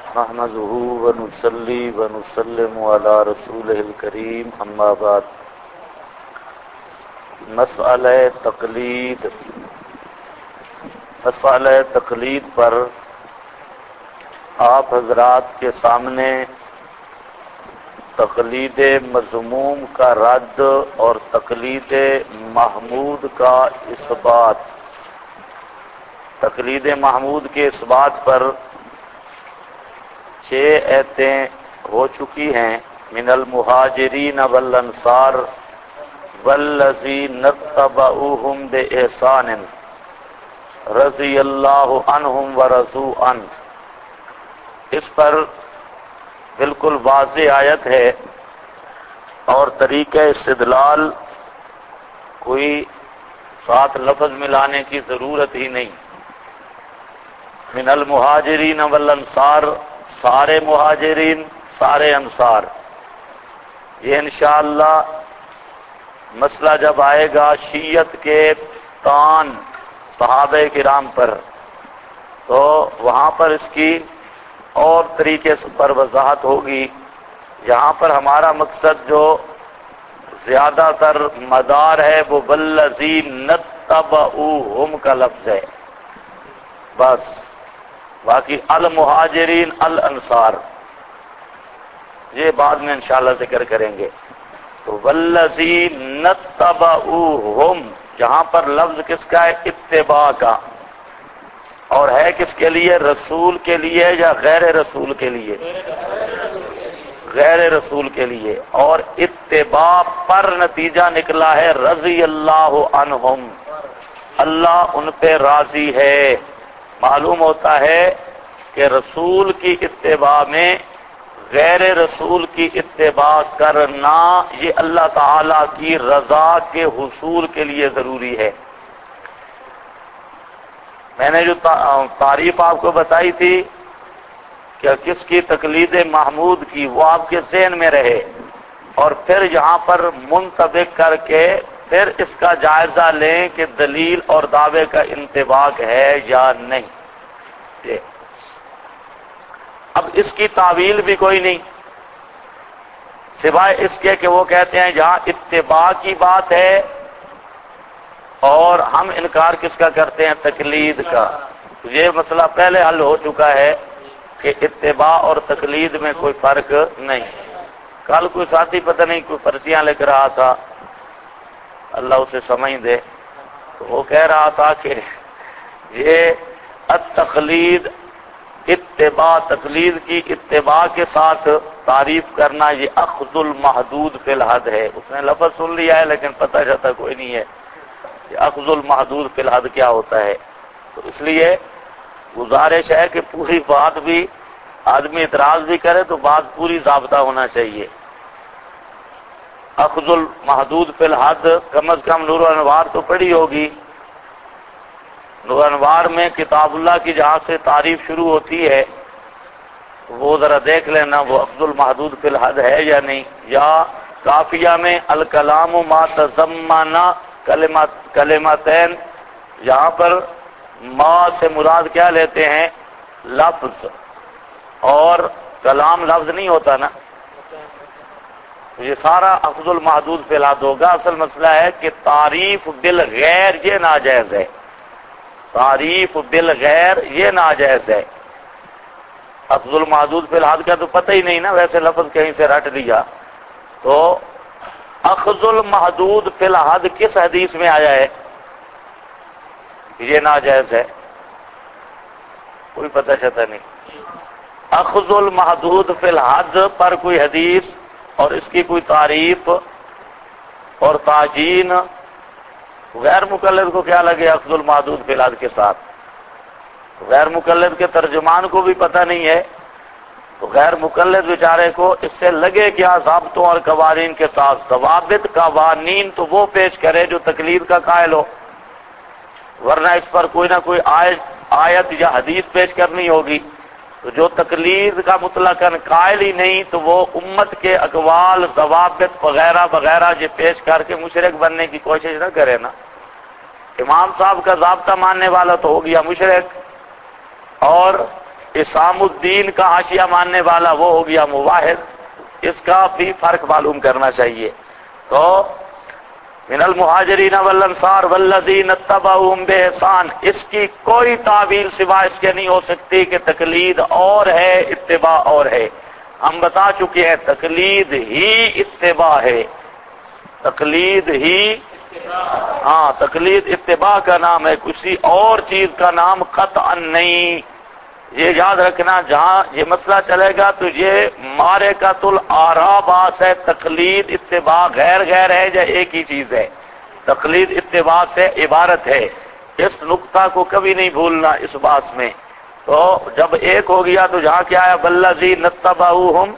نحمده ونصلي ونسلم على رسوله الكريم اما بعد مسئلہ تقلید پر آپ حضرات کے سامنے تقلید مذموم کا رد اور تقلید محمود کا اثبات. تقلید محمود کے اثبات پر 6 آیتیں ہو چکی ہیں. من المہاجرین والانصار والذین اتبعوہم بإحسان رضی اللہ عنہم ورضوا عنہ. اس پر بالکل واضح آیت ہے اور طریقہ استدلال کوئی ساتھ لفظ ملانے کی ضرورت ہی نہیں. من المہاجرین والانصار، سارے مہاجرین سارے انصار. یہ انشاءاللہ مسئلہ جب آئے گا شیعت کے طعن صحابہ کرام پر تو وہاں پر اس کی اور طریقے پر وضاحت ہوگی. یہاں پر ہمارا مقصد جو زیادہ تر مدار ہے وہ والذین اتبعوہم کا لفظ ہے بس. باقی المہاجرین الانصار یہ بعد میں انشاءاللہ ذکر کریں گے. تو والذین اتبعوہم جہاں پر لفظ کس کا ہے؟ اتباع کا. اور ہے کس کے لیے؟ رسول کے لیے یا غیر رسول کے لیے؟ غیر رسول کے لیے. اور اتباع پر نتیجہ نکلا ہے رضی اللہ عنہم، اللہ ان پہ راضی ہے. معلوم ہوتا ہے کہ رسول کی اتباع میں غیر رسول کی اتباع کرنا یہ اللہ تعالی کی رضا کے حصول کے لیے ضروری ہے. میں نے جو تعریف آپ کو بتائی تھی کہ کس کی تقلید محمود کی، وہ آپ کے ذہن میں رہے اور پھر یہاں پر منطبق کر کے پھر اس کا جائزہ لیں کہ دلیل اور دعوے کا انطباق ہے یا نہیں. اب اس کی تعویل بھی کوئی نہیں سوائے اس کے کہ وہ کہتے ہیں جہاں اتباع کی بات ہے اور ہم انکار کس کا کرتے ہیں؟ تقلید کا. یہ مسئلہ پہلے حل ہو چکا ہے کہ اتباع اور تقلید میں کوئی فرق نہیں. کل کوئی ساتھی پتہ نہیں کوئی پرچیاں لکھ رہا تھا، اللہ اسے سمجھ دے، تو وہ کہہ رہا تھا کہ یہ التقلید اتباع، تقلید کی اتباع کے ساتھ تعریف کرنا یہ اخذ المحدود فی الحد ہے. اس نے لفظ سن لیا ہے لیکن پتہ چلتا کوئی نہیں ہے کہ اخذ المحدود فی الحد کیا ہوتا ہے. تو اس لیے گزارش ہے کہ پوری بات بھی آدمی اعتراض بھی کرے تو بات پوری ضابطہ ہونا چاہیے. اخذ المحدود فی الحد کم از کم نور و انوار تو پڑھی ہوگی. نور انوار میں کتاب اللہ کی جہاں سے تعریف شروع ہوتی ہے وہ ذرا دیکھ لینا وہ اخذ المحدود فی الحد ہے یا نہیں. یا کافیہ میں الکلام ما تضمن کلمتین، یہاں پر ما سے مراد کیا لیتے ہیں؟ لفظ. اور کلام لفظ نہیں ہوتا نا، یہ سارا اخذ المحدود فی الحد ہوگا. اصل مسئلہ ہے کہ تعریف بالغیر یہ ناجائز ہے، تعریف بالغیر یہ ناجائز ہے. اخذ المحدود فی الحد کا تو پتہ ہی نہیں نا، ویسے لفظ کہیں سے رٹ لیا. تو اخذ المحدود فی الحد کس حدیث میں آیا ہے یہ ناجائز ہے؟ کوئی پتہ چلتا نہیں. اخذ المحدود فی الحد پر کوئی حدیث اور اس کی کوئی تعریف اور تعجین، غیر مقلد کو کیا لگے اخذ المحدود فی الحد کے ساتھ؟ غیر مقلد کے ترجمان کو بھی پتہ نہیں ہے تو غیر مقلد بیچارے کو اس سے لگے کیا ضابطوں اور قوانین کے ساتھ؟ ضوابط قوانین تو وہ پیش کرے جو تقلید کا قائل ہو، ورنہ اس پر کوئی نہ کوئی آیت یا حدیث پیش کرنی ہوگی. تو جو تقلید کا مطلقاً قائل ہی نہیں تو وہ امت کے اقوال، ضوابط وغیرہ وغیرہ جو پیش کر کے مشرک بننے کی کوشش نہ کرے نا. امام صاحب کا ضابطہ ماننے والا تو ہو گیا مشرک، اور اسام الدین کا حاشیہ ماننے والا وہ ہو گیا موحد، اس کا بھی فرق معلوم کرنا چاہیے۔ تو من المہاجرین والانصار والذین اتبعوہم بإحسان، اس کی کوئی تعویل سوا اس کے نہیں ہو سکتی کہ تقلید اور ہے اتباع اور ہے۔ ہم بتا چکے ہیں تقلید ہی اتباع ہے، تقلید ہی، ہاں تقلید اتباع کا نام ہے، کسی اور چیز کا نام قطعا نہیں۔ یہ یاد رکھنا، جہاں یہ مسئلہ چلے گا تو یہ معرکۃ الآراء باس ہے، تقلید اتباع غیر غیر ہے یا ایک ہی چیز ہے، تقلید اتباع سے عبارت ہے، اس نقطہ کو کبھی نہیں بھولنا اس باس میں۔ تو جب ایک ہو گیا تو جہاں کیا ہے والذین اتبعوہم،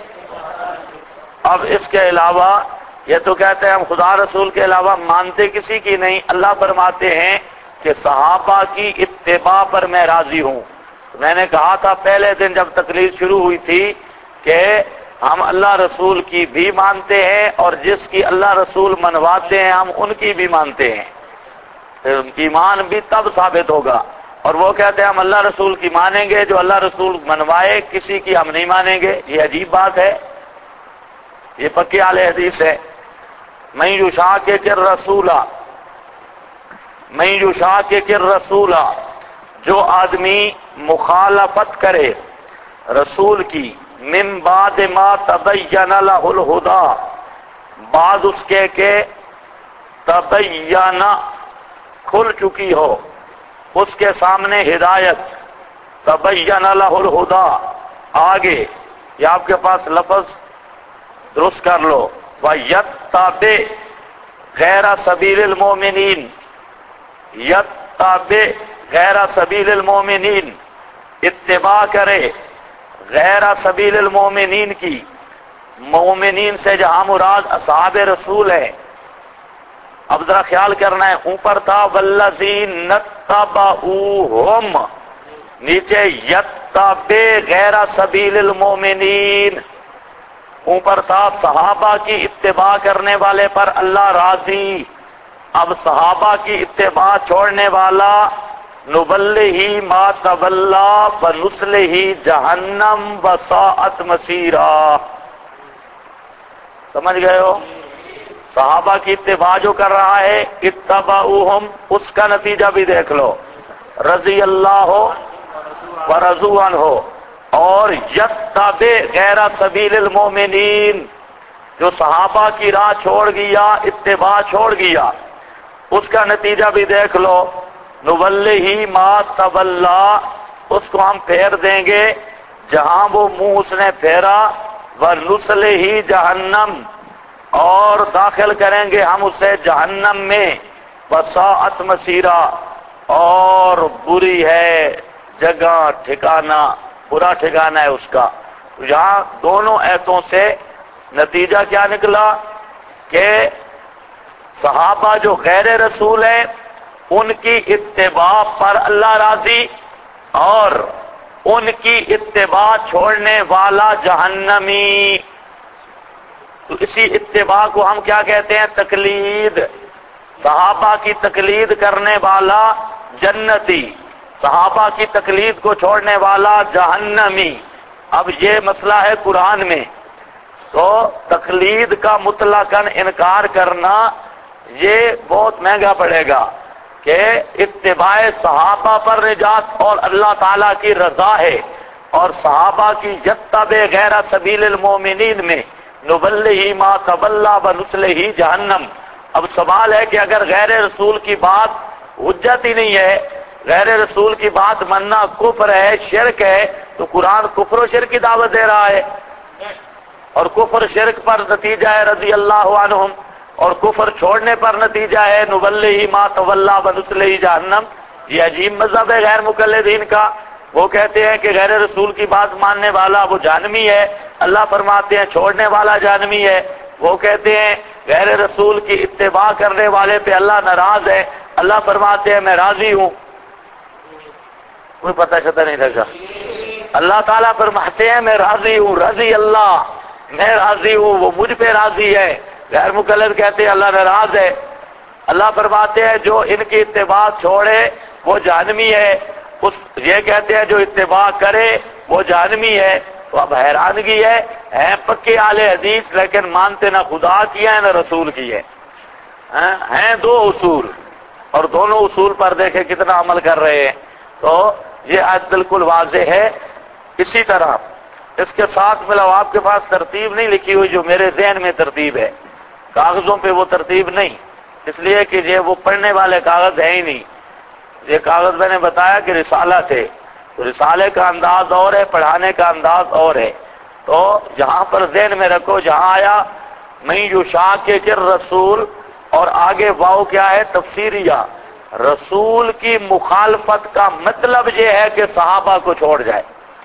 اب اس کے علاوہ یہ تو کہتے ہیں ہم خدا رسول کے علاوہ مانتے کسی کی نہیں، اللہ فرماتے ہیں کہ صحابہ کی اتباع پر میں راضی ہوں۔ میں نے کہا تھا پہلے دن جب تقریر شروع ہوئی تھی کہ ہم اللہ رسول کی بھی مانتے ہیں اور جس کی اللہ رسول منواتے ہیں ہم ان کی بھی مانتے ہیں، ایمان بھی تب ثابت ہوگا۔ اور وہ کہتے ہیں ہم اللہ رسول کی مانیں گے، جو اللہ رسول منوائے کسی کی ہم نہیں مانیں گے، یہ عجیب بات ہے، یہ پکی اہل حدیث ہے۔ من یشاقق الرسول، من یشاقق الرسول، جو آدمی مخالفت کرے رسول کی، من بعد ما تبین لہ الہدی، بعد اس کے کہ تبین کھل چکی ہو اس کے سامنے ہدایت، تبین لہ الہدی آگے، یہ آپ کے پاس لفظ درست کر لو، وَيَتَّبِعْ غَيْرَ سَبِيلِ الْمُؤْمِنِينَ، یتبع غیر سبیل المومنین، اتباع کرے غیر سبیل المومنین کی، مومنین سے جہاں مراد اصحاب رسول ہے۔ اب ذرا خیال کرنا ہے، اوپر تھا والذین اتبعوہم، نیچے یتبع غیر سبیل المومنین، اوپر تھا صحابہ کی اتباع کرنے والے پر اللہ راضی، اب صحابہ کی اتباع چھوڑنے والا نبلہ ما تولا ونصلہ جہنم وساءت مصیرا، سمجھ گئے ہو؟ صحابہ کی اتباع جو کر رہا ہے اتبعوہم، اس کا نتیجہ بھی دیکھ لو، رضی اللہ ورضوا عنہ، اور یتبع غیر سبیل المومنین، جو صحابہ کی راہ چھوڑ گیا، اتباع چھوڑ گیا، اس کا نتیجہ بھی دیکھ لو، نولہ ما تولا، اس کو ہم پھیر دیں گے جہاں وہ منہ اس نے پھیرا، ونصلہ جہنم، اور داخل کریں گے ہم اسے جہنم میں، وساءت مصیرا، اور بری ہے جگہ، ٹھکانہ، برا ٹھکانہ ہے اس کا۔ تو یہاں دونوں ایتوں سے نتیجہ کیا نکلا کہ صحابہ جو غیر رسول ہیں ان کی اتباع پر اللہ راضی، اور ان کی اتباع چھوڑنے والا جہنمی۔ تو اسی اتباع کو ہم کیا کہتے ہیں؟ تقلید۔ صحابہ کی تقلید کرنے والا جنتی، صحابہ کی تقلید کو چھوڑنے والا جہنمی۔ اب یہ مسئلہ ہے قرآن میں، تو تقلید کا مطلقاً انکار کرنا یہ بہت مہنگا پڑے گا، کہ اتباع صحابہ پر نجات اور اللہ تعالیٰ کی رضا ہے، اور صحابہ کی یتبع غیر سبیل المومنین میں نبلہ ما تولا ونصلہ جہنم۔ اب سوال ہے کہ اگر غیر رسول کی بات حجت ہی نہیں ہے، غیر رسول کی بات ماننا کفر ہے، شرک ہے، تو قرآن کفر و شرک کی دعوت دے رہا ہے، اور کفر شرک پر نتیجہ ہے رضی اللہ عنہم، اور کفر چھوڑنے پر نتیجہ ہے نبلہ ما تولا ونصلہ جہنم۔ یہ عجیب مذہب ہے غیر مقلدین کا، وہ کہتے ہیں کہ غیر رسول کی بات ماننے والا وہ جہنمی ہے، اللہ فرماتے ہیں چھوڑنے والا جہنمی ہے۔ وہ کہتے ہیں غیر رسول کی اتباع کرنے والے پہ اللہ ناراض ہے، اللہ فرماتے ہیں میں راضی ہوں۔ کوئی پتہ چتا نہیں لگا، اللہ تعالیٰ فرماتے ہیں میں راضی ہوں، رضی اللہ، میں راضی ہوں، وہ مجھ پہ راضی ہے۔ غیر مقلد کہتے ہیں اللہ ناراض ہے، اللہ فرماتے ہیں جو ان کی اتباع چھوڑے وہ جہنمی ہے، یہ کہتے ہیں جو اتباع کرے وہ جہنمی ہے. تو اب حیرانگی ہے، ہیں پکے اہل حدیث لیکن مانتے نہ خدا کی ہے نہ رسول کی ہے. ہیں دو اصول اور دونوں اصول پر دیکھیں کتنا عمل کر رہے ہیں. تو یہ آیت بالکل واضح ہے. اسی طرح اس کے ساتھ ملاؤ، آپ کے پاس ترتیب نہیں لکھی ہوئی جو میرے ذہن میں ترتیب ہے، کاغذوں پہ وہ ترتیب نہیں، اس لیے کہ یہ وہ پڑھنے والے کاغذ ہیں ہی نہیں. یہ کاغذ میں نے بتایا کہ رسالہ تھے، تو رسالے کا انداز اور ہے، پڑھانے کا انداز اور ہے. تو جہاں پر ذہن میں رکھو، جہاں آیا میں یشاقق الرسول اور آگے واو کیا ہے تفسیریہ، رسول کی مخالفت کا مطلب یہ ہے کہ صحابہ کو چھوڑ جائے.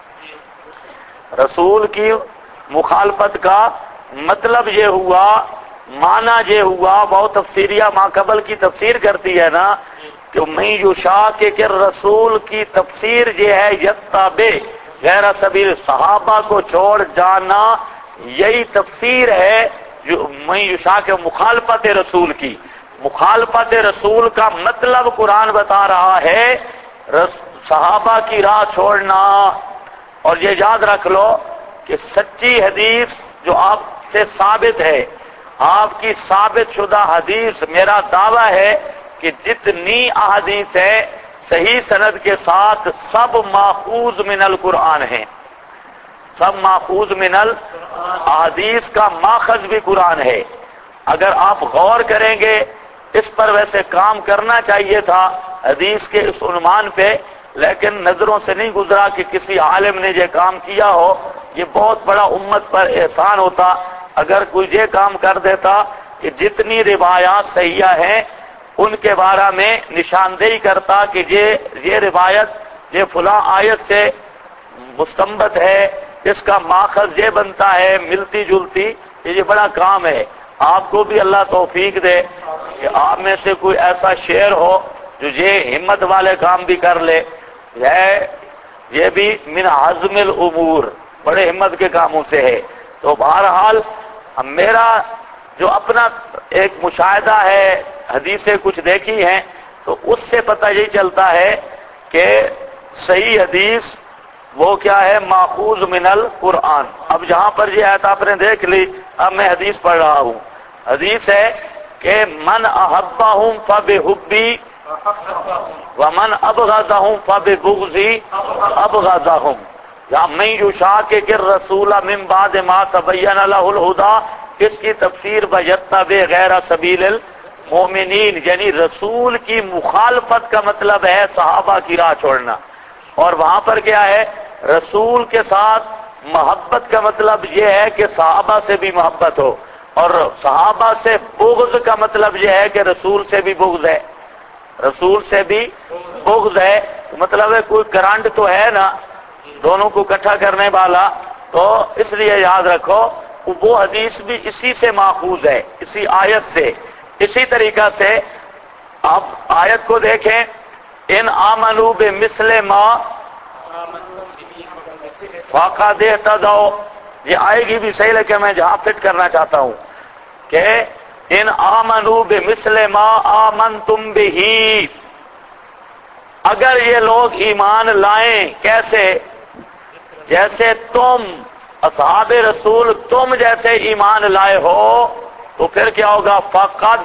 رسول کی مخالفت کا مطلب یہ ہوا، معنی یہ ہوا، واو تفسیریہ ما قبل کی تفسیر کرتی ہے نا، کہ میں یشاقق الرسول کی تفسیر یہ ہے یتبع غیر سبیل، صحابہ کو چھوڑ جانا، یہی تفسیر ہے جو میں یشاقق مخالفت رسول کی. مخالفت رسول کا مطلب قرآن بتا رہا ہے صحابہ کی راہ چھوڑنا. اور یہ یاد رکھ لو کہ سچی حدیث جو آپ سے ثابت ہے، آپ کی ثابت شدہ حدیث، میرا دعویٰ ہے کہ جتنی احادیث ہے صحیح سند کے ساتھ سب ماخوذ من القرآن ہیں. سب ماخوذ من احادیث کا ماخذ بھی قرآن ہے. اگر آپ غور کریں گے، اس پر ویسے کام کرنا چاہیے تھا حدیث کے اس عنوان پہ، لیکن نظروں سے نہیں گزرا کہ کسی عالم نے یہ کام کیا ہو. یہ بہت بڑا امت پر احسان ہوتا اگر کوئی یہ کام کر دیتا کہ جتنی روایات صحیحہ ہیں ان کے بارے میں نشاندہی کرتا کہ یہ روایت یہ فلاں آیت سے مستنبت ہے، اس کا ماخذ یہ بنتا ہے ملتی جلتی. یہ بڑا کام ہے. آپ کو بھی اللہ توفیق دے کہ آپ میں سے کوئی ایسا شعر ہو جو یہ ہمت والے کام بھی کر لے. یہ بھی من عزم الامور، بڑے ہمت کے کاموں سے ہے. تو بہرحال میرا جو اپنا ایک مشاہدہ ہے، حدیثیں کچھ دیکھی ہیں، تو اس سے پتہ یہی چلتا ہے کہ صحیح حدیث وہ کیا ہے ماخوذ من القرآن. اب جہاں پر یہ آیت آپ نے دیکھ لی، اب میں حدیث پڑھ رہا ہوں. حدیث ہے کہ من احبہم فبحبی ومن ابغضہم فببغضی ابغضہم، یا من یشاقق الرسول من بعد ما تبین لہ الہدی، اس کی تفسیر بیتبع غیر سبیل المؤمنین، یعنی رسول کی مخالفت کا مطلب ہے صحابہ کی راہ چھوڑنا. اور وہاں پر کیا ہے رسول کے ساتھ محبت کا مطلب یہ ہے کہ صحابہ سے بھی محبت ہو، اور صحابہ سے بغض کا مطلب یہ ہے کہ رسول سے بھی بغض ہے. رسول سے بھی بغض ہے، تو مطلب ہے کوئی کرانٹ تو ہے نا دونوں کو اکٹھا کرنے والا. تو اس لیے یاد رکھو وہ حدیث بھی اسی سے ماخوذ ہے، اسی آیت سے. اسی طریقہ سے آپ آیت کو دیکھیں، ان آمنوا بمثل ما فقد اهتدوا، یہ آئے گی بھی صحیح، لیکن میں جہاں فٹ کرنا چاہتا ہوں کہ ان آمنوا بمثل ما آمنتم به، اگر یہ لوگ ایمان لائیں کیسے، جیسے تم اصحاب رسول تم جیسے ایمان لائے ہو، تو پھر کیا ہوگا فقد،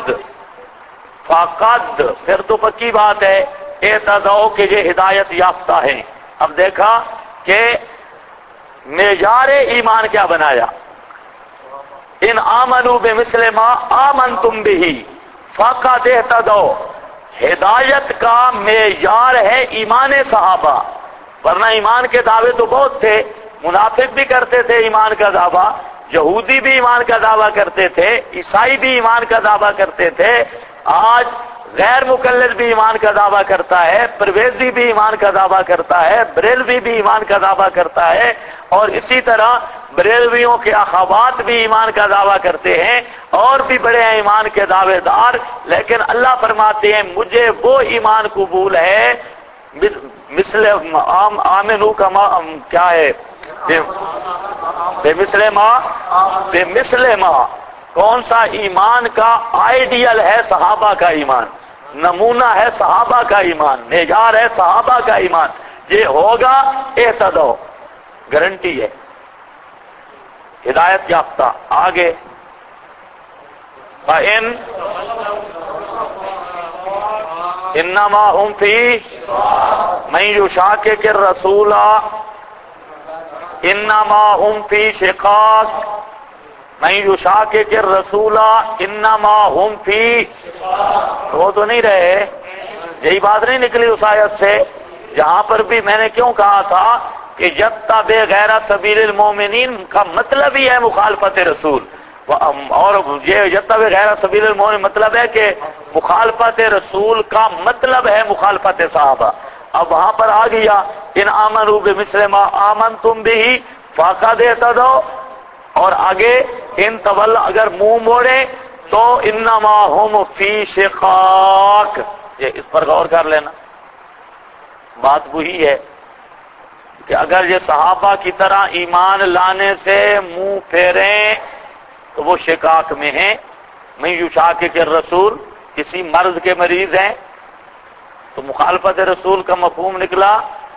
پھر تو پکی بات ہے اہتدوا کہ یہ ہدایت یافتہ ہیں. اب دیکھا کہ معیار ایمان کیا بنایا، ان آمنوا بمثل ما آمنتم به فقد اهتدوا، ہدایت کا معیار ہے ایمان صحابہ. ورنہ ایمان کے دعوے تو بہت تھے، منافق بھی کرتے تھے ایمان کا دعویٰ، یہودی بھی ایمان کا دعویٰ کرتے تھے، عیسائی بھی ایمان کا دعویٰ کرتے تھے. آج غیر مقلد بھی ایمان کا دعویٰ کرتا ہے، پرویزی بھی ایمان کا دعویٰ کرتا ہے، بریلوی بھی ایمان کا دعویٰ کرتا ہے، اور اسی طرح بریلویوں کے اخوات بھی ایمان کا دعویٰ کرتے ہیں، اور بھی بڑے ہیں ایمان کے دعوے دار. لیکن اللہ فرماتے ہیں مجھے وہ ایمان قبول ہے مثل آمنو کا کیا ہے بے مثل ما، کون سا ایمان کا آئیڈیل ہے صحابہ کا ایمان. نمونہ ہے صحابہ کا ایمان، معیار ہے صحابہ کا ایمان، یہ ہوگا اہتدو، گارنٹی ہے، ہدایت یافتہ۔ آگے فَإِن إِنَّمَا هُمْ فِي مَن يُشَاقِقِ الرَّسُولَ إِنَّمَا هُمْ فِي شِقَاقٍ مَن يُشَاقِقِ الرَّسُولَ إِنَّمَا هُمْ فِي، وہ تو نہیں رہے، یہی بات نہیں نکلی اس آیت سے جہاں پر بھی میں نے کیوں کہا تھا کہ یتبع غیر سبیل المومنین کا مطلب ہی ہے مخالفت رسول، اور یہ یتبع غیر سبیل المومنین مطلب ہے کہ مخالفت رسول کا مطلب ہے مخالفت صحابہ۔ اب وہاں پر آ گیا ان آمنوا بمثل ما آمنتم به فقد اهتدوا، اور آگے ان طول اگر منہ موڑے تو انما هم فی شقاق، یہ اس پر غور کر لینا۔ بات وہی ہے کہ اگر یہ صحابہ کی طرح ایمان لانے سے منہ پھیریں تو وہ شقاق میں ہیں، من یشاقق الرسول، کسی مرض کے مریض ہیں، تو مخالفت رسول کا مفہوم نکلا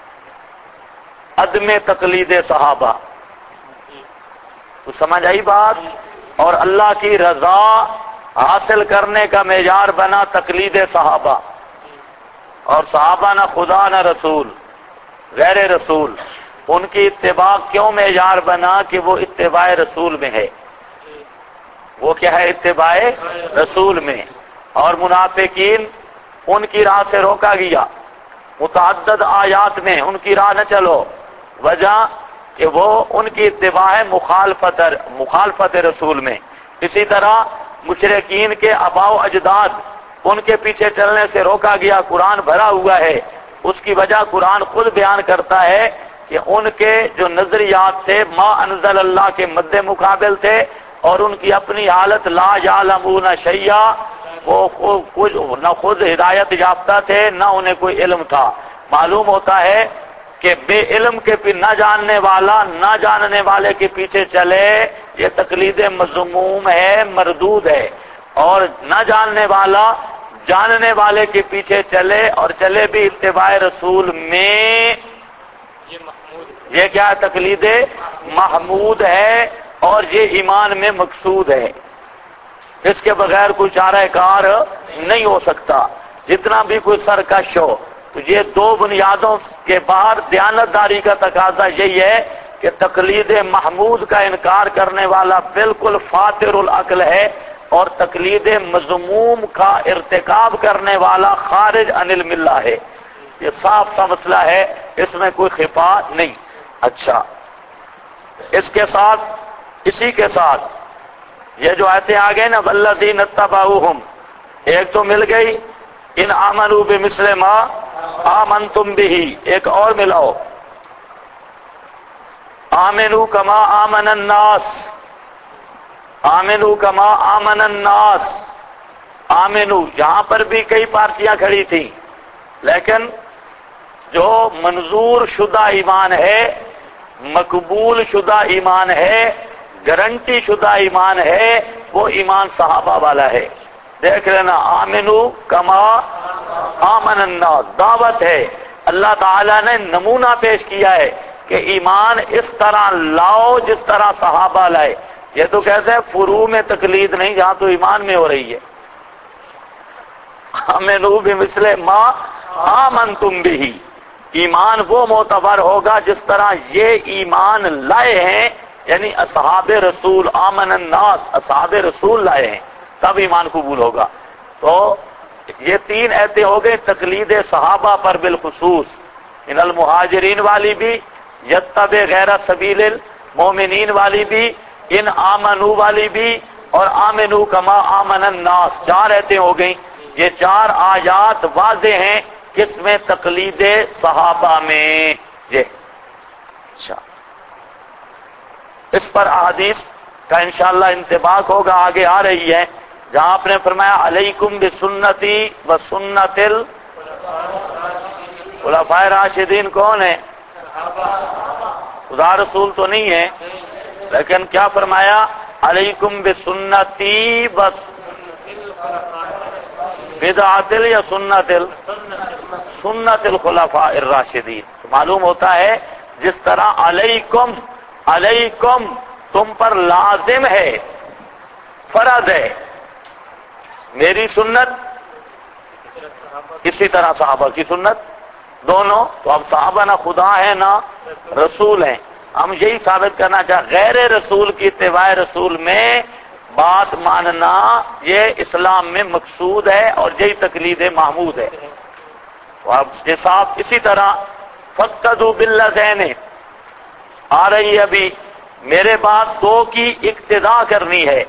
عدم تقلید صحابہ، تو سمجھ آئی بات؟ اور اللہ کی رضا حاصل کرنے کا معیار بنا تقلید صحابہ، اور صحابہ نہ خدا نہ رسول، غیر رسول، ان کی اتباع کیوں معیار بنا کہ وہ اتباع رسول میں ہے، وہ کیا ہے؟ اتباع رسول میں۔ اور منافقین ان کی راہ سے روکا گیا، متعدد آیات میں ان کی راہ نہ چلو، وجہ کہ وہ ان کی اتباع ہے مخالفت رسول میں۔ اسی طرح مشرکین کے آباء و اجداد، ان کے پیچھے چلنے سے روکا گیا، قرآن بھرا ہوا ہے، اس کی وجہ قرآن خود بیان کرتا ہے کہ ان کے جو نظریات تھے ما انزل اللہ کے مد مقابل تھے، اور ان کی اپنی حالت لا یعلمون شیئا، وہ نہ خود ہدایت یافتہ تھے نہ انہیں کوئی علم تھا۔ معلوم ہوتا ہے کہ بے علم کے نہ جاننے والا نہ جاننے والے کے پیچھے چلے، یہ تقلید مذموم ہے، مردود ہے، اور نہ جاننے والا جاننے والے کے پیچھے چلے اور چلے بھی اتباع رسول میں، یہ کیا تقلید محمود ہے، اور یہ ایمان میں مقصود ہے، اس کے بغیر کوئی چارہ کار نہیں ہو سکتا۔ جتنا بھی کوئی سرکش ہو، تو یہ دو بنیادوں کے باہر دیانتداری کا تقاضا یہی ہے کہ تقلید محمود کا انکار کرنے والا بالکل فاطر العقل ہے، اور تقلید مذموم کا ارتکاب کرنے والا خارج عن الملہ ہے۔ یہ صاف سا مسئلہ ہے، اس میں کوئی خفا نہیں۔ اچھا، اسی کے ساتھ یہ جو آیتیں آ گئے نا والذین اتبعوہم، ایک تو مل گئی ان آمنوا بمثل ما آمنتم به، ایک اور ملاؤ آمنوا کما آمن الناس، آمنوا کما آمن الناس، آمنوا یہاں پر بھی کئی پارٹیاں کھڑی تھیں، لیکن جو منظور شدہ ایمان ہے، مقبول شدہ ایمان ہے، گارنٹی شدہ ایمان ہے، وہ ایمان صحابہ والا ہے۔ دیکھ لینا آمنو کما آمن الناس، دعوت ہے، اللہ تعالیٰ نے نمونہ پیش کیا ہے کہ ایمان اس طرح لاؤ جس طرح صحابہ لائے۔ یہ تو کہتے ہیں فروع میں تقلید نہیں، جہاں تو ایمان میں ہو رہی ہے۔ آمنو بمثل ما آمنتم به، ایمان وہ معتبر ہوگا جس طرح یہ ایمان لائے ہیں، یعنی اصحاب رسول، آمن الناس، اصحاب رسول لائے ہیں، تب ایمان قبول ہوگا۔ تو یہ تین ایتے ہو گئے تقلید صحابہ پر بالخصوص، ان المہاجرین والی بھی، یتبع غیر سبیل المومنین والی بھی، ان آمنو والی بھی، اور آمنو کما آمن الناس، چار ایتے ہو گئیں۔ یہ چار آیات واضح ہیں کس میں؟ تقلید صحابہ میں۔ یہ اچھا، اس پر احادیث کا انشاءاللہ انطباق ہوگا، آگے آ رہی ہے، جہاں آپ نے فرمایا علیکم بسنتی و سنت الخلفاء راشدین، کون ہے؟ خدا رسول تو نہیں ہے، لیکن کیا فرمایا؟ علیکم بسنتی بس، بدعت یا سنت الخلفاء الراشدین. معلوم ہوتا ہے جس طرح علیکم تم پر لازم ہے، فرض ہے میری سنت، اسی طرح صحابہ کی سنت دونوں. تو اب صحابہ نہ خدا ہے نہ رسول ہیں. ہم یہی ثابت کرنا چاہتے غیر رسول کی اتباع رسول میں بات ماننا یہ اسلام میں مقصود ہے اور یہی تقلید محمود ہے. اب صاحب اسی طرح فقدوا باللذین آ رہی ہے ابھی، میرے بعد دو کی اقتدا کرنی ہے.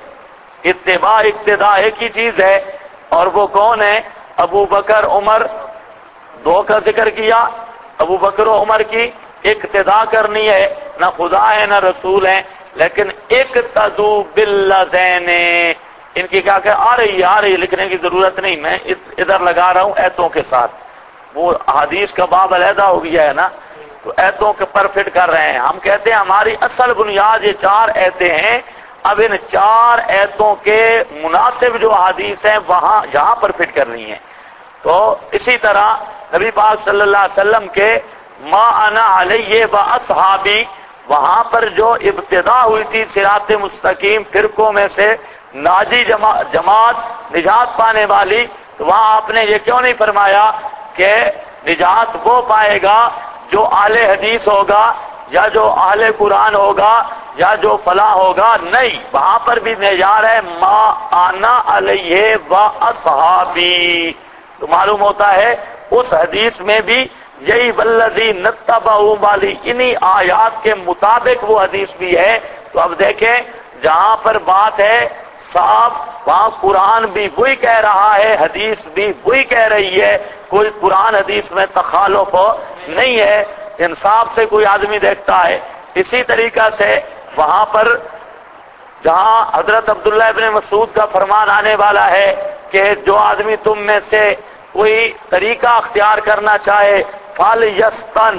اقتدا ایک ہی چیز ہے اور وہ کون ہے؟ ابو بکر عمر، دو کا ذکر کیا. ابو بکر و عمر کی اقتدا کرنی ہے، نہ خدا ہے نہ رسول ہیں، لیکن اقتدوا باللذین ان کی کیا کہ آ رہی ہے لکھنے کی ضرورت نہیں، میں ادھر لگا رہا ہوں ایتوں کے ساتھ. وہ حدیث کا باب علیحدہ ہو گیا ہے نا، تو ایتوں کے پر فٹ کر رہے ہیں. ہم کہتے ہیں ہماری اصل بنیاد یہ 4 ایتیں ہیں. اب ان 4 ایتوں کے مناسب جو حدیث ہیں وہاں جہاں پر فٹ کرنی ہے. تو اسی طرح نبی پاک صلی اللہ علیہ وسلم کے ما انا علیہ و اصحابی، وہاں پر جو ابتدا ہوئی تھی صراط مستقیم فرقوں میں سے ناجی جماعت نجات پانے والی، تو وہاں آپ نے یہ کیوں نہیں فرمایا کہ نجات وہ پائے گا جو اہل حدیث ہوگا یا جو اہل قرآن ہوگا یا جو فلاں ہوگا؟ نہیں، وہاں پر بھی معیار ہے ما انا علیہ و اصحابی. تو معلوم ہوتا ہے اس حدیث میں بھی یہی والذی نتبعوا والی انہی آیات کے مطابق وہ حدیث بھی ہے. تو اب دیکھیں جہاں پر بات ہے صاحب وہاں قرآن بھی وہی کہہ رہا ہے، حدیث بھی وہی کہہ رہی ہے، کوئی قرآن حدیث میں تخالف نہیں ہے. انصاف سے کوئی آدمی دیکھتا ہے. اسی طریقہ سے وہاں پر جہاں حضرت عبداللہ ابن مسعود کا فرمان آنے والا ہے کہ جو آدمی تم میں سے کوئی طریقہ اختیار کرنا چاہے فَلْيَسْتَنْ،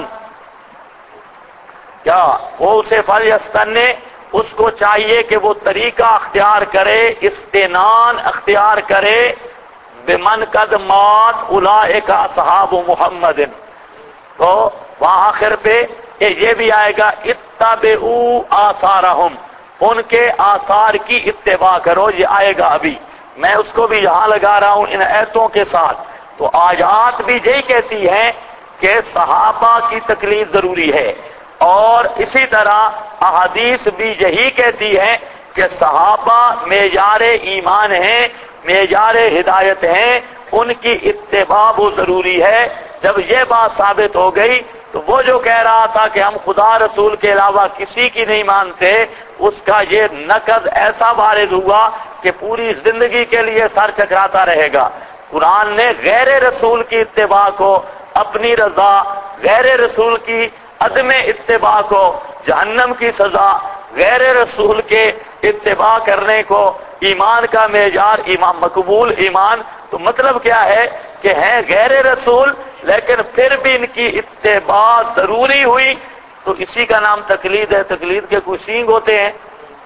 کیا وہ اسے فَلْيَسْتَنْ نے اس کو چاہیے کہ وہ طریقہ اختیار کرے، استنان اختیار کرے بمن قد مات اولئک اصحاب محمد. تو وہاں آخر پہ یہ بھی آئے گا اتبعوا آثارہم، ان کے آثار کی اتباع کرو. یہ آئے گا ابھی، میں اس کو بھی یہاں لگا رہا ہوں ان ایتوں کے ساتھ. تو آیات بھی یہی کہتی ہیں کہ صحابہ کی تقلید ضروری ہے، اور اسی طرح احادیث بھی یہی کہتی ہیں کہ صحابہ معیار ایمان ہیں، معیار ہدایت ہیں، ان کی اتباع وہ ضروری ہے. جب یہ بات ثابت ہو گئی تو وہ جو کہہ رہا تھا کہ ہم خدا رسول کے علاوہ کسی کی نہیں مانتے، اس کا یہ نقض ایسا وارد ہوا کہ پوری زندگی کے لیے سر چکراتا رہے گا. قرآن نے غیر رسول کی اتباع کو اپنی رضا، غیر رسول کی عدم اتباع کو جہنم کی سزا، غیر رسول کے اتباع کرنے کو ایمان کا معیار، ایمان مقبول ایمان. تو مطلب کیا ہے کہ ہیں غیر رسول لیکن پھر بھی ان کی اتباع ضروری ہوئی. تو اسی کا نام تقلید ہے. تقلید کے کوئی سینگ ہوتے ہیں،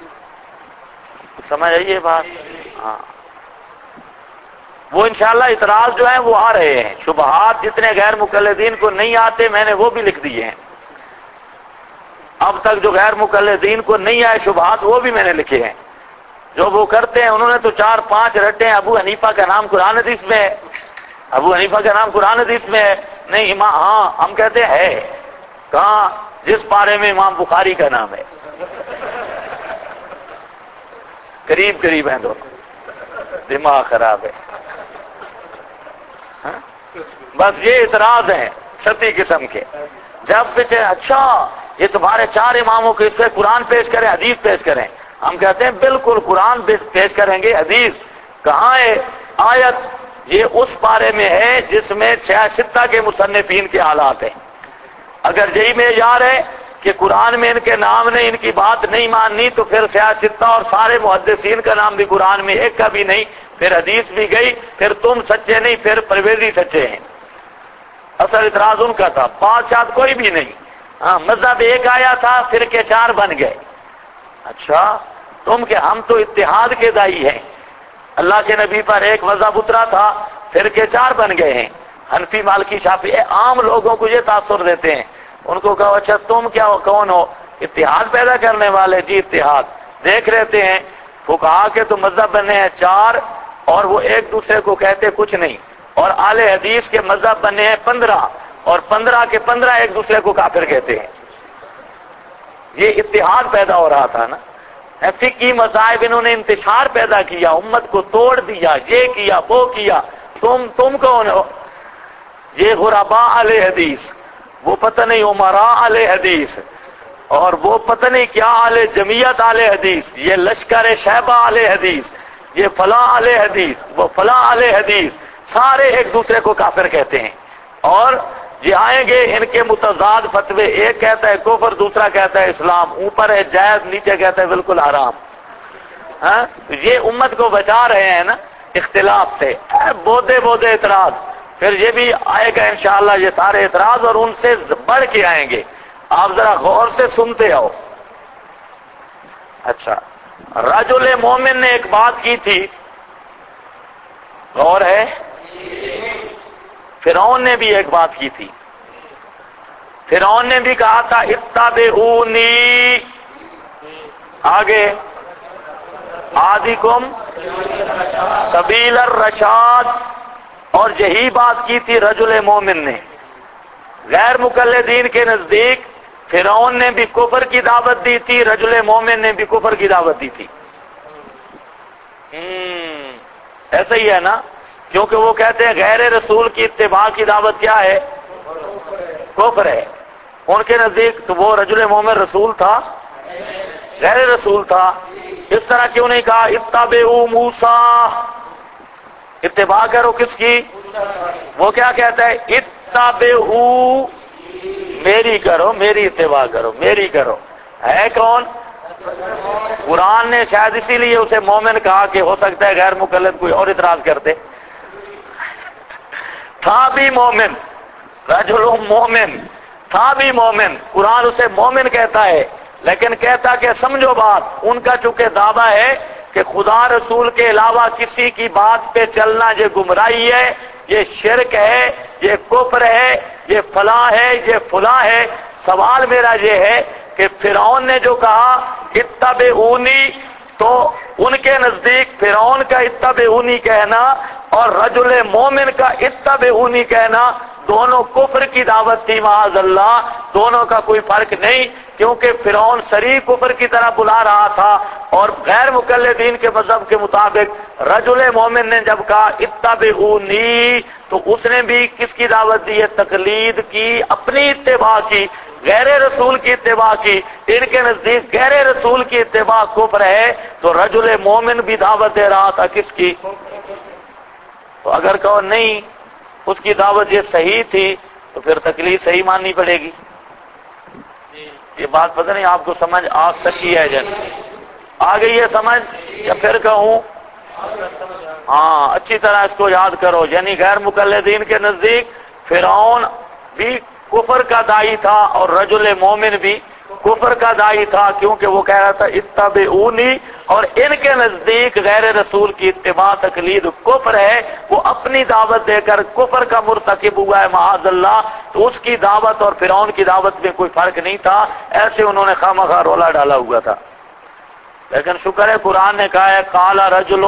سمجھ آئیے بات؟ ہاں، وہ انشاءاللہ اعتراض جو ہیں وہ آ رہے ہیں. شبہات جتنے غیر مقلدین کو نہیں آتے میں نے وہ بھی لکھ دیے ہیں. اب تک جو غیر مقلدین کو نہیں آئے شبہات وہ بھی میں نے لکھے ہیں. جو وہ کرتے ہیں انہوں نے تو 4-5 رٹے ہیں. ابو حنیفہ کا نام قرآن حدیث میں ہے، ابو حنیفہ کا نام قرآن حدیث میں ہے. نہیں ہاں ہم کہتے ہیں ہے کہاں؟ جس پارے میں امام بخاری کا نام ہے. قریب ہیں دونوں، دماغ خراب ہے. بس یہ اعتراض ہیں ستی قسم کے. جب پیچھے اچھا یہ تمہارے 4 اماموں کے اس پہ قرآن پیش کریں، حدیث پیش کریں. ہم کہتے ہیں بالکل قرآن پیش کریں گے، حدیث کہاں ہے؟ آیت یہ اس بارے میں ہے جس میں 6 کے مصنفین کے حالات ہیں. اگر یہی معیار ہے کہ قرآن میں ان کے نام نے ان کی بات نہیں ماننی تو پھر 6 اور سارے محدثین کا نام بھی قرآن میں ایک کا بھی نہیں، پھر حدیث بھی گئی، پھر تم سچے نہیں، پھر پرویزی سچے ہیں. اصل اعتراض ان کا تھا، بادشاہ کوئی بھی نہیں. ہاں مذہب ایک آیا تھا، پھر کے 4 بن گئے. اچھا تم کہ ہم تو اتحاد کے دائی ہیں. اللہ کے نبی پر ایک مذہب اترا تھا، فرقے 4 بن گئے ہیں، حنفی مالکی شافعی، عام لوگوں کو یہ تاثر دیتے ہیں، ان کو کہو اچھا تم کیا کون ہو؟ اتحاد پیدا کرنے والے، جی اتحاد دیکھ لیتے ہیں، فقہا کے تو مذہب بنے ہیں 4 اور وہ ایک دوسرے کو کہتے کچھ نہیں، اور اہل حدیث کے مذہب بنے ہیں 15 اور 15 کے 15 ایک دوسرے کو کافر کہتے ہیں۔ یہ اتحاد پیدا ہو رہا تھا نا، فقہی مذاہب انہوں نے انتشار پیدا کیا، امت کو توڑ دیا، یہ کیا وہ کیا، تم کون ہو؟ یہ غرباء اہل حدیث، وہ پتہ نہیں امراء اہل حدیث، اور وہ پتہ نہیں کیا اہل جمعیت اہل حدیث، یہ لشکر شیبہ اہل حدیث، یہ فلاں اہل حدیث، وہ فلاں اہل حدیث، سارے ایک دوسرے کو کافر کہتے ہیں، اور یہ آئیں گے ان کے متضاد فتوے، ایک کہتا ہے کفر، دوسرا کہتا ہے اسلام، اوپر ہے جائز، نیچے کہتا ہے بالکل حرام۔ ہاں یہ امت کو بچا رہے ہیں نا اختلاف سے، بودے بودے اعتراض، پھر یہ بھی آئے گا انشاءاللہ یہ سارے اعتراض، اور ان سے بڑھ کے آئیں گے، آپ ذرا غور سے سنتے ہو۔ اچھا، رجل مومن نے ایک بات کی تھی، غور ہے؟ فرعون نے بھی ایک بات کی تھی، فرعون نے بھی کہا تھا اتبعونی، آگے آدیکم سبیل الرشاد، اور یہی بات کی تھی رجل مومن نے۔ غیر مقلدین کے نزدیک فرعون نے بھی کفر کی دعوت دی تھی، رجل مومن نے بھی کفر کی دعوت دی تھی۔ ایسا ہی ہے نا، کیونکہ وہ کہتے ہیں غیر رسول کی اتباع کی دعوت کیا ہے؟ کفر ہے ان کے نزدیک، تو وہ رجل مومن رسول تھا؟ غیر رسول تھا۔ اس طرح کیوں نہیں کہا اتبعوا موسیٰ، اتباع کرو کس کی؟ وہ کیا کہتا ہے؟ اتبعوا، میری کرو، میری اتباع کرو، میری کرو، ہے کون؟ قرآن نے شاید اسی لیے اسے مومن کہا کہ ہو سکتا ہے غیر مقلد کوئی اور اعتراض کرتے، تھا بھی مومن، رجل مومن تھا بھی مومن، قرآن اسے مومن کہتا ہے، لیکن کہتا کہ سمجھو بات، ان کا چونکہ دعویٰ ہے کہ خدا رسول کے علاوہ کسی کی بات پہ چلنا یہ گمراہی ہے، یہ شرک ہے، یہ کفر ہے، یہ فلاں ہے، یہ فلاں ہے۔ سوال میرا یہ ہے کہ فرعون نے جو کہا اتبعونی، تو ان کے نزدیک فرعون کا اتبعونی کہنا اور رجل مومن کا اتبعونی کہنا دونوں کفر کی دعوت تھی، معاذ اللہ، دونوں کا کوئی فرق نہیں، کیونکہ فرعون صریح کفر کی طرح بلا رہا تھا، اور غیر مقلدین کے مذہب کے مطابق رجل مومن نے جب کہا اتبعونی تو اس نے بھی کس کی دعوت دی ہے؟ تقلید کی، اپنی اتباع کی، غیر رسول کی اتباع کی۔ ان کے نزدیک غیر رسول کی اتباع کفر ہے، تو رجل مومن بھی دعوت دے رہا تھا کس کی؟ تو اگر کہو نہیں اس کی دعوت یہ صحیح تھی تو پھر تکلیف صحیح ماننی پڑے گی۔ یہ بات پتہ نہیں آپ کو سمجھ آ سکی ہے جن آ گئی ہے سمجھ، یا پھر کہوں؟ ہاں اچھی طرح اس کو یاد کرو، یعنی غیر مقلدین کے نزدیک فرعون بھی کفر کا داعی تھا اور رجل مومن بھی کفر کا داعی تھا، کیونکہ وہ کہہ رہا تھا اتبعونی، اور ان کے نزدیک غیر رسول کی اتباع تقلید کفر ہے، وہ اپنی دعوت دے کر کفر کا مرتکب ہوا ہے معاذ اللہ، تو اس کی دعوت اور فرعون کی دعوت میں کوئی فرق نہیں تھا، ایسے انہوں نے خواہ رولا ڈالا ہوا تھا۔ لیکن شکر ہے قرآن نے کہا ہے قال رجل،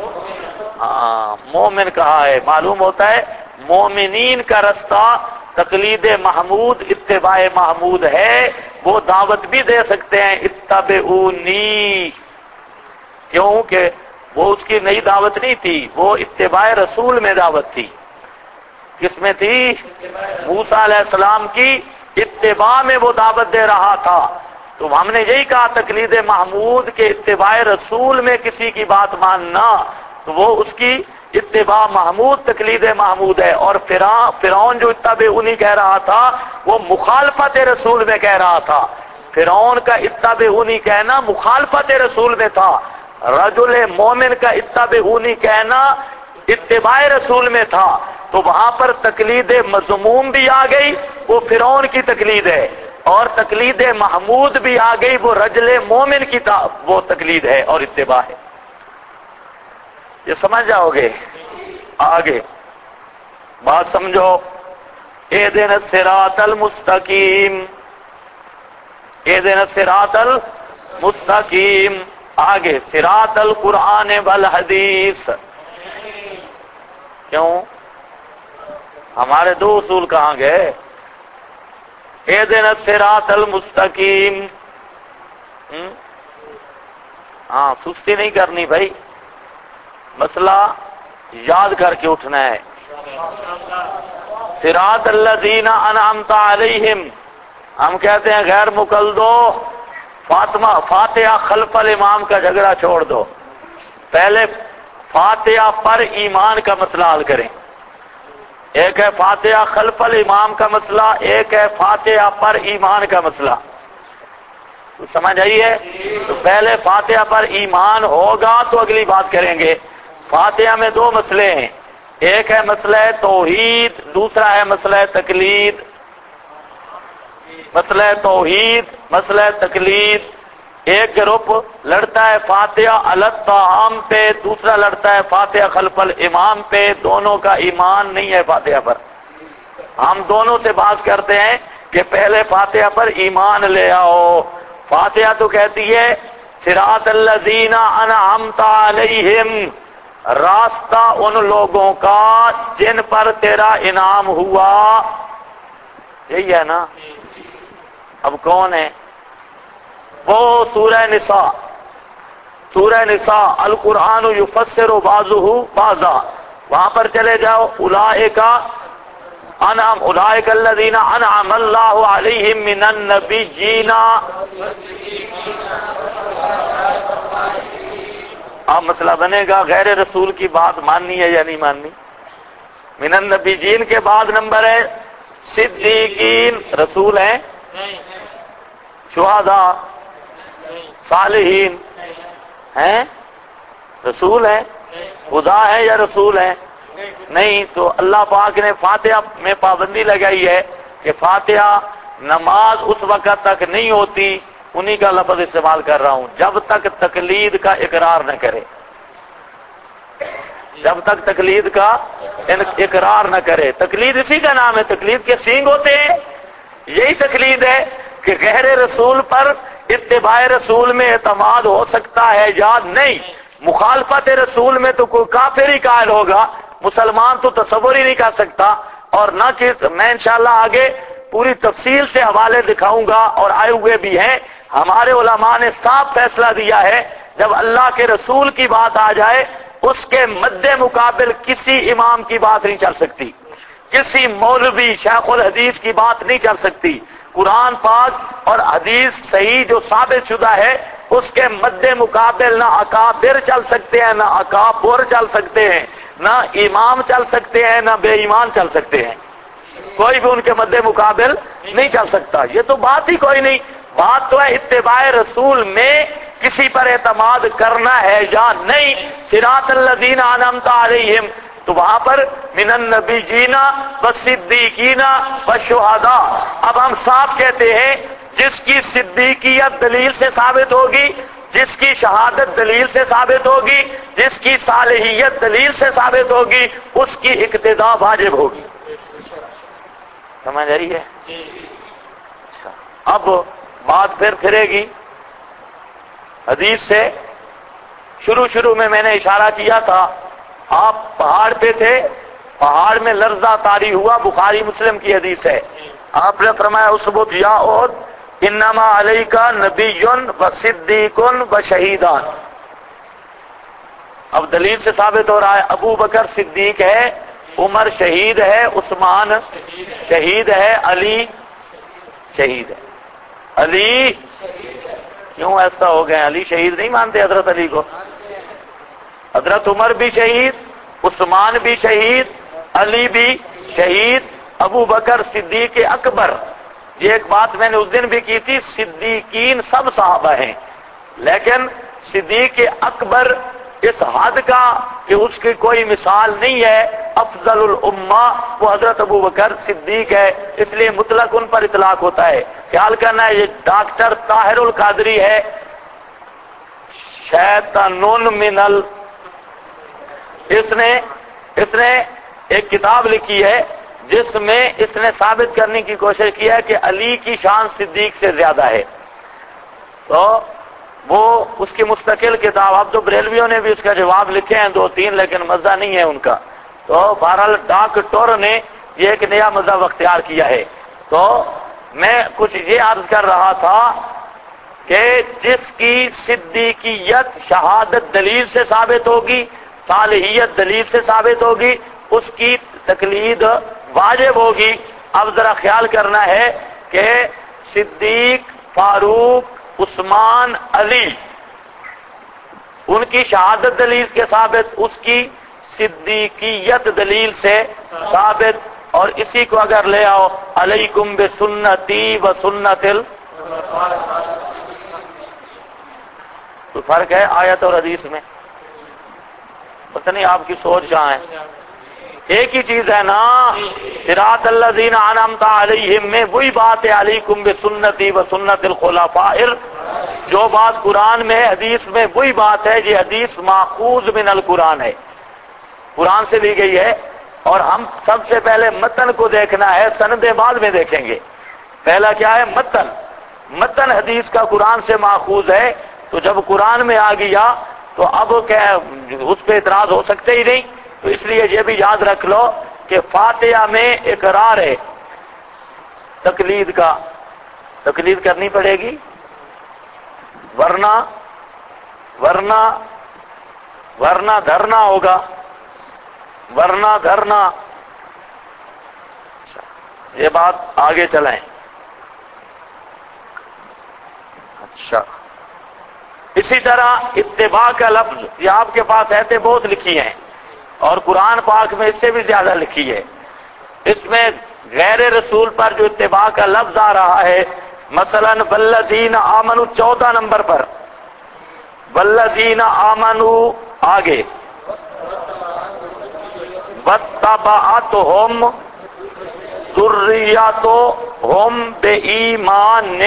مومن کہا ہے، معلوم ہوتا ہے مومنین کا رستہ تقلید محمود اتباع محمود ہے، وہ دعوت بھی دے سکتے ہیں اتبعونی، کیونکہ وہ اس کی نئی دعوت نہیں تھی، وہ اتباع رسول میں دعوت تھی۔ کس میں تھی؟ موسیٰ علیہ السلام کی اتباع میں وہ دعوت دے رہا تھا، تو ہم نے یہی کہا تقلید محمود کے اتباع رسول میں کسی کی بات ماننا، تو وہ اس کی اتباع محمود تقلید محمود ہے، اور فرعون جو اتبعونی کہہ رہا تھا وہ مخالفت رسول میں کہہ رہا تھا، فرعون کا اتبعونی کہنا مخالفت رسول میں تھا، رجل مومن کا اتبعونی کہنا اتباع رسول میں تھا، تو وہاں پر تقلید مذموم بھی آ گئی، وہ فرعون کی تقلید ہے، اور تقلید محمود بھی آ گئی، وہ رجل مومن کی وہ تقلید ہے اور اتباع ہے۔ یہ سمجھ جاؤ گے آگے۔ بات سمجھو، اہدنا الصراط المستقیم، اہدنا الصراط المستقیم، آگے صراط القرآن والحدیث. کیوں؟ ہمارے دو اصول کہاں گئے؟ اہدنا الصراط المستقیم. ہاں سستی نہیں کرنی بھائی، مسئلہ یاد کر کے اٹھنا ہے. صراط الذین انعمت علیہم، ہم کہتے ہیں غیر مقلدو فاتحہ خلف الامام کا جھگڑا چھوڑ دو، پہلے فاتحہ پر ایمان کا مسئلہ حل کریں. ایک ہے فاتحہ خلف الامام کا مسئلہ، ایک ہے فاتحہ پر ایمان کا مسئلہ. سمجھ آئی ہے؟ تو پہلے فاتحہ پر ایمان ہوگا تو اگلی بات کریں گے. فاتحہ میں دو مسئلے ہیں، ایک ہے مسئلہ توحید، دوسرا ہے مسئلہ تقلید. مسئلہ توحید، مسئلہ تقلید. ایک گروپ لڑتا ہے فاتحہ علی الطعام پہ، دوسرا لڑتا ہے فاتحہ خلف الامام پہ. دونوں کا ایمان نہیں ہے فاتحہ پر. ہم دونوں سے بات کرتے ہیں کہ پہلے فاتحہ پر ایمان لے آؤ. فاتحہ تو کہتی ہے صراط الذین انعمت علیہم، راستہ ان لوگوں کا جن پر تیرا انعام ہوا. یہی ہے نا؟ اب کون ہے وہ؟ سورہ نساء، سورہ نساء القرآن یفسر بعضہ بعضا، وہاں پر چلے جاؤ. اولئک انعم، اولئک الذین انعم اللہ علیہم من النبیین. اب مسئلہ بنے گا غیر رسول کی بات ماننی ہے یا نہیں ماننی. من النبیین کے بعد نمبر ہے صدیقین، رسول ہیں؟ شہداء، صالحین ہیں؟ رسول ہیں؟ خدا ہے یا رسول ہیں؟ نہیں. تو اللہ پاک نے فاتحہ میں پابندی لگائی ہے کہ فاتحہ نماز اس وقت تک نہیں ہوتی، انہی کا لفظ استعمال کر رہا ہوں، جب تک تقلید کا اقرار نہ کرے. جب تک تقلید کا اقرار نہ کرے. تقلید اسی کا نام ہے، تقلید کے سینگ ہوتے ہیں. یہی تقلید ہے کہ غیر رسول پر اتباع رسول میں اعتماد ہو سکتا ہے یا نہیں. مخالفت رسول میں تو کوئی کافر ہی قائل ہوگا، مسلمان تو تصور ہی نہیں کر سکتا. اور نہ کہ میں انشاءاللہ آگے پوری تفصیل سے حوالے دکھاؤں گا، اور آئے ہوئے بھی ہیں. ہمارے علماء نے صاف فیصلہ دیا ہے جب اللہ کے رسول کی بات آ جائے اس کے مد مقابل کسی امام کی بات نہیں چل سکتی، کسی مولوی شیخ الحدیث کی بات نہیں چل سکتی. قرآن پاک اور حدیث صحیح جو ثابت شدہ ہے اس کے مد مقابل نہ اکابر چل سکتے ہیں، نہ اکابر چل سکتے ہیں، نہ امام چل سکتے ہیں، نہ بے ایمان چل سکتے ہیں. کوئی بھی ان کے مد مقابل نہیں چل سکتا. یہ تو بات ہی کوئی نہیں. بات تو ہے اتباع رسول میں کسی پر اعتماد کرنا ہے یا نہیں. صراط الذین انعمت علیہم، تو وہاں پر من النبیین والصدیقین والشہداء. اب ہم صاف کہتے ہیں جس کی صدیقیت دلیل سے ثابت ہوگی، جس کی شہادت دلیل سے ثابت ہوگی، جس کی صالحیت دلیل سے ثابت ہوگی، اس کی اقتداء واجب ہوگی. سمجھ رہی ہے؟ اچھا، اب بات پھر پھرے گی حدیث سے. شروع میں نے اشارہ کیا تھا، آپ پہاڑ پہ تھے، پہاڑ میں لرزہ طاری ہوا، بخاری مسلم کی حدیث ہے. آپ نے فرمایا اثبت یا احد انما علیک نبی و صدیق و شہیدان. اب دلیل سے ثابت ہو رہا ہے ابو بکر صدیق ہے، عمر شہید ہے، عثمان شہید ہے، علی شہید ہے. علی کیوں ایسا ہو گئے؟ علی شہید نہیں مانتے حضرت علی کو؟ حضرت عمر بھی شہید، عثمان بھی شہید، علی بھی شہید، ابو بکر صدیق اکبر. یہ ایک بات میں نے اس دن بھی کی تھی، صدیقین سب صحابہ ہیں، لیکن صدیق اکبر اس حد کا کہ اس کی کوئی مثال نہیں ہے. افضل الامہ وہ حضرت ابو بکر صدیق ہے، اس لیے مطلق ان پر اطلاق ہوتا ہے. خیال کرنا ہے یہ ڈاکٹر طاہر القادری ہے، شیطان من ال، اس نے ایک کتاب لکھی ہے جس میں اس نے ثابت کرنے کی کوشش کی ہے کہ علی کی شان صدیق سے زیادہ ہے، تو وہ اس کی مستقل کتاب، اب تو بریلویوں نے بھی اس کا جواب لکھے ہیں 2-3، لیکن مزہ نہیں ہے ان کا، تو بہرحال ڈاکٹر نے یہ ایک نیا مذہب اختیار کیا ہے۔ تو میں کچھ یہ عرض کر رہا تھا کہ جس کی صدیقیت شہادت دلیل سے ثابت ہوگی، صالحیت دلیل سے ثابت ہوگی، اس کی تقلید واجب ہوگی۔ اب ذرا خیال کرنا ہے کہ صدیق، فاروق، عثمان، علی، ان کی شہادت دلیل کے ثابت، اس کی صدیقیت دلیل سے ثابت، اور اسی کو اگر لے آؤ علیکم بسنتی و سنت تو فرق ہے آیت اور حدیث میں؟ پتہ نہیں آپ کی سوچ کہاں ہے، ایک ہی چیز ہے نا، صراط الذین انعمت علیہم میں وہی بات ہے علیکم بسنتی و سنت الخلفاء، جو بات قرآن میں حدیث میں وہی بات ہے، یہ حدیث ماخوذ من القرآن ہے، قرآن سے لی گئی ہے، اور ہم سب سے پہلے متن کو دیکھنا ہے، سندیں بعد میں دیکھیں گے۔ پہلا کیا ہے؟ متن، متن حدیث کا قرآن سے ماخوذ ہے، تو جب قرآن میں آ گیا تو اب کیا اس پہ اعتراض ہو سکتے ہی نہیں، تو اس لیے یہ بھی یاد رکھ لو کہ فاتحہ میں اقرار ہے تقلید کا، تقلید کرنی پڑے گی، ورنہ دھرنا ہوگا، ورنہ دھرنا۔ یہ بات آگے چلائیں۔ اچھا، اسی طرح اتباع کا لفظ، یہ آپ کے پاس ایتیں بہت لکھی ہیں، اور قرآن پاک میں اس سے بھی زیادہ لکھی ہے۔ اس میں غیر رسول پر جو اتباع کا لفظ آ رہا ہے، مثلا والذین آمنوا 14 نمبر پر، والذین آمنوا آگے، واتبعتہم ذریتہم بإیمان،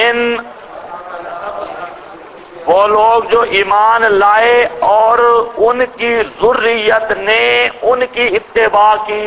وہ لوگ جو ایمان لائے اور ان کی ذریت نے ان کی اتباع کی،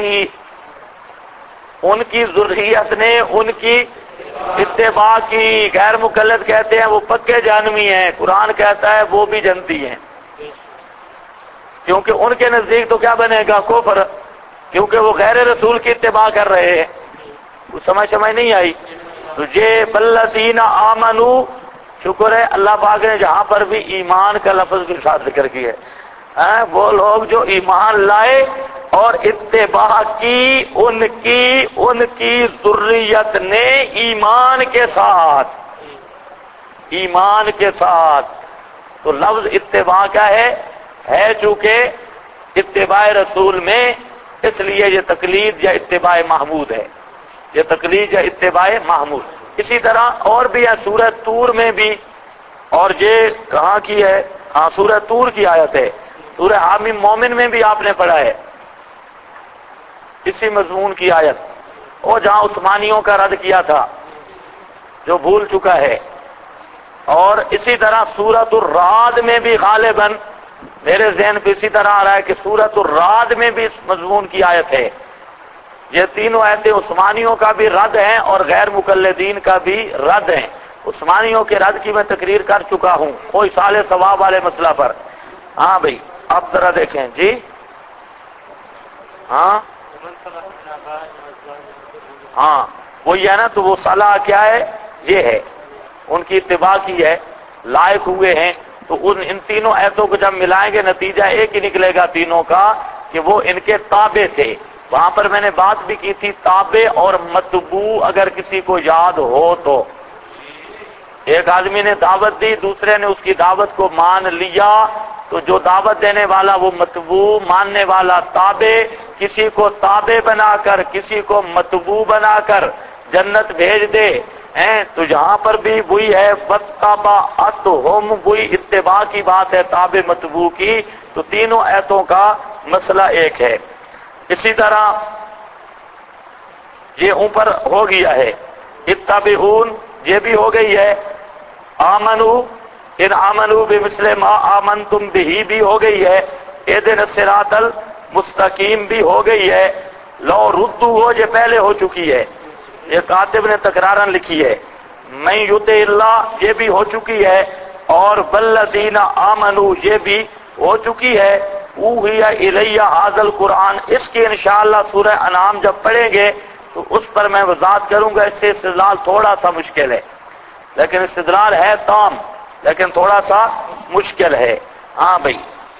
ان کی ذریت نے ان کی اتباع کی۔ غیر مقلد کہتے ہیں وہ پکے جہنمی ہیں، قرآن کہتا ہے وہ بھی جنتی ہیں، کیونکہ ان کے نزدیک تو کیا بنے گا؟ کفر، کیونکہ وہ غیر رسول کی اتباع کر رہے ہیں۔ سمجھ نہیں آئی؟ تو یہ والذین آمنوا، شکر ہے اللہ پاک نے جہاں پر بھی ایمان کا لفظ کے ساتھ ذکر کیا ہے، وہ لوگ جو ایمان لائے اور اتباع کی ان کی ذریت نے ایمان کے ساتھ، ایمان کے ساتھ۔ تو لفظ اتباع کا ہے چونکہ اتباع رسول میں، اس لیے یہ تقلید یا اتباع محمود ہے، یہ تقلید یا اتباع محمود۔ اسی طرح اور بھی ہے سورہ طور میں بھی، اور یہ کہاں کی ہے؟ ہاں سورہ طور کی آیت ہے، سورہ حامیم مومن میں بھی آپ نے پڑھا ہے اسی مضمون کی آیت، اور جہاں عثمانیوں کا رد کیا تھا جو بھول چکا ہے۔ اور اسی طرح سورۃ الرعد میں بھی غالباً میرے ذہن پہ اسی طرح آ رہا ہے کہ سورۃ الرعد میں بھی اس مضمون کی آیت ہے۔ یہ تینوں آیتیں عثمانیوں کا بھی رد ہیں اور غیر مقلدین کا بھی رد ہیں۔ عثمانیوں کے رد کی میں تقریر کر چکا ہوں کوئی سال ثواب والے مسئلہ پر۔ ہاں بھائی اب ذرا دیکھیں جی، ہاں وہ یہ ہے نا، تو وہ صلاح کیا ہے؟ یہ ہے ان کی اتباع کی ہے، لائق ہوئے ہیں، تو ان تینوں آیتوں کو جب ملائیں گے نتیجہ ایک ہی نکلے گا تینوں کا، کہ وہ ان کے تابع تھے۔ وہاں پر میں نے بات بھی کی تھی، تابع اور متبوع اگر کسی کو یاد ہو تو، ایک آدمی نے دعوت دی، دوسرے نے اس کی دعوت کو مان لیا، تو جو دعوت دینے والا وہ متبوع، ماننے والا تابع، کسی کو تابع بنا کر کسی کو متبوع بنا کر جنت بھیج دے ہیں، تو یہاں پر بھی وہی ہے، واتبعتہم، وہی اتباع کی بات ہے، تابع متبوع کی، تو تینوں آیتوں کا مسئلہ ایک ہے۔ اسی طرح یہ اوپر ہو گیا ہے اتبعون، یہ بھی ہو گئی ہے، آمنو ان آمنو بمثل ما آمنتم بہ بھی ہو گئی ہے، اہدنا الصراط المستقیم بھی ہو گئی ہے، لو ردو ہو یہ پہلے ہو چکی ہے، یہ کاتب نے تکرارن لکھی ہے، میں یطع اللہ یہ بھی ہو چکی ہے، اور والذین آمنوا یہ بھی ہو چکی ہے، اوحی الی ھذا القرآن، اس کی انشاءاللہ سورہ انعام جب پڑھیں گے تو اس پر میں وضاحت کروں گا، اس سے استدلال تھوڑا سا مشکل ہے، لیکن استدلال ہے تام لیکن تھوڑا سا مشکل ہے۔ ہاں بھائی،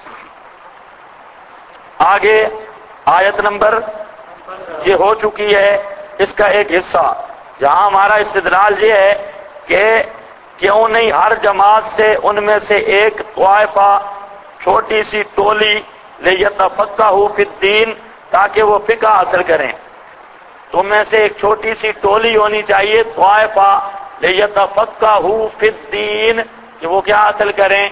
آگے آیت نمبر یہ ہو چکی ہے، اس کا ایک حصہ جہاں ہمارا استدلال یہ ہے کہ کیوں نہیں ہر جماعت سے ان میں سے ایک طائفہ، چھوٹی سی ٹولی، لیتفقہوا فی الدین، تاکہ وہ فقہ حاصل کریں۔ تم میں سے ایک چھوٹی سی ٹولی ہونی چاہیے، طائفہ، لیتفقہوا فی الدین، کہ وہ کیا حاصل کریں؟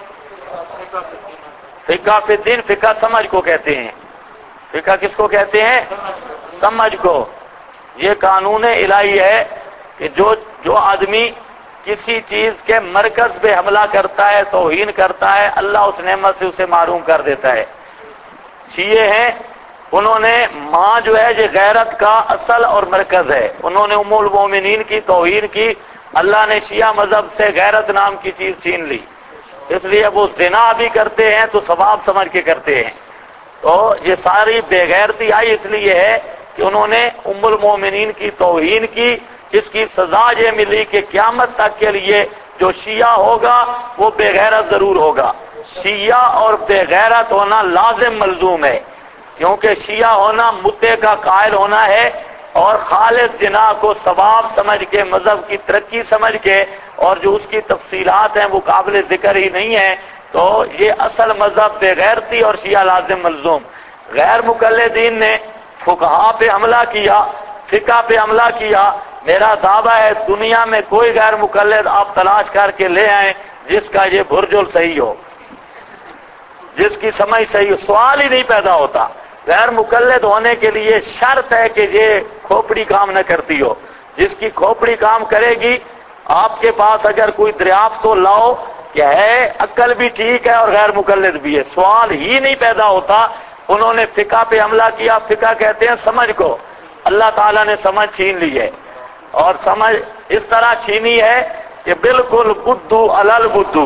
فقہ فی الدین، فقہ سمجھ کو کہتے ہیں۔ فقہ کس کو کہتے ہیں؟ سمجھ کو۔ یہ قانون الہی ہے کہ جو آدمی کسی چیز کے مرکز پہ حملہ کرتا ہے، توہین کرتا ہے، اللہ اس نعمت سے اسے محروم کر دیتا ہے۔ شیعہ ہیں، انہوں نے ماں جو ہے یہ غیرت کا اصل اور مرکز ہے، انہوں نے ام المومنین کی توہین کی، اللہ نے شیعہ مذہب سے غیرت نام کی چیز چھین لی، اس لیے وہ زنا بھی کرتے ہیں تو ثواب سمجھ کے کرتے ہیں۔ تو یہ ساری بے غیرتی آئی اس لیے ہے کہ انہوں نے ام المومنین کی توہین کی، اس کی سزا یہ ملی کہ قیامت تک کے لیے جو شیعہ ہوگا وہ بے غیرت ضرور ہوگا۔ شیعہ اور بے غیرت ہونا لازم ملزوم ہے، کیونکہ شیعہ ہونا مدعے کا قائل ہونا ہے، اور خالص زنا کو ثواب سمجھ کے، مذہب کی ترقی سمجھ کے، اور جو اس کی تفصیلات ہیں وہ قابل ذکر ہی نہیں ہے۔ تو یہ اصل مذہب بے غیرتی اور شیعہ لازم ملزوم۔ غیر مقلدین نے فقہا پہ حملہ کیا، فقہ پہ حملہ کیا۔ میرا دعویٰ ہے دنیا میں کوئی غیر مقلد آپ تلاش کر کے لے آئیں جس کا یہ برجل صحیح ہو، جس کی سمجھ صحیح ہو، سوال ہی نہیں پیدا ہوتا۔ غیر مقلد ہونے کے لیے شرط ہے کہ یہ کھوپڑی کام نہ کرتی ہو، جس کی کھوپڑی کام کرے گی، آپ کے پاس اگر کوئی دریافت تو لاؤ کہ ہے عقل بھی ٹھیک ہے اور غیر مقلد بھی ہے، سوال ہی نہیں پیدا ہوتا۔ انہوں نے فقہ پہ حملہ کیا، فقہ کہتے ہیں سمجھ کو، اللہ تعالیٰ نے سمجھ چھین لی ہے، اور سمجھ اس طرح چھینی ہے کہ بالکل بدو علل بدو۔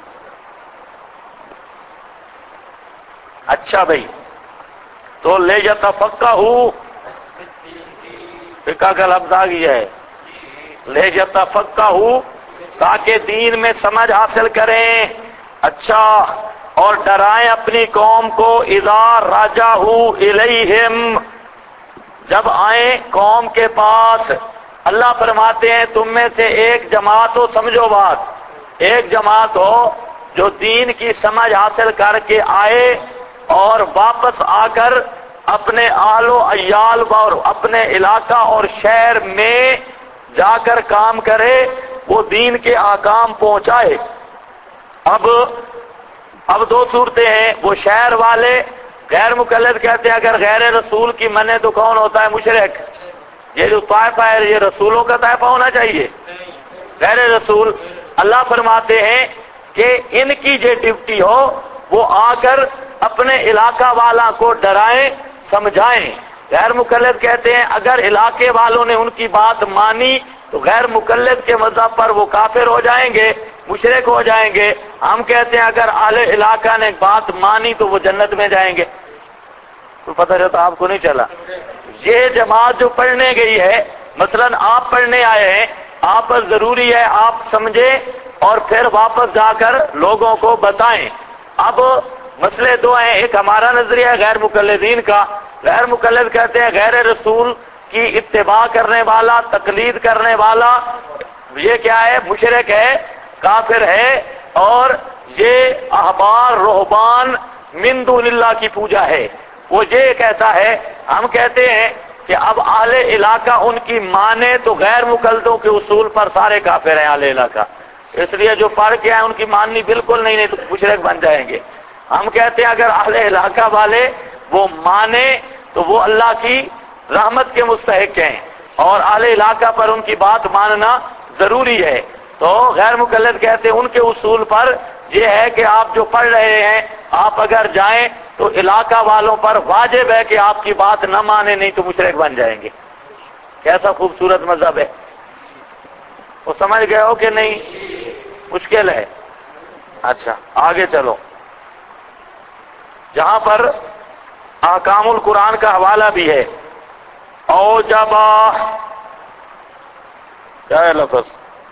اچھا بھائی، تو لے یتفقہوا، فقہ کا لفظ آ گیا ہے، لے یتفقہوا، تاکہ دین میں سمجھ حاصل کریں۔ اچھا، اور ڈرائیں اپنی قوم کو، اذا رجعوا الیہم، جب آئیں قوم کے پاس۔ اللہ فرماتے ہیں تم میں سے ایک جماعت ہو، سمجھو بات، ایک جماعت ہو جو دین کی سمجھ حاصل کر کے آئے اور واپس آ کر اپنے اہل و عیال اور اپنے علاقہ اور شہر میں جا کر کام کرے، وہ دین کے احکام پہنچائے۔ اب دو صورتیں ہیں، وہ شہر والے غیر مقلد کہتے ہیں اگر غیر رسول کی منے تو کون ہوتا ہے؟ مشرک۔ یہ جو طائفہ ہے یہ رسولوں کا طائفہ ہونا چاہیے، غیر رسول۔ اللہ فرماتے ہیں کہ ان کی جو ڈیوٹی ہو وہ آ کر اپنے علاقہ والا کو ڈرائیں، سمجھائیں۔ غیر مقلد کہتے ہیں اگر علاقے والوں نے ان کی بات مانی تو غیر مقلد کے مذہب پر وہ کافر ہو جائیں گے، مشرک ہو جائیں گے۔ ہم کہتے ہیں اگر اہل علاقہ نے بات مانی تو وہ جنت میں جائیں گے۔ تو پتہ چلتا آپ کو نہیں چلا؟ یہ جماعت جو پڑھنے گئی ہے، مثلا آپ پڑھنے آئے ہیں، آپ پر ضروری ہے آپ سمجھیں اور پھر واپس جا کر لوگوں کو بتائیں۔ اب مسئلے دو ہیں، ایک ہمارا نظریہ ہے غیر مقلدین کا۔ غیر مقلد کہتے ہیں غیر رسول کی اتباع کرنے والا، تقلید کرنے والا، یہ کیا ہے؟ مشرک ہے، کافر ہے، اور یہ احبار رہبان من دون اللہ کی پوجا ہے۔ وہ یہ کہتا ہے، ہم کہتے ہیں کہ اب اہل علاقہ ان کی مانے تو غیر مقلدوں کے اصول پر سارے کافر ہیں اہل علاقہ، اس لیے جو پڑھ کے ہیں ان کی ماننی بالکل نہیں تو مشرک بن جائیں گے۔ ہم کہتے ہیں اگر اہل علاقہ والے وہ مانے تو وہ اللہ کی رحمت کے مستحق ہیں، اور اہل علاقہ پر ان کی بات ماننا ضروری ہے۔ تو غیر مقلد کہتے ہیں ان کے اصول پر یہ ہے کہ آپ جو پڑھ رہے ہیں آپ اگر جائیں تو علاقہ والوں پر واجب ہے کہ آپ کی بات نہ مانے، نہیں تو مشرک بن جائیں گے۔ کیسا خوبصورت مذہب ہے، وہ سمجھ گئے ہو کہ نہیں؟ مشکل ہے۔ اچھا آگے چلو، جہاں پر احکام القرآن کا حوالہ بھی ہے۔ اوجبا، کیا ہے لفظ؟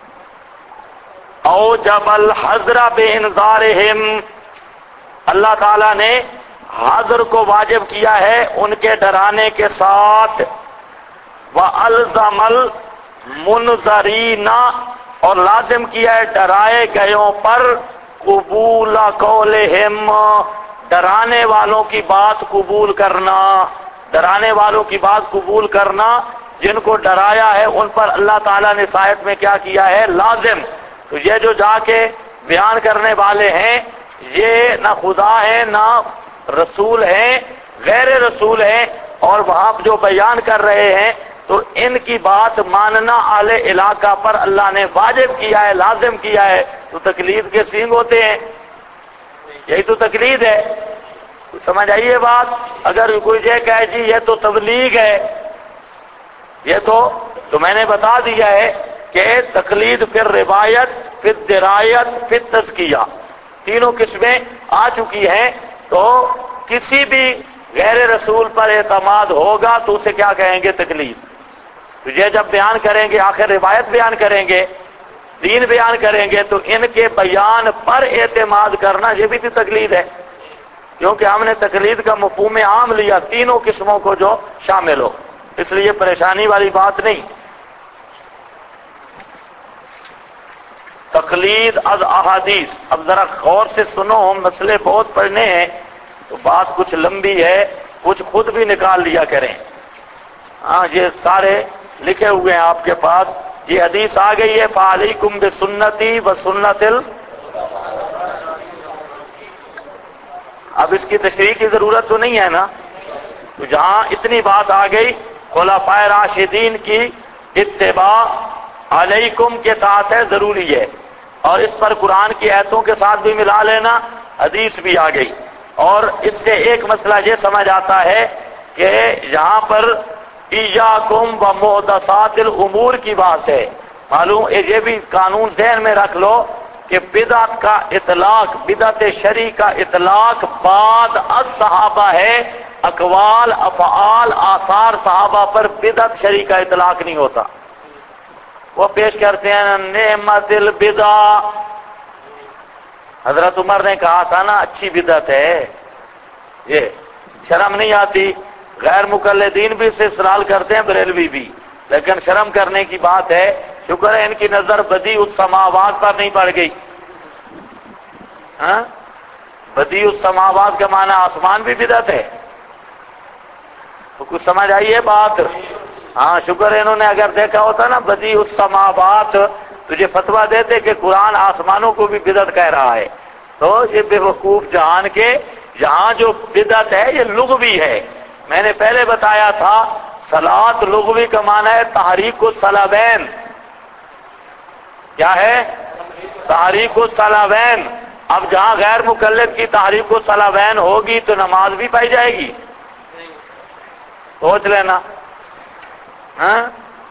اوجب الحذر بانذارہم، اللہ تعالیٰ نے حذر کو واجب کیا ہے ان کے ڈرانے کے ساتھ۔ وَأَلْزَمَ الْمُنذَرِينَ، اور لازم کیا ہے ڈرائے گئےوں پر قبول قولہم، ڈرانے والوں کی بات قبول کرنا، ڈرانے والوں کی بات قبول کرنا، جن کو ڈرایا ہے ان پر اللہ تعالیٰ نے آیت میں کیا کیا ہے؟ لازم۔ تو یہ جو جا کے بیان کرنے والے ہیں یہ نہ خدا ہیں نہ رسول ہیں، غیر رسول ہیں، اور وہاں جو بیان کر رہے ہیں تو ان کی بات ماننا اہل علاقہ پر اللہ نے واجب کیا ہے، لازم کیا ہے۔ تو تقلید کے سینگ ہوتے ہیں، یہی تو تقلید ہے۔ سمجھ آئیے بات؟ اگر کوئی یہ کہے جی یہ تو تبلیغ ہے، یہ تو میں نے بتا دیا ہے کہ تقلید پھر روایت پھر درایت پھر تزکیہ، تینوں قسمیں آ چکی ہیں۔ تو کسی بھی غیر رسول پر اعتماد ہوگا تو اسے کیا کہیں گے؟ تقلید۔ تو یہ جب بیان کریں گے، آخر روایت بیان کریں گے، دین بیان کریں گے، تو ان کے بیان پر اعتماد کرنا یہ بھی تو تقلید ہے، کیونکہ ہم نے تقلید کا مفہوم عام لیا، تینوں قسموں کو جو شامل ہو، اس لیے پریشانی والی بات نہیں۔ تقلید از احادیث، اب ذرا غور سے سنو، مسئلے بہت پڑھنے ہیں تو بات کچھ لمبی ہے، کچھ خود بھی نکال لیا کریں۔ ہاں یہ سارے لکھے ہوئے ہیں آپ کے پاس، یہ حدیث آ گئی ہے فعلیکم بسنتی وسنت اب اس کی تشریح کی ضرورت تو نہیں ہے نا؟ تو جہاں اتنی بات آ گئی خلفائے راشدین کی اتباع علیکم کے ساتھ ہے، ضروری ہے، اور اس پر قرآن کی آیتوں کے ساتھ بھی ملا لینا، حدیث بھی آ گئی۔ اور اس سے ایک مسئلہ یہ سمجھ آتا ہے کہ یہاں پر ایاکم ومحدثات الامور کی بات ہے، معلوم یہ بھی قانون ذہن میں رکھ لو کہ بدعت کا اطلاق، بدعت شرعی کا اطلاق بعد از صحابہ ہے، اقوال افعال آثار صحابہ پر بدعت شرعی کا اطلاق نہیں ہوتا۔ وہ پیش کرتے ہیں نعمت البدع، حضرت عمر نے کہا تھا نا اچھی بدعت ہے، یہ شرم نہیں آتی، غیر مقلدین بھی اسے استعمال کرتے ہیں، بریلوی بھی، لیکن شرم کرنے کی بات ہے۔ شکر ہے ان کی نظر بدیع السماوات پر نہیں پڑ گئی۔ ہاں بدیع السماوات کا معنی آسمان بھی بدعت ہے، تو کچھ سمجھ آئی ہے بات؟ ہاں شکر ہے انہوں نے اگر دیکھا ہوتا نا بدیع السماوات تجھے فتویٰ دیتے کہ قرآن آسمانوں کو بھی بدعت کہہ رہا ہے۔ تو یہ بے وقوف جہان کے، یہاں جو بدعت ہے یہ لغوی ہے، میں نے پہلے بتایا تھا صلاۃ لغوی کا معنی ہے تحریک الصلابین، کیا ہے؟ تحریک الصلابین۔ اب جہاں غیر مقلد کی تحریک الصلابین ہوگی تو نماز بھی پائی جائے گی، سوچ لینا۔ ہاں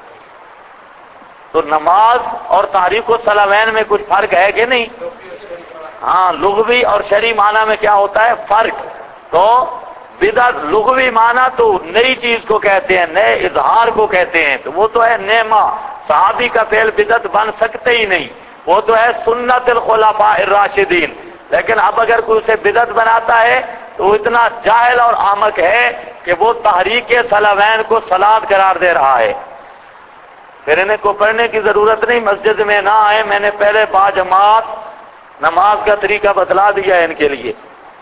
تو نماز اور تحریک الصلابین میں کچھ فرق ہے کہ نہیں؟ ہاں لغوی اور شرعی معنی میں کیا ہوتا ہے؟ فرق۔ تو بدعت لغوی معنی تو نئی چیز کو کہتے ہیں، نئے اظہار کو کہتے ہیں، تو وہ تو ہے نعمہ، صحابی کا فعل بدعت بن سکتے ہی نہیں، وہ تو ہے سنت الخلفاء الراشدین۔ لیکن اب اگر کوئی اسے بدعت بناتا ہے تو وہ اتنا جاہل اور احمق ہے کہ وہ تحریک صلابین کو صلاۃ قرار دے رہا ہے۔ پھر انہیں کو پڑھنے کی ضرورت نہیں، مسجد میں نہ آئے، میں نے پہلے باجماعت نماز کا طریقہ بتلا دیا ہے ان کے لیے۔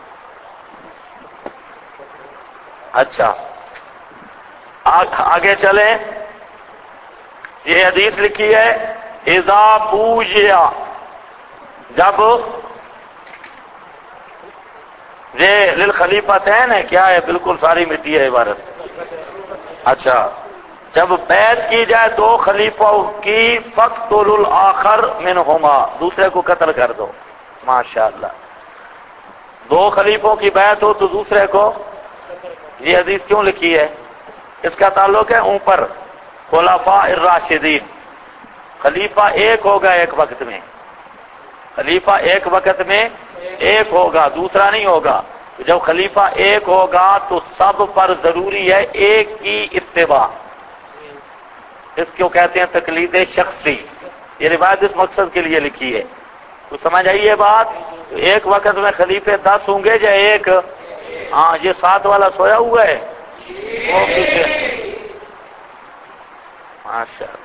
اچھا آگے چلیں، یہ حدیث لکھی ہے اذا بوجیا، جب یہ للخلیفتین ہے، کیا ہے؟ بالکل ساری مٹی ہے عبارت۔ اچھا جب بیعت کی جائے دو خلیفوں کی فقتلوا الآخر منہما، دوسرے کو قتل کر دو۔ ماشاءاللہ، دو خلیفوں کی بیعت ہو تو دوسرے کو، یہ حدیث کیوں لکھی ہے؟ اس کا تعلق ہے اوپر خلفاء الراشدین، خلیفہ ایک ہوگا ایک وقت میں، خلیفہ ایک وقت میں ایک ہوگا، دوسرا نہیں ہوگا۔ جب خلیفہ ایک ہوگا تو سب پر ضروری ہے ایک کی اتباع، اس کو کہتے ہیں تقلید شخصی۔ یہ روایت اس مقصد کے لیے لکھی ہے، تو سمجھ آئیے بات؟ ایک وقت میں خلیفے 10 ہوں گے یا ایک؟ ہاں، یہ 7 والا سویا ہوا ہے، وہ پیچھے۔ ماشاءاللہ۔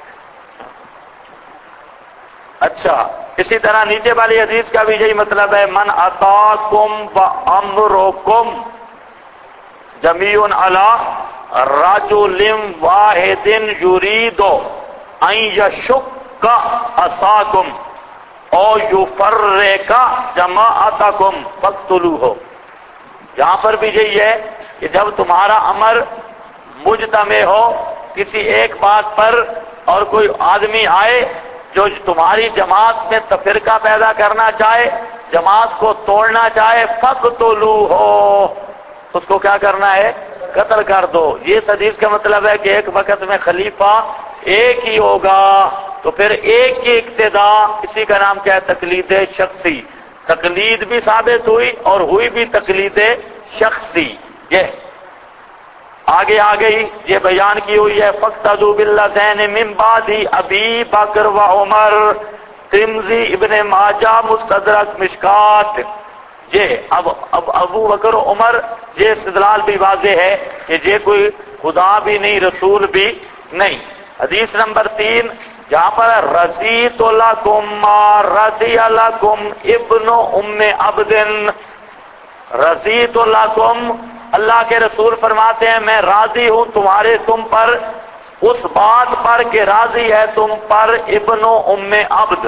اچھا، اسی طرح نیچے والی حدیث کا بھی یہی مطلب ہے، من اتاکم وامرکم جمیع علی رجل واحد یرید ان یشق عصاکم او یفرق جماعتکم فاقتلوہ۔ یہاں پر بھی یہی ہے کہ جب تمہارا امر مجتمع ہو کسی ایک بات پر اور کوئی آدمی آئے جو تمہاری جماعت میں تفرقہ پیدا کرنا چاہے، جماعت کو توڑنا چاہے، فاقتلوہ، اس کو کیا کرنا ہے؟ قتل کر دو۔ یہ اس حدیث کا مطلب ہے کہ ایک وقت میں خلیفہ ایک ہی ہوگا، تو پھر ایک کی اقتداء، اسی کا نام کیا ہے؟ تقلید شخصی۔ تقلید بھی ثابت ہوئی اور ہوئی بھی تقلید شخصی۔ یہ آگے ہی یہ بیان کی ہوئی ہے، فَاقْتَدُوا بِالَّذَيْنِ مِن بَعْدِ أَبِي بَکر وعمر، ترمذی، ابن ماجہ، مستدرک، مشکات۔ یہ اب ابو بکر و عمر، یہ استدلال بھی واضح ہے کہ یہ کوئی خدا بھی نہیں، رسول بھی نہیں۔ حدیث نمبر 3، جہاں پر رضیت لکم ما رضی لکم ابن ام عبد، رضیت لکم، اللہ کے رسول فرماتے ہیں میں راضی ہوں تم پر اس بات پر کہ راضی ہے تم پر ابن ام عبد۔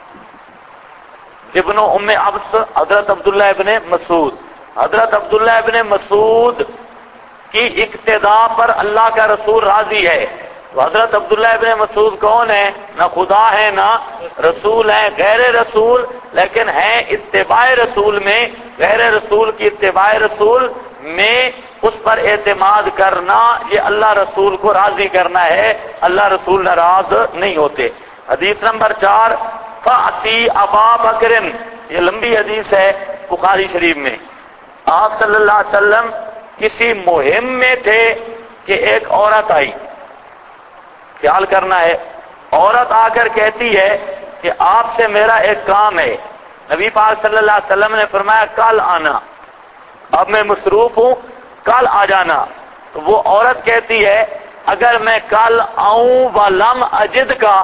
ابن ام عبد حضرت عبداللہ ابن مسعود، حضرت عبداللہ ابن مسعود کی اقتداء پر اللہ کا رسول راضی ہے۔ تو حضرت عبداللہ ابن مسعود کون ہے؟ نہ خدا ہے نہ رسول ہے، غیر رسول، لیکن ہیں اتباع رسول میں، غیر رسول کی اتباع رسول میں اس پر اعتماد کرنا، یہ اللہ رسول کو راضی کرنا ہے، اللہ رسول ناراض نہیں ہوتے۔ حدیث نمبر 4، فَأْتِي أَبَا بَکر، یہ لمبی حدیث ہے بخاری شریف میں۔ آپ صلی اللہ علیہ وسلم کسی مہم میں تھے کہ ایک عورت آئی، خیال کرنا ہے، عورت آ کر کہتی ہے کہ آپ سے میرا ایک کام ہے۔ نبی پاک صلی اللہ علیہ وسلم نے فرمایا کل آنا، اب میں مصروف ہوں، کل آ جانا۔ تو وہ عورت کہتی ہے اگر میں کل آؤں ولم اجد کا،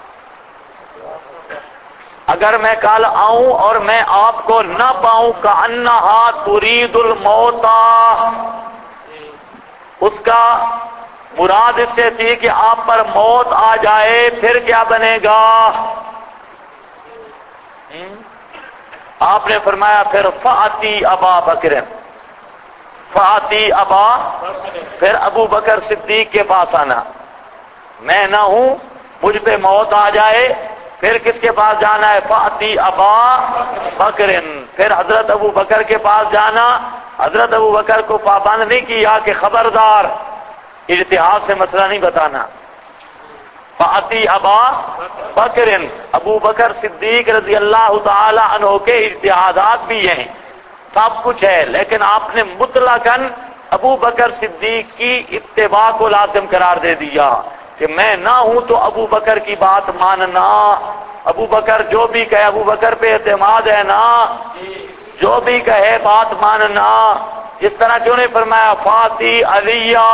اگر میں کل آؤں اور میں آپ کو نہ پاؤں، کأنہا ترید الموت، اس کا مراد اس سے تھی کہ آپ پر موت آ جائے، پھر کیا بنے گا؟ آپ نے فرمایا پھر فاتی ابا بکر، فاتی ابا، پھر ابو بکر صدیق کے پاس آنا، میں نہ ہوں، مجھ پہ موت آ جائے، پھر کس کے پاس جانا ہے؟ فاتی ابا بکر، پھر حضرت ابو بکر کے پاس جانا۔ حضرت ابو بکر کو پابند نہیں کیا کہ خبردار اجتہاد سے مسئلہ نہیں بتانا۔ فاتی ابا بکر، ابو بکر صدیق رضی اللہ تعالی عنہ کے اجتہادات بھی ہیں، سب کچھ ہے، لیکن آپ نے مطلقاً ابو بکر صدیق کی اتباع کو لازم قرار دے دیا کہ میں نہ ہوں تو ابو بکر کی بات ماننا، ابو بکر جو بھی کہے، ابو بکر پہ اعتماد ہے نا، جو بھی کہے بات ماننا۔ اس طرح کیوں نہیں فرمایا فاتی علیہ؟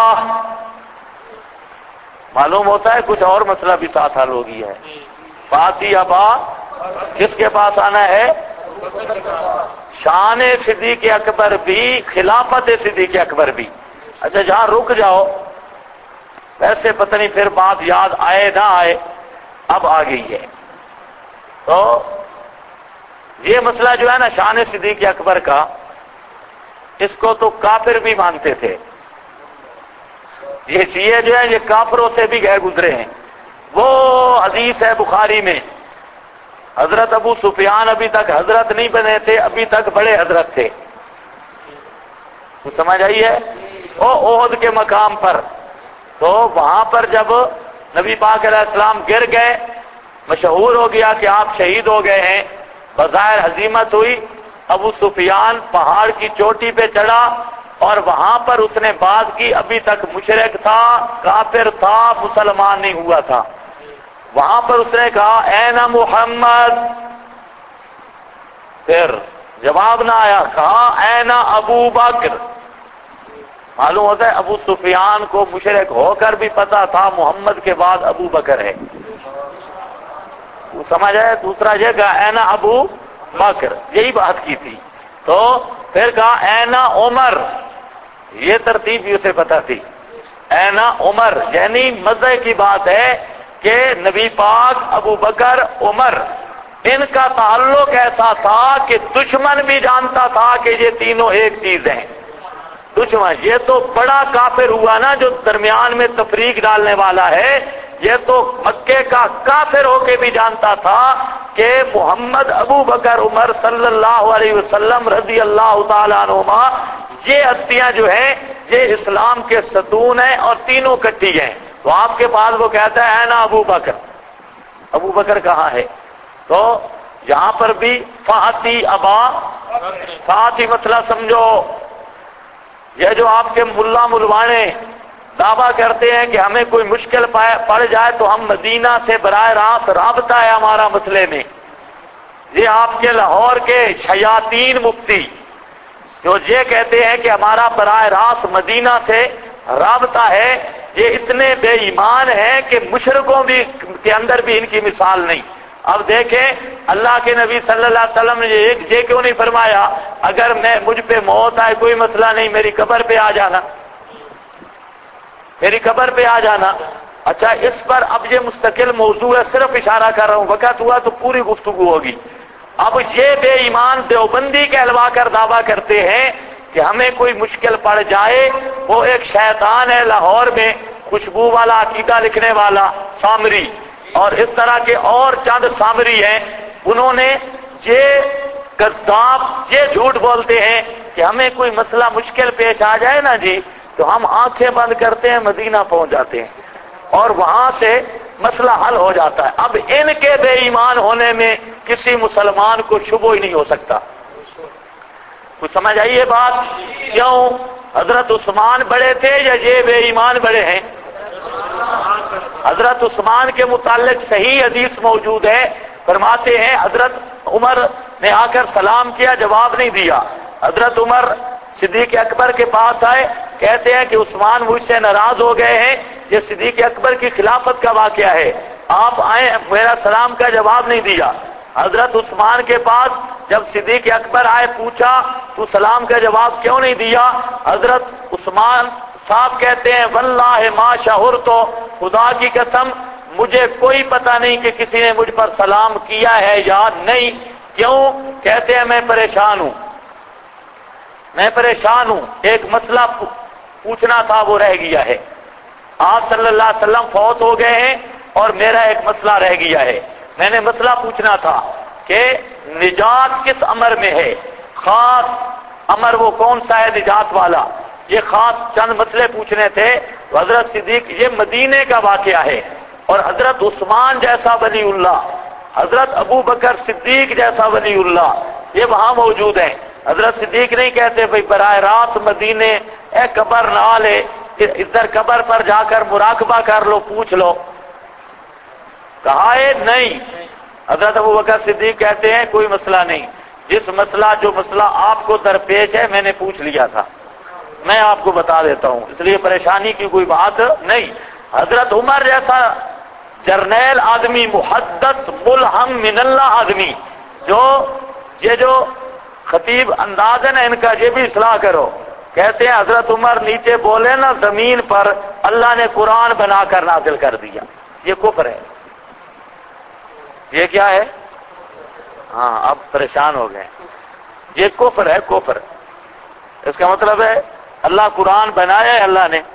معلوم ہوتا ہے کچھ اور مسئلہ بھی ساتھ حل ہو گیا ہے۔ فاتی ابا، کس کے پاس آنا ہے؟ شان صدیق اکبر بھی، خلافت صدیق اکبر بھی۔ اچھا جہاں رک جاؤ، ویسے پتہ نہیں پھر بات یاد آئے نہ آئے، اب آ گئی ہے۔ تو یہ مسئلہ جو ہے نا شان صدیق اکبر کا، اس کو تو کافر بھی مانتے تھے، یہ شیعہ جو ہیں یہ کافروں سے بھی گئے گزرے ہیں۔ وہ حدیث ہے بخاری میں، حضرت ابو سفیان ابھی تک حضرت نہیں بنے تھے، ابھی تک بڑے حضرت تھے. تو سمجھ آئی ہے؟ احد کے مقام پر تو وہاں پر جب نبی پاک علیہ السلام گر گئے، مشہور ہو گیا کہ آپ شہید ہو گئے ہیں، بظاہر ہزیمت ہوئی. ابو سفیان پہاڑ کی چوٹی پہ چڑھا اور وہاں پر اس نے بات کی، ابھی تک مشرک تھا، کافر تھا، مسلمان نہیں ہوا تھا. وہاں پر اس نے کہا این محمد، پھر جواب نہ آیا، کہا این ابو بکر. معلوم ہوتا ہے ابو سفیان کو مشرک ہو کر بھی پتا تھا محمد کے بعد ابو بکر ہے. وہ سمجھ آئے؟ دوسرا یہ کہا این ابو بکر، یہی بات کی تھی. تو پھر کہا این عمر، یہ ترتیب بھی اسے پتا تھی. این عمر یعنی مزے کی بات ہے کہ نبی پاک، ابو بکر، عمر، ان کا تعلق ایسا تھا کہ دشمن بھی جانتا تھا کہ یہ تینوں ایک چیز ہیں. دشمن یہ تو بڑا کافر ہوا نا جو درمیان میں تفریق ڈالنے والا ہے. یہ تو مکے کا کافر ہو کے بھی جانتا تھا کہ محمد، ابو بکر، عمر صلی اللہ علیہ وسلم رضی اللہ تعالیٰ عنہما، یہ ہستیاں جو ہیں یہ اسلام کے ستون ہیں اور تینوں کٹھی ہیں. تو آپ کے پاس وہ کہتا ہے نا ابو بکر. ابو بکر کہاں ہے؟ تو یہاں پر بھی فاتی ابا، فاتی مسئلہ سمجھو. یہ جو آپ کے ملا ملوانے دعویٰ کرتے ہیں کہ ہمیں کوئی مشکل پڑ جائے تو ہم مدینہ سے براہ راست رابطہ ہے ہمارا مسئلے میں، یہ آپ کے لاہور کے شیاطین مفتی جو یہ کہتے ہیں کہ ہمارا براہ راست مدینہ سے رابطہ ہے، یہ اتنے بے ایمان ہیں کہ مشرکوں بھی کے اندر بھی ان کی مثال نہیں. اب دیکھیں اللہ کے نبی صلی اللہ علیہ وسلم نے یہ کیوں نہیں فرمایا اگر مجھ پہ موت آئے کوئی مسئلہ نہیں، میری قبر پہ آ جانا، میری قبر پہ آ جانا. اچھا اس پر اب یہ مستقل موضوع ہے، صرف اشارہ کر رہا ہوں، وقت ہوا تو پوری گفتگو ہوگی. اب یہ بے ایمان دیوبندی کہلوا کر دعویٰ کرتے ہیں کہ ہمیں کوئی مشکل پڑ جائے. وہ ایک شیطان ہے لاہور میں خوشبو والا عقیدہ لکھنے والا سامری، اور اس طرح کے اور چند سامری ہیں، انہوں نے یہ کذاب یہ جھوٹ بولتے ہیں کہ ہمیں کوئی مسئلہ مشکل پیش آ جائے نا جی تو ہم آنکھیں بند کرتے ہیں، مدینہ پہنچ جاتے ہیں اور وہاں سے مسئلہ حل ہو جاتا ہے. اب ان کے بے ایمان ہونے میں کسی مسلمان کو شبہ ہی نہیں ہو سکتا. کچھ سمجھ آئی یہ بات؟ کیوں حضرت عثمان بڑے تھے یا یہ بے ایمان بڑے ہیں؟ حضرت عثمان کے متعلق صحیح حدیث موجود ہے، فرماتے ہیں حضرت عمر نے آ کر سلام کیا، جواب نہیں دیا. حضرت عمر صدیق اکبر کے پاس آئے، کہتے ہیں کہ عثمان مجھ سے ناراض ہو گئے ہیں، یہ صدیق اکبر کی خلافت کا واقعہ ہے، آپ آئے، میرا سلام کا جواب نہیں دیا. حضرت عثمان کے پاس جب صدیق اکبر آئے پوچھا تو سلام کا جواب کیوں نہیں دیا؟ حضرت عثمان صاحب کہتے ہیں واللہ ما شعرت، خدا کی قسم مجھے کوئی پتہ نہیں کہ کسی نے مجھ پر سلام کیا ہے یا نہیں. کیوں؟ کہتے ہیں میں پریشان ہوں، میں پریشان ہوں، ایک مسئلہ پوچھنا تھا وہ رہ گیا ہے. آپ صلی اللہ علیہ وسلم فوت ہو گئے ہیں اور میرا ایک مسئلہ رہ گیا ہے. میں نے مسئلہ پوچھنا تھا کہ نجات کس امر میں ہے، خاص امر وہ کون سا ہے نجات والا، یہ خاص چند مسئلے پوچھنے تھے. حضرت صدیق، یہ مدینے کا واقعہ ہے اور حضرت عثمان جیسا ولی اللہ، حضرت ابو بکر صدیق جیسا ولی اللہ یہ وہاں موجود ہیں. حضرت صدیق نہیں کہتے بھئی براہ راست مدینے قبر نہ لے، ادھر قبر پر جا کر مراقبہ کر لو، پوچھ لو. کہا ہے نہیں. حضرت ابو بکر صدیق کہتے ہیں کوئی مسئلہ نہیں، جو مسئلہ آپ کو درپیش ہے میں نے پوچھ لیا تھا، میں آپ کو بتا دیتا ہوں، اس لیے پریشانی کی کوئی بات نہیں. حضرت عمر جیسا جرنیل آدمی، محدث ملہم من اللہ آدمی، جو خطیب انداز ہے نا ان کا، یہ بھی اصلاح کرو. کہتے ہیں حضرت عمر نیچے بولے نا زمین پر اللہ نے قرآن بنا کر نازل کر دیا، یہ کفر ہے. یہ کیا ہے؟ ہاں اب پریشان ہو گئے، یہ کفر ہے، کفر. اس کا مطلب ہے اللہ قرآن بنایا ہے، اللہ نے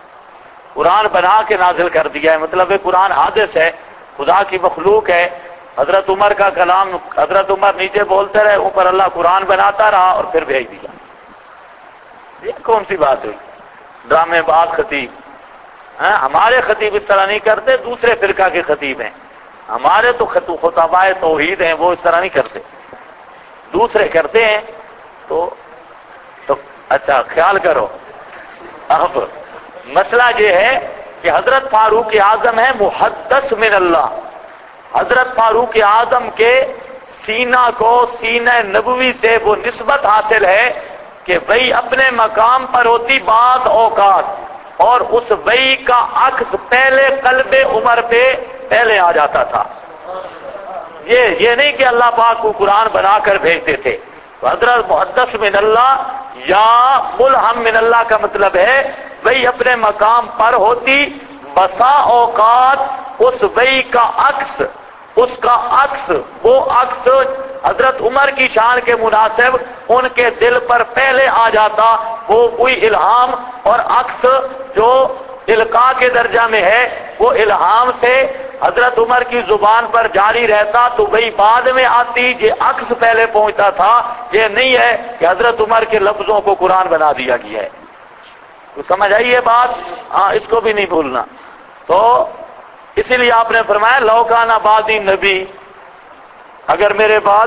قرآن بنا کے نازل کر دیا ہے، مطلب ہے قرآن حادث ہے، خدا کی مخلوق ہے. حضرت عمر کا کلام، حضرت عمر نیچے بولتے رہے، اوپر اللہ قرآن بناتا رہا اور پھر بھیج دیا. یہ کون سی بات ہوئی؟ ڈرامے باز خطیب. ہمارے خطیب اس طرح نہیں کرتے، دوسرے فرقہ کے خطیب ہیں. ہمارے تو خطبائے توحید ہیں، وہ اس طرح نہیں کرتے، دوسرے کرتے ہیں. تو اچھا خیال کرو. اب مسئلہ یہ ہے کہ حضرت فاروق اعظم ہے محدث من اللہ. حضرت فاروق اعظم کے سینہ کو سینہ نبوی سے وہ نسبت حاصل ہے کہ وہی اپنے مقام پر ہوتی بعض اوقات، اور اس وحی کا عکس پہلے قلب عمر پہ پہلے آ جاتا تھا. یہ نہیں کہ اللہ پاک کو قرآن بنا کر بھیجتے تھے. حضرت محدث من اللہ یا ملہم من اللہ کا مطلب ہے وہی اپنے مقام پر ہوتی، بسا اوقات اس وحی کا عکس، اس کا عکس، وہ عکس حضرت عمر کی شان کے مناسب ان کے دل پر پہلے آ جاتا. وہ کوئی الہام اور عکس جو القاء کے درجہ میں ہے، وہ الہام سے حضرت عمر کی زبان پر جاری رہتا تو وہی بعد میں آتی. یہ عکس پہلے پہنچتا تھا. یہ نہیں ہے کہ حضرت عمر کے لفظوں کو قرآن بنا دیا گیا ہے. تو سمجھ آئی یہ بات؟ ہاں، اس کو بھی نہیں بھولنا. تو اسی لیے آپ نے فرمایا لو کان بعدی نبی، اگر میرے بعد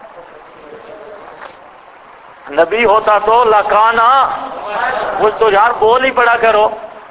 نبی ہوتا تو لکانا. کچھ تو یار بول ہی پڑا کرو.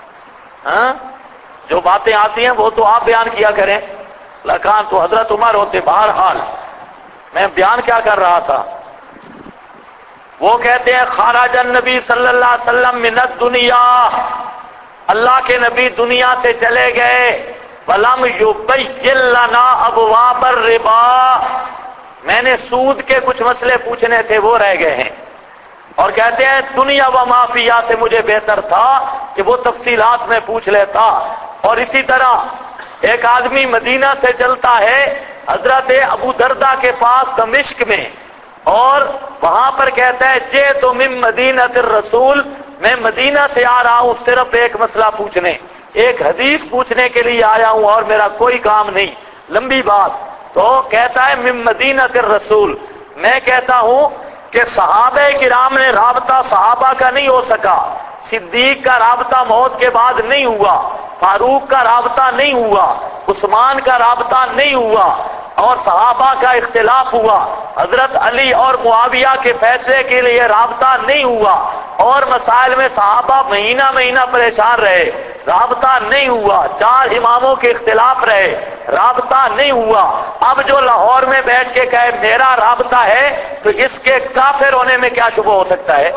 جو باتیں آتی ہیں وہ تو آپ بیان کیا کریں. لکان تو حضرت عمر ہوتے. بہرحال میں بیان کیا کر رہا تھا، وہ کہتے ہیں خرج النبی صلی اللہ علیہ وسلم من الدنیا، اللہ کے نبی دنیا سے چلے گئے. ولم یبین لنا ابواب الربا، میں نے سود کے کچھ مسئلے پوچھنے تھے، وہ رہ گئے ہیں. اور کہتے ہیں دنیا و مافیا سے مجھے بہتر تھا کہ وہ تفصیلات میں پوچھ لیتا. اور اسی طرح ایک آدمی مدینہ سے چلتا ہے حضرت ابو دردہ کے پاس دمشق میں، اور وہاں پر کہتا ہے جے تو من مدینۃ الرسول، میں مدینہ سے آ رہا ہوں صرف ایک مسئلہ پوچھنے، ایک حدیث پوچھنے کے لیے آیا ہوں اور میرا کوئی کام نہیں. لمبی بات. تو کہتا ہے من مدینۃ الرسول، میں کہتا ہوں کہ صحابہ کرام نے رابطہ صحابہ کا نہیں ہو سکا، صدیق کا رابطہ موت کے بعد نہیں ہوا، فاروق کا رابطہ نہیں ہوا، عثمان کا رابطہ نہیں ہوا، اور صحابہ کا اختلاف ہوا، حضرت علی اور معاویہ کے فیصلے کے لیے رابطہ نہیں ہوا، اور مسائل میں صحابہ مہینہ مہینہ پریشان رہے، رابطہ نہیں ہوا، 4 اماموں کے اختلاف رہے، رابطہ نہیں ہوا. اب جو لاہور میں بیٹھ کے کہے میرا رابطہ ہے، تو اس کے کافر ہونے میں کیا شبہ ہو سکتا ہے؟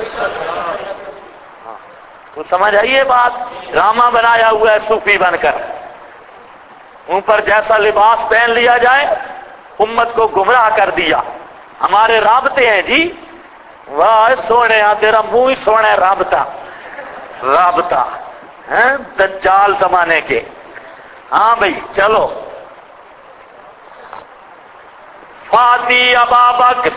تو سمجھ آئیے بات. ڈرامہ بنایا ہوا ہے صوفی بن کر، اوپر جیسا لباس پہن لیا جائے، امت کو گمراہ کر دیا. ہمارے رابطے ہیں جی، واہ سونے تیرا منہ ہی سونا ہے. رابطہ ہیں دجال زمانے کے. ہاں بھائی چلو. فاتی ابا بکر،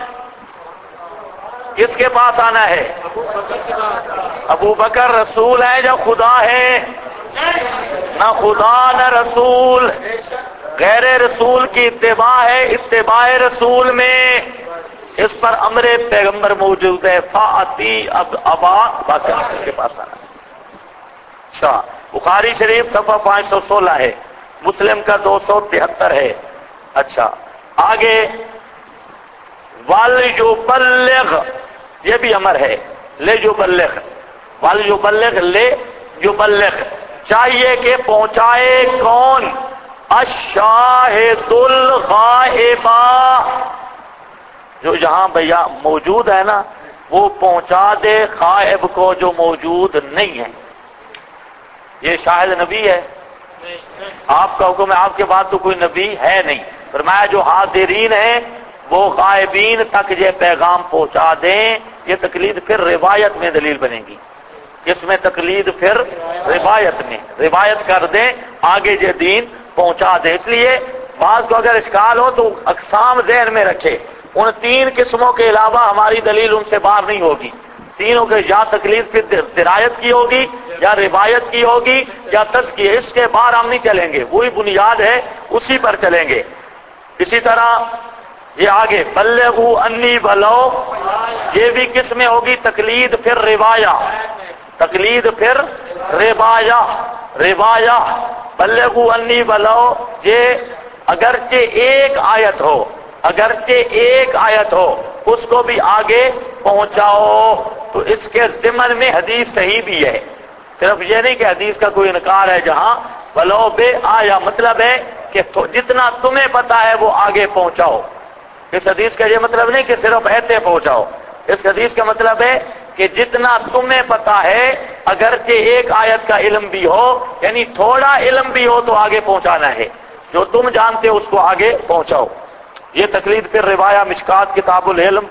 کس کے پاس آنا ہے؟ ابو بکر رسول ہے یا خدا ہے؟ نہ خدا نہ رسول، غیر رسول کی اتباع ہے. اتباع رسول میں اس پر امر پیغمبر موجود ہے. فاتی ابا بکر کے پاس آنا. اچھا، بخاری شریف صفحہ 516 ہے، مسلم کا 273 ہے. اچھا آگے وَلْيُبَلِّغْ، یہ بھی امر ہے. لے یبلغ، وَلْيُبَلِّغ، لے یبلغ، چاہیے کہ پہنچائے کون؟ الشاہد الغائب، جو یہاں بھیا موجود ہے نا وہ پہنچا دے غائب کو جو موجود نہیں ہے. یہ شاہد نبی ہے؟ آپ کا حکم ہے، آپ کے بعد تو کوئی نبی ہے نہیں. فرمایا جو حاضرین ہیں وہ غائبین تک یہ پیغام پہنچا دیں. یہ تقلید پھر روایت میں دلیل بنے گی. اس میں تقلید پھر روایت میں روایت کر دیں، آگے یہ دین پہنچا دیں. اس لیے بعض کو اگر اشکال ہو تو اقسام ذہن میں رکھے. ان 3 قسموں کے علاوہ ہماری دلیل ان سے باہر نہیں ہوگی. تینوں کے یا تقلید پھر درایت کی ہوگی، یا روایت کی ہوگی، یا تزکیہ. اس کے باہر ہم نہیں چلیں گے. وہی بنیاد ہے، اسی پر چلیں گے. اسی طرح یہ آگے بلغوا انی بلو، یہ بھی کس میں ہوگی؟ تقلید پھر روایہ، تقلید پھر روایہ، روایہ بلغوا انی بلو، یہ اگرچہ ایک آیت ہو، اگرچہ ایک آیت ہو اس کو بھی آگے پہنچاؤ، تو اس کے ضمن میں حدیث صحیح بھی ہے، صرف یہ نہیں کہ حدیث کا کوئی انکار ہے جہاں بلو بے آیا، مطلب ہے کہ جتنا تمہیں پتا ہے وہ آگے پہنچاؤ۔ اس حدیث کا یہ مطلب نہیں کہ صرف ایتے پہنچاؤ، اس حدیث کا مطلب ہے کہ جتنا تمہیں پتا ہے اگرچہ ایک آیت کا علم بھی ہو، یعنی تھوڑا علم بھی ہو تو آگے پہنچانا ہے، جو تم جانتے ہو اس کو آگے پہنچاؤ۔ یہ تقلید پھر روایہ، مشکات کتاب العلم۔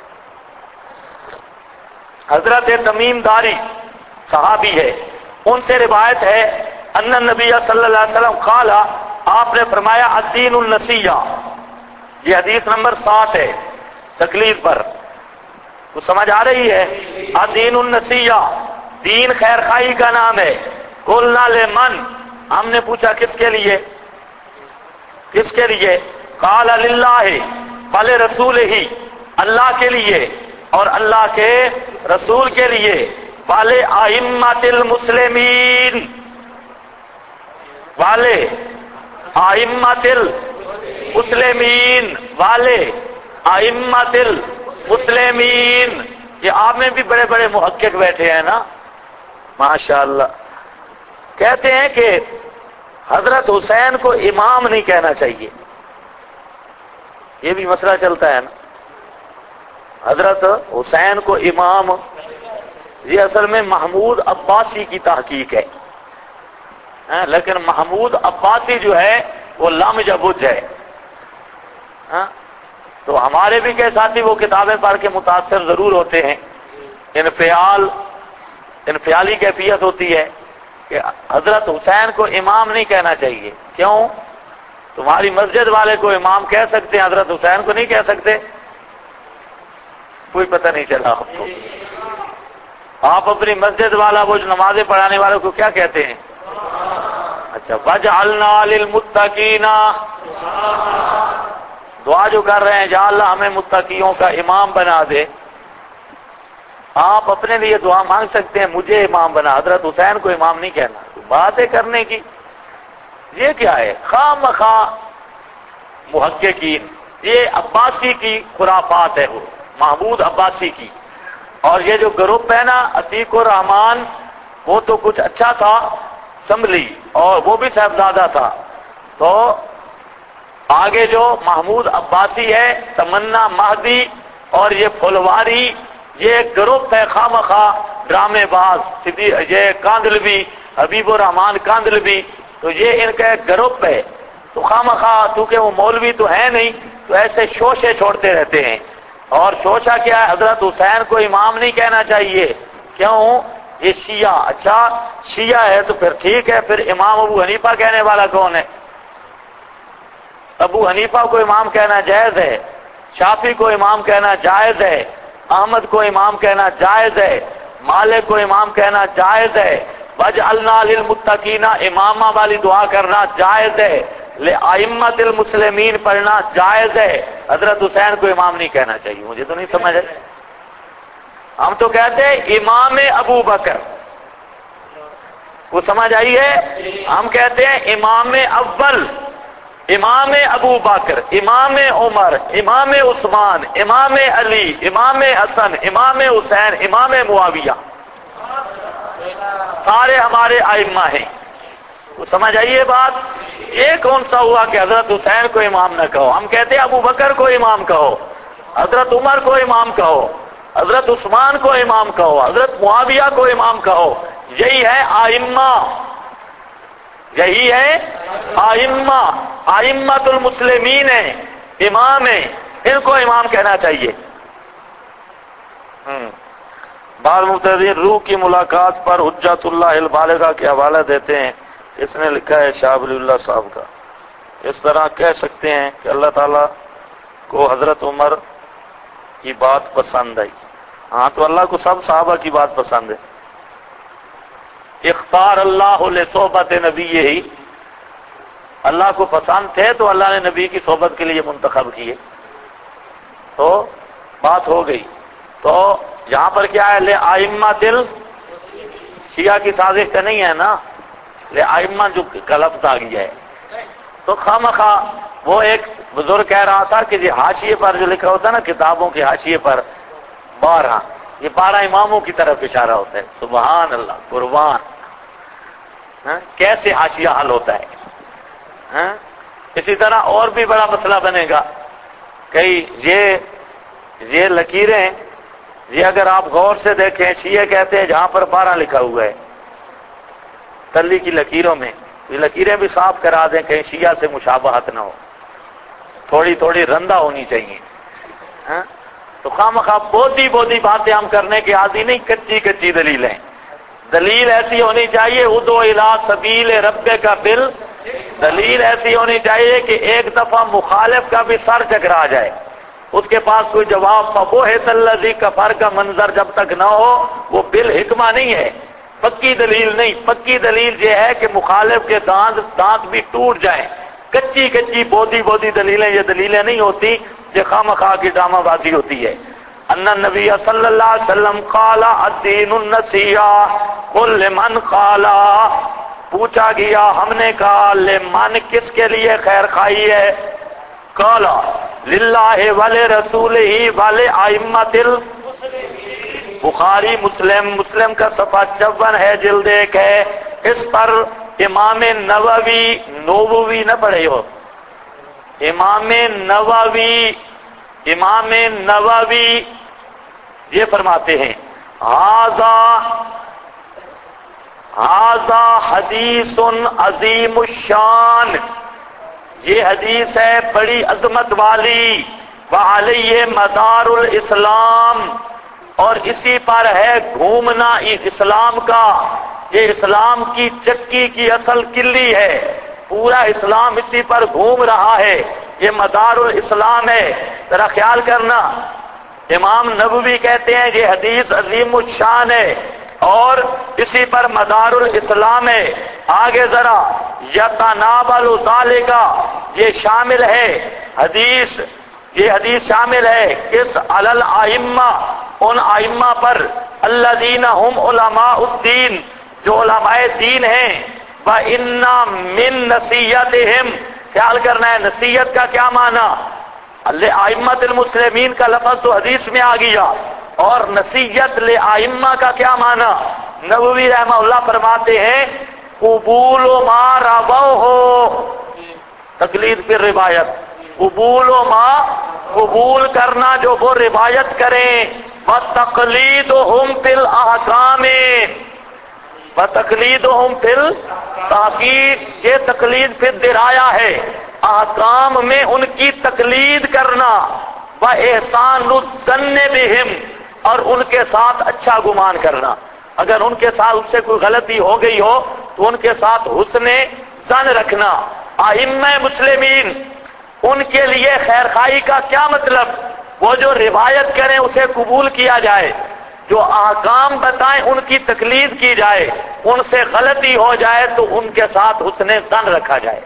حضرت تمیم داری صحابی ہے، ان سے روایت ہے ان النبی صلی اللہ علیہ وسلم قال، آپ نے فرمایا الدین النسیہ، یہ حدیث نمبر 7 ہے تقلید پر، تو سمجھ آ رہی ہے؟ الدین النسیہ، دین خیر خواہی کا نام ہے۔ قلنا لمن، ہم نے پوچھا کس کے لیے؟ کس کے لیے؟ قال للہ، قال رسول ہی، اللہ کے لیے اور اللہ کے رسول کے لیے، والے ائمۃ المسلمین، والے ائمۃ المسلمین، والے ائمۃ المسلمین۔ یہ آپ میں بھی بڑے بڑے محقق بیٹھے ہیں نا، ماشاءاللہ۔ کہتے ہیں کہ حضرت حسین کو امام نہیں کہنا چاہیے، یہ بھی مسئلہ چلتا ہے نا، حضرت حسین کو امام، یہ اصل میں محمود عباسی کی تحقیق ہے، لیکن محمود عباسی جو ہے وہ لم جبج ہے، تو ہمارے بھی کے ساتھی وہ کتابیں پڑھ کے متاثر ضرور ہوتے ہیں، انفعالی کیفیت ہوتی ہے کہ حضرت حسین کو امام نہیں کہنا چاہیے۔ کیوں؟ تمہاری مسجد والے کو امام کہہ سکتے ہیں، حضرت حسین کو نہیں کہہ سکتے؟ کوئی پتہ نہیں چلا آپ کو؟ آپ اپنی مسجد والا وہ جو نمازیں پڑھانے والوں کو کیا کہتے ہیں؟ اچھا، وَجْعَلْنَا لِلْمُتَّقِينَ، دعا جو کر رہے ہیں یا اللہ ہمیں متقیوں کا امام بنا دے، آپ اپنے لیے دعا مانگ سکتے ہیں مجھے امام بنا، حضرت حسین کو امام نہیں کہنا۔ باتیں کرنے کی یہ کیا ہے؟ خواہ مخواہ محققین، یہ عباسی کی خرافات ہے، وہ محمود عباسی کی، اور یہ جو گروپ ہے نا عتیق الرحمان، وہ تو کچھ اچھا تھا اسمبلی، اور وہ بھی صاحبزادہ تھا، تو آگے جو محمود عباسی ہے، تمنا مہدی اور یہ پھلواری، یہ ایک گروپ ہے خواہ مخواہ ڈرامے باز، یہ کاندلوی، حبیب الرحمان کاندلوی، تو یہ ان کا ایک گروپ ہے، تو خواہ مخواہ چونکہ وہ مولوی تو ہے نہیں، تو ایسے شوشے چھوڑتے رہتے ہیں، اور شوشہ کیا ہے؟ حضرت حسین کو امام نہیں کہنا چاہیے۔ کیوں؟ یہ شیعہ، اچھا شیعہ ہے تو پھر ٹھیک ہے، پھر امام ابو حنیفہ کہنے والا کون ہے؟ ابو حنیفہ کو امام کہنا جائز ہے، شافعی کو امام کہنا جائز ہے، احمد کو امام کہنا جائز ہے، مالک کو امام کہنا جائز ہے، وَجْعَلْنَا لِلْمُتَّقِينَ امامہ والی دعا کرنا جائز ہے، لِأَئِمَّةِ الْمُسْلِمِينَ پڑھنا جائز ہے، حضرت حسین کو امام نہیں کہنا چاہیے۔ مجھے تو نہیں سمجھ ہے، ہم تو کہتے ہیں امام ابو بکر، وہ سمجھ آئی ہے؟ ہم کہتے ہیں امام اول، امام ابو بکر، امام عمر، امام عثمان، امام علی، امام حسن، امام حسین، امام معاویہ، سارے ہمارے ائمہ ہیں، وہ سمجھ آئیے بات؟ یہ کون سا ہوا کہ حضرت حسین کو امام نہ کہو؟ ہم کہتے ہیں ابو بکر کو امام کہو، حضرت عمر کو امام کہو، حضرت عثمان کو امام کہو، حضرت معاویہ کو امام کہو، یہی ہے ائمہ، یہی ہے ائمہ، ائمۃ المسلمین ہیں، امام ہیں، ان کو امام کہنا چاہیے۔ بعض مفسرین روح کی ملاقات پر حجت اللہ البالغہ کے حوالہ دیتے ہیں، اس نے لکھا ہے شاہ ولی اللہ صاحب کا۔ اس طرح کہہ سکتے ہیں کہ اللہ تعالیٰ کو حضرت عمر کی بات پسند آئی، ہاں تو اللہ کو سب صحابہ کی بات پسند ہے۔ اختار اللہ لصحبت نبی ہی، اللہ کو پسند تھے تو اللہ نے نبی کی صحبت کے لیے منتخب کیے، تو بات ہو گئی۔ تو یہاں پر کیا ہے؟ لے ائمۃ شیعہ کی سازش تو نہیں ہے نا، لے ائمہ جو لفظ آ گیا ہے، تو خواہ وہ ایک بزرگ کہہ رہا تھا کہ یہ حاشیے پر جو لکھا ہوتا ہے نا کتابوں کے حاشیے پر 12، یہ 12 اماموں کی طرف اشارہ ہوتا ہے۔ سبحان اللہ، قربان، کیسے حاشیہ حل ہوتا ہے۔ اسی طرح اور بھی بڑا مسئلہ بنے گا کہ یہ لکیریں، یہ اگر آپ غور سے دیکھیں، شیعہ کہتے ہیں جہاں پر 12 لکھا ہوا ہے تلی کی لکیروں میں، یہ لکیریں بھی صاف کرا دیں کہیں شیعہ سے مشابہت نہ ہو، تھوڑی تھوڑی رندہ ہونی چاہیے۔ تو خواہ بودی باتیں ہم کرنے کے عادی نہیں، کچی کچی دلیلیں، دلیل ایسی ہونی چاہیے ادعو الی سبیل ربک بل، دلیل ایسی ہونی چاہیے کہ ایک دفعہ مخالف کا بھی سر چکرا جائے، اس کے پاس کوئی جواب فبہت الذی کفر کا منظر جب تک نہ ہو، وہ بالحکمہ نہیں ہے، پکی دلیل نہیں۔ پکی دلیل یہ ہے کہ مخالف کے دانت بھی ٹوٹ جائیں۔ کچی کچی بودی دلیلیں یہ دلیلیں نہیں ہوتی، یہ خواہ کی ڈرامہ بازی ہوتی ہے۔ ان النبی صلی اللہ علیہ وسلم قال الدین النصیحہ قل لمن قال، پوچھا گیا، ہم نے کہا لمن کس کے لیے خیر خواہی ہے؟ قال للہ ولرسولہ ولائمۃ بخاری مسلم کا صفحہ 54 ہے، جلد 1 ہے۔ اس پر امام نووی نہ پڑھے ہو، امام نووی یہ فرماتے ہیں ھذا حدیث عظیم الشان، یہ حدیث ہے بڑی عظمت والی، وعلیہ مدار الاسلام، اور اسی پر ہے گھومنا اسلام کا، یہ اسلام کی چکی کی اصل کلی ہے، پورا اسلام اسی پر گھوم رہا ہے، یہ مدار الاسلام ہے۔ ذرا خیال کرنا، امام نووی کہتے ہیں یہ حدیث عظیم الشان ہے اور اسی پر مدار الاسلام ہے۔ آگے ذرا یتناول ذالک، یہ شامل ہے یہ حدیث شامل ہے کس؟ علی الائمہ، ان ائمہ پر، الذین هم علماء الدین، جو علماء دین ہیں، وَإِنَّ مِن نَصِیَّتِهِمْ، خیال کرنا ہے نصیحت کا کیا معنی؟ لِأَئِمَّةِ المسلمین کا لفظ تو حدیث میں آ گیا، اور نصیحت لِأَئِمَّہ کا کیا معنی؟ نووی رحمہ اللہ فرماتے ہیں قبول ما رووہ، تقلید پھر روایت، قبول کرنا جو وہ روایت کریں، وَتَقْلِيدُهُمْ فِي الْأَحْكَامِ، وَتَقْلِيدُهُمْ فِي التحقیق، یہ تقلید پھر درایا ہے، احکام میں ان کی تقلید کرنا، وَإِحْسَانُ الظَّنِّ بِهِمْ، اور ان کے ساتھ اچھا گمان کرنا، اگر ان کے ساتھ اس سے کوئی غلطی ہو گئی ہو تو ان کے ساتھ حسن ظن رکھنا۔ ائمہ مسلمین، ان کے لیے خیر خواہی کا کیا مطلب؟ وہ جو روایت کریں اسے قبول کیا جائے، جو احکام بتائیں ان کی تقلید کی جائے، ان سے غلطی ہو جائے تو ان کے ساتھ حسن ظن رکھا جائے۔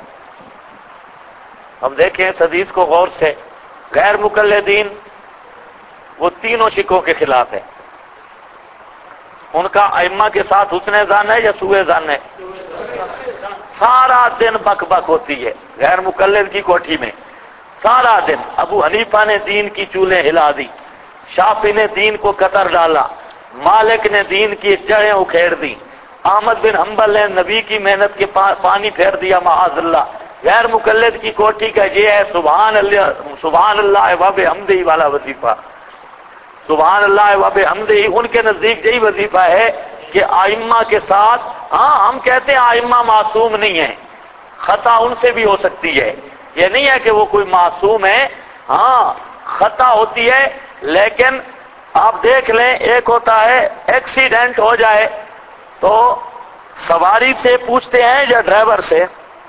ہم دیکھیں اس حدیث کو غور سے، غیر مقلدین وہ تینوں شکوں کے خلاف ہے، ان کا ائمہ کے ساتھ حسن ظن ہے یا سوء ظن ہے؟ سارا دن بک بک ہوتی ہے غیر مقلد کی کوٹھی میں، سارا دن۔ ابو حنیفہ نے دین کی چولیں ہلا دی، شافعی نے دین کو قطر ڈالا، مالک نے دین کی جڑیں اکھیڑ دی، احمد بن حنبل نے نبی کی محنت کے پانی پھیر دیا معاذ اللہ۔ غیر مقلد کی کوٹھی کا یہ ہے سبحان اللہ و بحمدہ والا وظیفہ، سبحان اللہ و بحمدہ، ان کے نزدیک یہی وظیفہ ہے کہ ائمہ کے ساتھ، ہاں ہم کہتے ہیں ائمہ معصوم نہیں ہیں، خطا ان سے بھی ہو سکتی ہے، یہ نہیں ہے کہ وہ کوئی معصوم ہے، ہاں خطا ہوتی ہے، لیکن آپ دیکھ لیں ایک ہوتا ہے ایکسیڈنٹ ہو جائے تو سواری سے پوچھتے ہیں یا ڈرائیور سے؟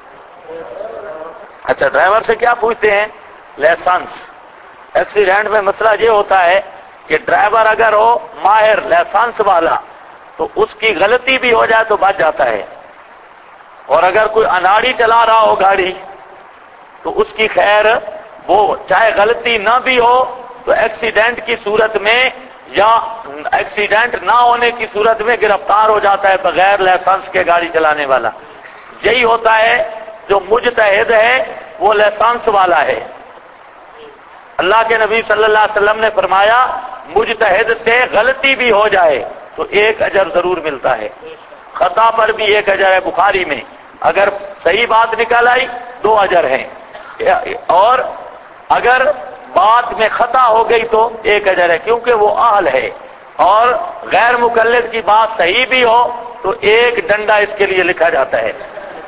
اچھا ڈرائیور سے کیا پوچھتے ہیں؟ لائسنس۔ ایکسیڈنٹ میں مسئلہ یہ ہوتا ہے کہ ڈرائیور اگر ہو ماہر لائسنس والا تو اس کی غلطی بھی ہو جائے تو بچ جاتا ہے، اور اگر کوئی اناڑی چلا رہا ہو گاڑی تو اس کی خیر وہ چاہے غلطی نہ بھی ہو تو ایکسیڈنٹ کی صورت میں یا ایکسیڈنٹ نہ ہونے کی صورت میں گرفتار ہو جاتا ہے بغیر لائسنس کے گاڑی چلانے والا. یہی ہوتا ہے جو مجتہد ہے وہ لائسنس والا ہے. اللہ کے نبی صلی اللہ علیہ وسلم نے فرمایا مجتہد سے غلطی بھی ہو جائے تو ایک اجر ضرور ملتا ہے, خطا پر بھی ایک اجر ہے. بخاری میں اگر صحیح بات نکل آئی 2 اجر ہیں, اور اگر بات میں خطا ہو گئی تو 1 اجر ہے, کیونکہ وہ اہل ہے. اور غیر مقلد کی بات صحیح بھی ہو تو 1 ڈنڈا اس کے لیے لکھا جاتا ہے.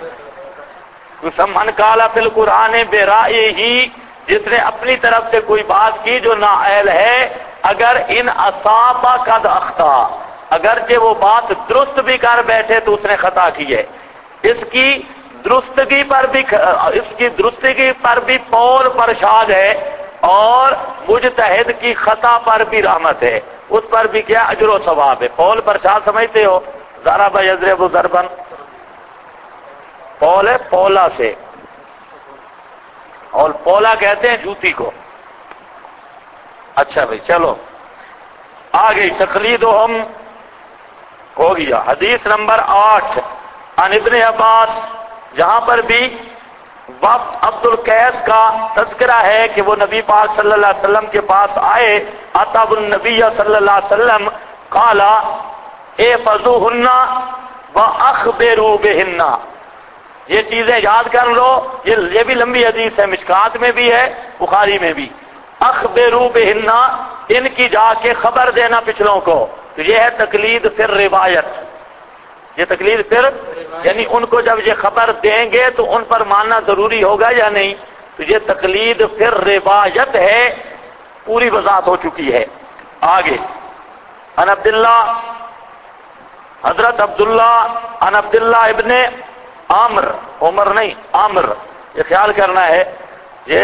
من قال فی القرآن برائے ہی, جس نے اپنی طرف سے کوئی بات کی جو نااہل ہے, اگر ان اصاب قد اخطا, اگرچہ وہ بات درست بھی کر بیٹھے تو اس نے خطا کی ہے. اس کی درستگی پر بھی پول پرشاد ہے, اور مجتہد کی خطا پر بھی رحمت ہے, اس پر بھی کیا اجر و ثواب ہے. پول پرشاد سمجھتے ہو, ضرب یضرب ضربا, پول ہے پولا سے, اور پولا کہتے ہیں جوتی کو. اچھا بھائی چلو آگے تقلید ہم ہو گیا. حدیث نمبر 8 عن ابن عباس, جہاں پر بھی وفد عبد القیس کا تذکرہ ہے کہ وہ نبی پاک صلی اللہ علیہ وسلم کے پاس آئے. اتوا النبی صلی اللہ علیہ وسلم قال احفظوهن واخبروا بهن, یہ چیزیں یاد کر لو, یہ بھی لمبی حدیث ہے, مشکات میں بھی ہے بخاری میں بھی. اخبروا بهن, ان کی جا کے خبر دینا پچھلوں کو, تو یہ ہے تقلید پھر روایت. یہ تقلید پھر یعنی ان کو جب یہ خبر دیں گے تو ان پر ماننا ضروری ہوگا یا نہیں, تو یہ تقلید پھر روایت ہے, پوری وضاحت ہو چکی ہے. آگے عن عبداللہ, حضرت عبداللہ عن عبداللہ ابن عامر, عمر نہیں عامر, یہ خیال کرنا ہے, یہ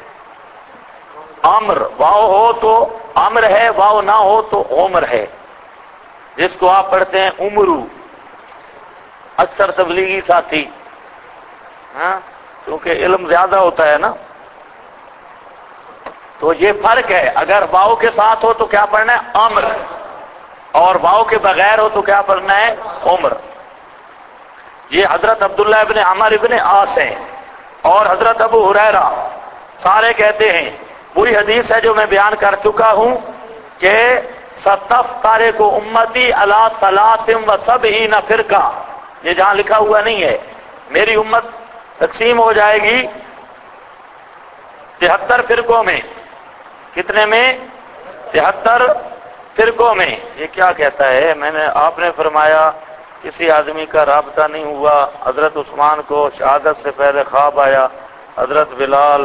عامر واو ہو تو عامر ہے, واو نہ ہو تو عمر ہے, جس کو آپ پڑھتے ہیں عمرو. اکثر تبلیغی ساتھی, ہاں کیونکہ علم زیادہ ہوتا ہے نا, تو یہ فرق ہے. اگر واو کے ساتھ ہو تو کیا پڑھنا ہے عامر, اور واو کے بغیر ہو تو کیا پڑھنا ہے عمر. یہ حضرت عبداللہ ابن عمر ابن عاص ہیں, اور حضرت ابو ہریرہ, سارے کہتے ہیں وہی حدیث ہے جو میں بیان کر چکا ہوں کہ ستفترق امتی علی 73 فرقہ, یہ جہاں لکھا ہوا نہیں ہے, میری امت تقسیم ہو جائے گی 73 فرقوں میں. کتنے میں؟ 73 فرقوں میں. یہ کیا کہتا ہے؟ آپ نے فرمایا کسی آدمی کا رابطہ نہیں ہوا, حضرت عثمان کو شہادت سے پہلے خواب آیا, حضرت بلال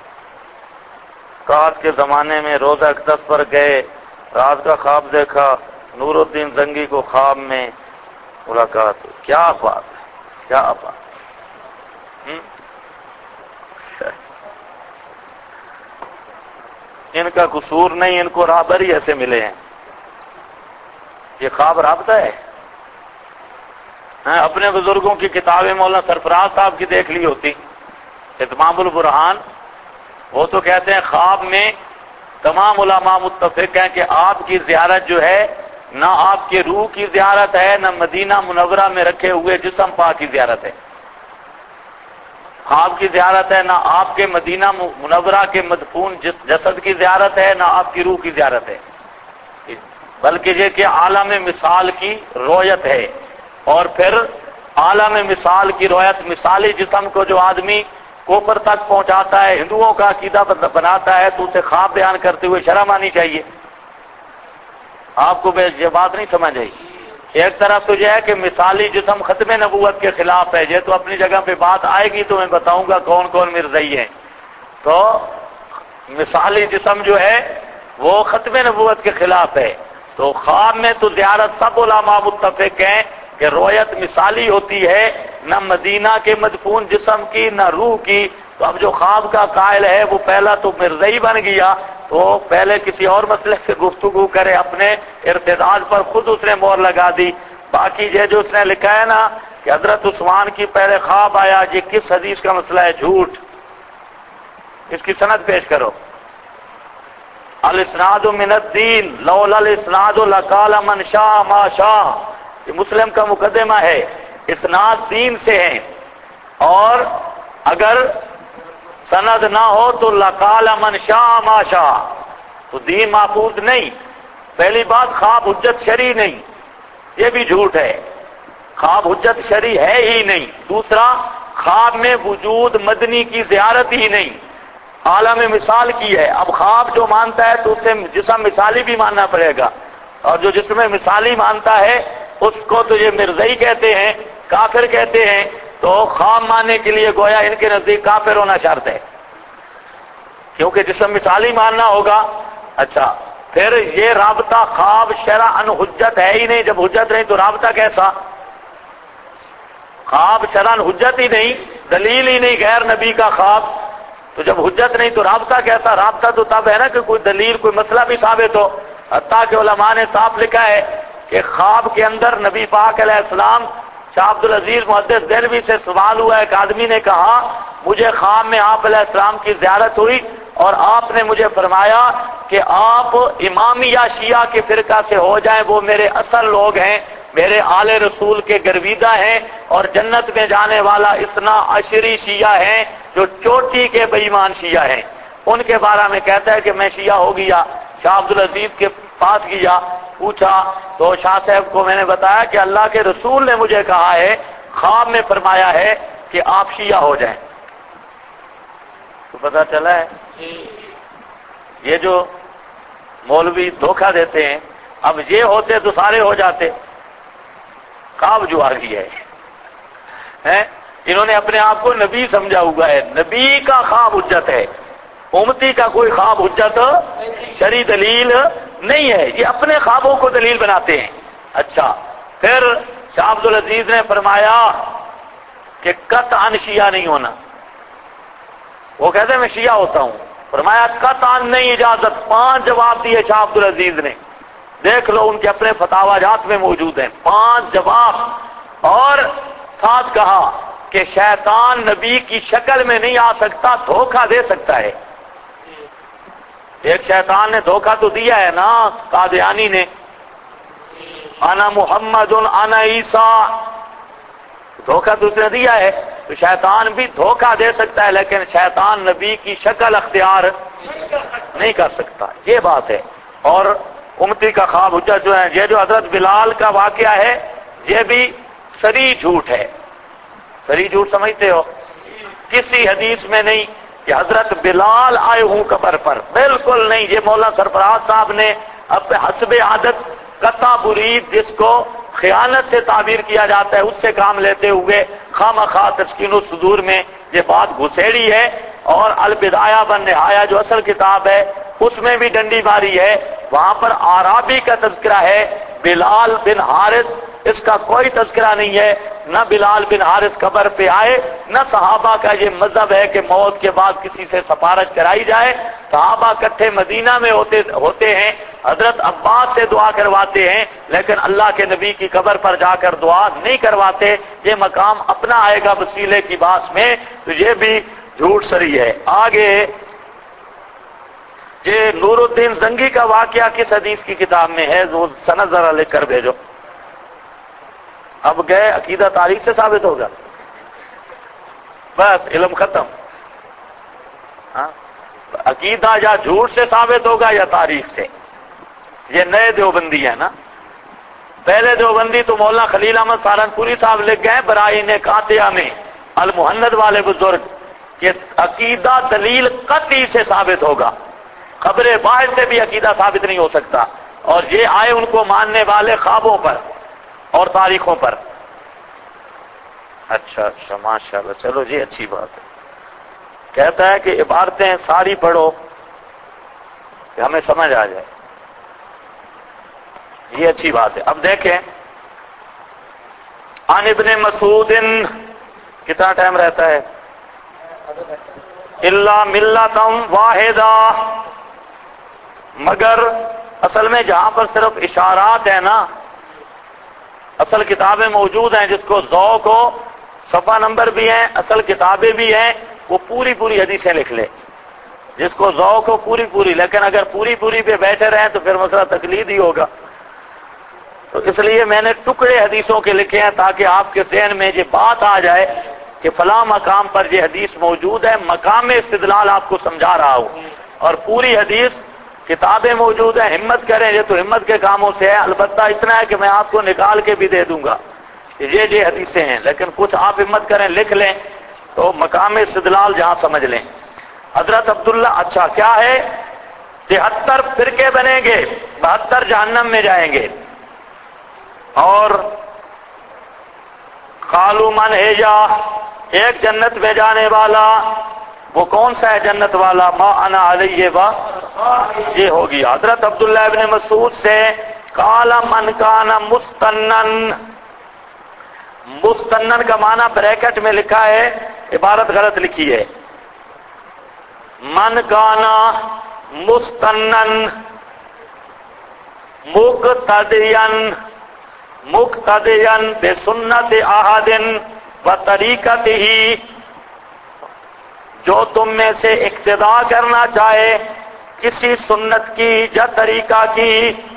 قحط کے زمانے میں روزہ اقدس پر گئے, رات کا خواب دیکھا, نور الدین زنگی کو خواب میں ملاقات ہوئی. کیا بات ہے, کیا بات. ان کا قصور نہیں, ان کو رہبر ہی ایسے ملے ہیں. یہ خواب رابطہ ہے. اپنے بزرگوں کی کتابیں مولانا سرفراز صاحب کی دیکھ لی ہوتی, اتمام البرہان, وہ تو کہتے ہیں خواب میں تمام علماء متفق ہیں کہ آپ کی زیارت جو ہے نہ آپ کے روح کی زیارت ہے, نہ مدینہ منورہ میں رکھے ہوئے جسم پاک کی زیارت ہے. خواب کی زیارت ہے, نہ آپ کے مدینہ منورہ کے مدفون جسد کی زیارت ہے, نہ آپ کی روح کی زیارت ہے, بلکہ یہ کہ عالم مثال کی رویت ہے. اور پھر عالم مثال کی رویت, مثالی جسم کو جو آدمی کفر تک پہنچاتا ہے, ہندوؤں کا عقیدہ بناتا ہے, تو اسے خواب بیان کرتے ہوئے شرم آنی چاہیے. آپ کو یہ بات نہیں سمجھ آئی. ایک طرف تو یہ ہے کہ مثالی جسم ختم نبوت کے خلاف ہے, یہ تو اپنی جگہ پہ بات آئے گی تو میں بتاؤں گا کون کون مرزائی ہیں. تو مثالی جسم جو ہے وہ ختم نبوت کے خلاف ہے. تو خواب میں تو زیارت سب علماء متفق ہیں کہ رویت مثالی ہوتی ہے, نہ مدینہ کے مدفون جسم کی نہ روح کی. تو اب جو خواب کا قائل ہے وہ پہلا تو مرزائی بن گیا, تو پہلے کسی اور مسئلے سے گفتگو کرے, اپنے ارتداد پر خود اس نے مور لگا دی. باقی یہ جو اس نے لکھا ہے نا کہ حضرت عثمان کی پہلے خواب آیا، یہ کس حدیث کا مسئلہ ہے؟ جھوٹ. اس کی سند پیش کرو. الاسناد من الدین لولا الاسناد لقال من شاء ما شاء، یہ مسلم کا مقدمہ ہے. اسناد دین سے ہیں، اور اگر سند نہ ہو تو لقال من شاء ما شاء، تو دین محفوظ نہیں. پہلی بات، خواب حجت شرعی نہیں، یہ بھی جھوٹ ہے. خواب حجت شرعی ہے ہی نہیں. دوسرا، خواب میں وجود مدنی کی زیارت ہی نہیں، عالم مثال کی ہے. اب خواب جو مانتا ہے تو اسے جسم مثالی بھی ماننا پڑے گا، اور جو جسم مثالی مانتا ہے اس کو تو یہ مرزئی کہتے ہیں، کافر کہتے ہیں. تو خواب ماننے کے لیے گویا ان کے نزدیک کافر ہونا شرط ہے، کیونکہ جسم مثالی ماننا ہوگا. اچھا، پھر یہ رابطہ خواب شرعاً حجت ہے ہی نہیں. جب حجت نہیں تو رابطہ کیسا؟ خواب شرعاً حجت ہی نہیں، دلیل ہی نہیں، غیر نبی کا خواب. تو جب حجت نہیں تو رابطہ کیسا؟ رابطہ تو تب ہے نا کہ کوئی دلیل، کوئی مسئلہ بھی ثابت ہو. حتیٰ کہ علماء نے صاف لکھا ہے کہ خواب کے اندر نبی پاک علیہ السلام، شاہ عبد العزیز محدث دہلوی سے سوال ہوا، ایک آدمی نے کہا مجھے خواب میں آپ علیہ السلام کی زیارت ہوئی اور آپ نے مجھے فرمایا کہ آپ امامیہ شیعہ کے فرقہ سے ہو جائیں، وہ میرے اصل لوگ ہیں، میرے آل رسول کے گرویدہ ہیں، اور جنت میں جانے والا اثنا عشری شیعہ ہیں جو چوٹی کے بے ایمان شیعہ ہیں. ان کے بارے میں کہتا ہے کہ میں شیعہ ہو گیا. شاہ عبد العزیز کے پاس گیا، پوچھا تو شاہ صاحب کو میں نے بتایا کہ اللہ کے رسول نے مجھے کہا ہے، خواب میں فرمایا ہے کہ آپ شیعہ ہو جائیں. تو پتہ چلا ہے یہ جو مولوی دھوکہ دیتے ہیں، اب یہ ہوتے تو سارے ہو جاتے. خواب جو آ گئی ہے، انہوں نے اپنے آپ کو نبی سمجھا ہوا ہے. نبی کا خواب حجت ہے، امتی کا کوئی خواب حجت شرعی دلیل نہیں ہے. یہ اپنے خوابوں کو دلیل بناتے ہیں. اچھا، پھر شاہ عبد العزیز نے فرمایا کہ قطعاً شیعہ نہیں ہونا. وہ کہتے ہیں میں شیعہ ہوتا ہوں. فرمایا قطعاً نہیں اجازت. 5 جواب دیے شاہ عبد العزیز نے، دیکھ لو ان کے اپنے فتاوی جات میں موجود ہیں. 5 جواب، اور ساتھ کہا کہ شیطان نبی کی شکل میں نہیں آ سکتا، دھوکہ دے سکتا ہے. ایک شیطان نے دھوکہ تو دیا ہے نا، قادیانی نے، انا محمد انا عیسیٰ، دھوکہ تو اس نے دیا ہے. تو شیطان بھی دھوکہ دے سکتا ہے، لیکن شیطان نبی کی شکل اختیار نہیں کر سکتا. یہ بات ہے. اور امتی کا خواب حجت جو ہے، یہ جو حضرت بلال کا واقعہ ہے یہ بھی صریح جھوٹ ہے. صریح جھوٹ سمجھتے ہو؟ کسی حدیث میں نہیں کہ حضرت بلال آئے ہوں قبر پر، بالکل نہیں. یہ مولا سرفراز صاحب نے اب حسب عادت قطع برید، جس کو خیانت سے تعبیر کیا جاتا ہے، اس سے کام لیتے ہوئے خامخواہ تسکین الصدور میں یہ بات گھسیڑی ہے. اور البدایہ والنہایہ جو اصل کتاب ہے اس میں بھی ڈنڈی ماری ہے. وہاں پر اعرابی کا تذکرہ ہے، بلال بن حارث اس کا کوئی تذکرہ نہیں ہے. نہ بلال بن حارث قبر پہ آئے، نہ صحابہ کا یہ مذہب ہے کہ موت کے بعد کسی سے سفارش کرائی جائے. صحابہ کٹھے مدینہ میں ہوتے ہیں، حضرت عباس سے دعا کرواتے ہیں، لیکن اللہ کے نبی کی قبر پر جا کر دعا نہیں کرواتے. یہ مقام اپنا آئے گا وسیلے کی باس میں. تو یہ بھی جھوٹ صریح ہے. آگے یہ نور الدین زنگی کا واقعہ کس حدیث کی کتاب میں ہے؟ وہ سند ذرا لکھ کر بھیجو. اب گئے عقیدہ تاریخ سے ثابت ہوگا، بس علم ختم. عقیدہ یا جھوٹ سے ثابت ہوگا یا تاریخ سے. یہ نئے دیوبندی ہے نا. پہلے دیوبندی تو مولانا خلیل احمد سہارنپوری صاحب لکھ گئے برائن قاطعہ میں، المحند والے بزرگ، کہ عقیدہ دلیل قطعی سے ثابت ہوگا، خبر باعث سے بھی عقیدہ ثابت نہیں ہو سکتا. اور یہ آئے ان کو ماننے والے خوابوں پر اور تاریخوں پر. اچھا ماشاءاللہ، چلو جی اچھی بات ہے. کہتا ہے کہ عبارتیں ساری پڑھو کہ ہمیں سمجھ آ جائے. یہ اچھی بات ہے. اب دیکھیں، عن ابن مسعود، کتنا ٹائم رہتا ہے؟ الا ملۃ واحدہ، مگر اصل میں جہاں پر صرف اشارات ہیں نا، اصل کتابیں موجود ہیں، جس کو ذوق ہو، صفحہ نمبر بھی ہیں، اصل کتابیں بھی ہیں، وہ پوری پوری حدیثیں لکھ لے، جس کو ذوق ہو پوری پوری. لیکن اگر پوری پوری پہ بیٹھے رہیں تو پھر مسئلہ تقلید ہی ہوگا. تو اس لیے میں نے ٹکڑے حدیثوں کے لکھے ہیں تاکہ آپ کے ذہن میں یہ بات آ جائے کہ فلاں مقام پر یہ حدیث موجود ہے. مقام استدلال آپ کو سمجھا رہا ہوں، اور پوری حدیث کتابیں موجود ہیں. ہمت کریں، یہ تو ہمت کے کاموں سے ہے. البتہ اتنا ہے کہ میں آپ کو نکال کے بھی دے دوں گا کہ یہ حدیثیں ہیں، لیکن کچھ آپ ہمت کریں، لکھ لیں تو مقام استدلال جہاں سمجھ لیں. حضرت عبداللہ اچھا کیا ہے، 73 فرقے بنیں گے، 72 جہنم میں جائیں گے. اور قالوا من ہے ایک جنت میں جانے والا، وہ کون سا ہے جنت والا؟ ما انا علیہ وا، یہ ہوگی. حضرت عبداللہ ابن مسعود سے قال من کان مستنن، مستنن کا معنی بریکٹ میں لکھا ہے، عبارت غلط لکھی ہے. من کانا مستنن مقتدین بسنت احد و طریقت ہی، جو تم میں سے اقتدا کرنا چاہے کسی سنت کی یا طریقہ کی،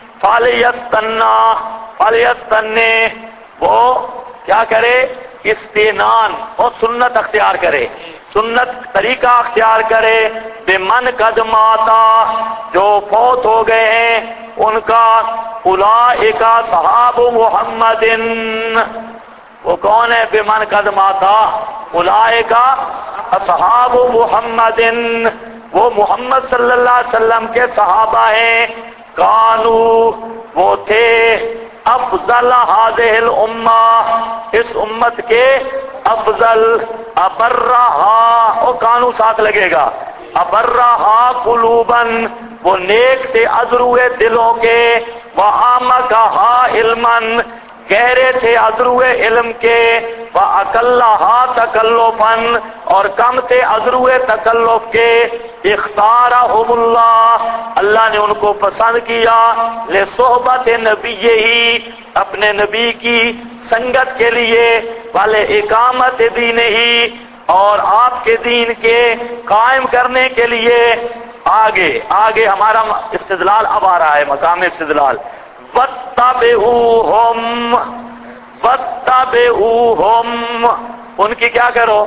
فلیستنے، وہ کیا کرے؟ استنان، اور سنت اختیار کرے، سنت طریقہ اختیار کرے. بمن قد ماتا، جو فوت ہو گئے ہیں ان کا، اولئک صحاب محمد، وہ کون ہے بمن قد ماتا؟ اولئک اصحاب محمد، وہ محمد صلی اللہ علیہ وسلم کے صحابہ ہیں. کانو، وہ تھے، افضل هذه الامہ، اس امت کے افضل. ابرہا، وہ کانو ساتھ لگے گا، ابرہا قلوباً، وہ نیک تھے ازروئے دلوں کے، وعامقہا علماً، گہرے تھے ازروئے علم کے، وَأَقَلَّهَا تَكَلُّفًا، اور کم تھے ازروئے تکلف کے. اختارہم اللہ، اللہ نے ان کو پسند کیا، لصحبت نبی ہی، اپنے نبی کی سنگت کے لیے، والے اقامت دین ہی، اور آپ کے دین کے قائم کرنے کے لیے. آگے ہمارا استدلال اب آ رہا ہے، مقام استدلال. وَاتَّبِعُوهُمْ، ان کی کیا کرو؟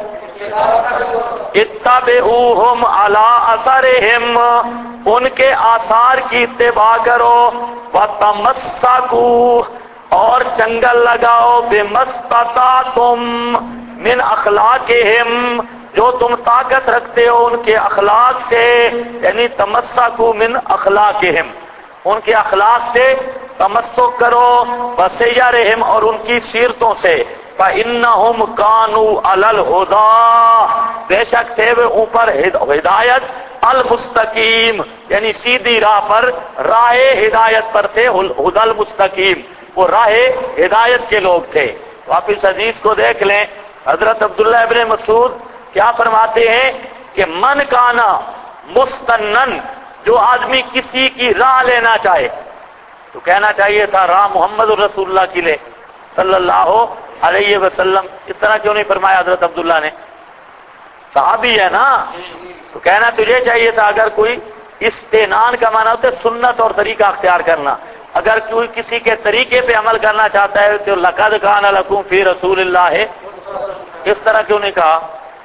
اتبعوہم علی اثرہم، ان کے آثار کی اتباع کرو. وَتَمَسَّکُوا، اور چنگل لگاؤ، بِمَسْتَطَعْتُم من اخلاقہم، جو تم طاقت رکھتے ہو ان کے اخلاق سے، یعنی تمسکوا من اخلاقہم، ان کے اخلاق سے تمسک کرو. وسیرہم، اور ان کی سیرتوں سے. فإنہم کانوا علی الہدی، بے شک تھے وہ اوپر ہدایت، المستقیم، یعنی سیدھی راہ پر، راہ ہدایت پر تھے. ہدی المستقیم، وہ راہ ہدایت کے لوگ تھے. تو آپ اس حدیث کو دیکھ لیں، حضرت عبداللہ ابن مسعود کیا فرماتے ہیں کہ من کانا مستنن، جو آدمی کسی کی راہ لینا چاہے، تو کہنا چاہیے تھا راہ محمد الرسول اللہ کی لے صلی اللہ علیہ وسلم. اس طرح کیوں نہیں فرمایا حضرت عبداللہ نے؟ صحابی ہے نا، تو کہنا تجھے چاہیے تھا. اگر کوئی استنان کا معنی ہوتا ہے سنت اور طریقہ اختیار کرنا، اگر کوئی کسی کے طریقے پہ عمل کرنا چاہتا ہے تو لقد کان لکم فی رسول اللہ ہے، اس طرح کیوں نہیں کہا؟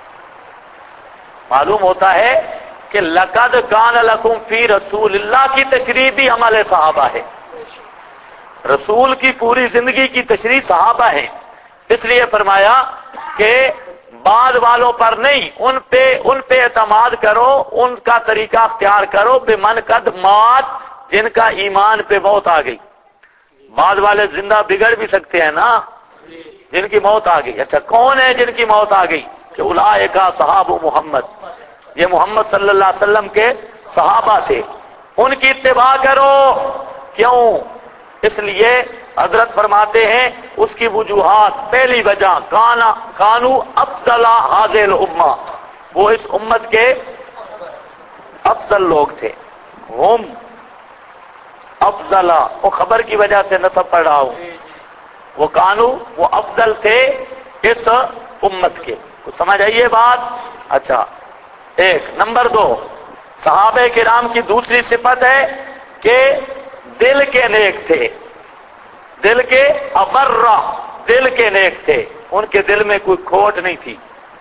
معلوم ہوتا ہے کہ لقد کان لکم فی رسول اللہ کی تشریح بھی عمل صحابہ ہے. رسول کی پوری زندگی کی تشریح صحابہ ہیں. اس لیے فرمایا کہ بعد والوں پر نہیں، ان پہ اعتماد کرو، ان کا طریقہ اختیار کرو. بمن قد مات، جن کا ایمان پہ موت آ گئی. بعد والے زندہ بگڑ بھی سکتے ہیں نا، جن کی موت آ گئی. اچھا کون ہے جن کی موت آ گئی؟ کہ اولئک صحاب محمد، یہ محمد صلی اللہ علیہ وسلم کے صحابہ تھے، ان کی اتباع کرو. کیوں؟ اس لیے حضرت فرماتے ہیں اس کی وجوہات. پہلی وجہ کانو افضل هذه الامہ، وہ اس امت کے افضل لوگ تھے. ہم افضل، وہ خبر کی وجہ سے نسب پڑھ رہا ہوں. وہ کانو وہ افضل تھے اس امت کے. سمجھ آئیے بات؟ اچھا ایک. نمبر دو، صحابہ کرام کی دوسری صفت ہے کہ دل کے نیک تھے، دل کے ابرہ، دل کے نیک تھے، ان کے دل میں کوئی کھوٹ نہیں تھی،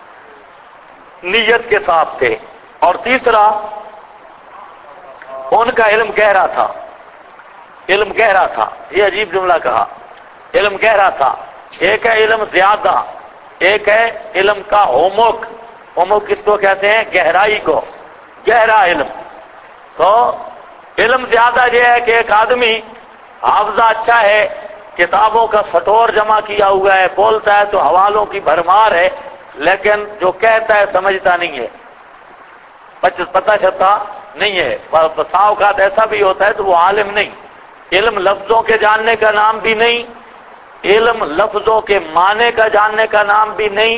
نیت کے صاف تھے. اور تیسرا، ان کا علم گہرا تھا، علم گہرا تھا. یہ عجیب جملہ کہا، علم گہرا تھا. ایک ہے علم زیادہ، ایک ہے علم کا ہومک. ہومک کس کو کہتے ہیں؟ گہرائی کو، گہرا علم. تو علم زیادہ یہ ہے کہ ایک آدمی حافظہ اچھا ہے، کتابوں کا سٹور جمع کیا ہوا ہے، بولتا ہے تو حوالوں کی بھرمار ہے، لیکن جو کہتا ہے سمجھتا نہیں ہے، پتہ چلتا نہیں ہے. بسا اوقات ایسا بھی ہوتا ہے تو وہ عالم نہیں. علم لفظوں کے جاننے کا نام بھی نہیں، علم لفظوں کے معنی کا جاننے کا نام بھی نہیں.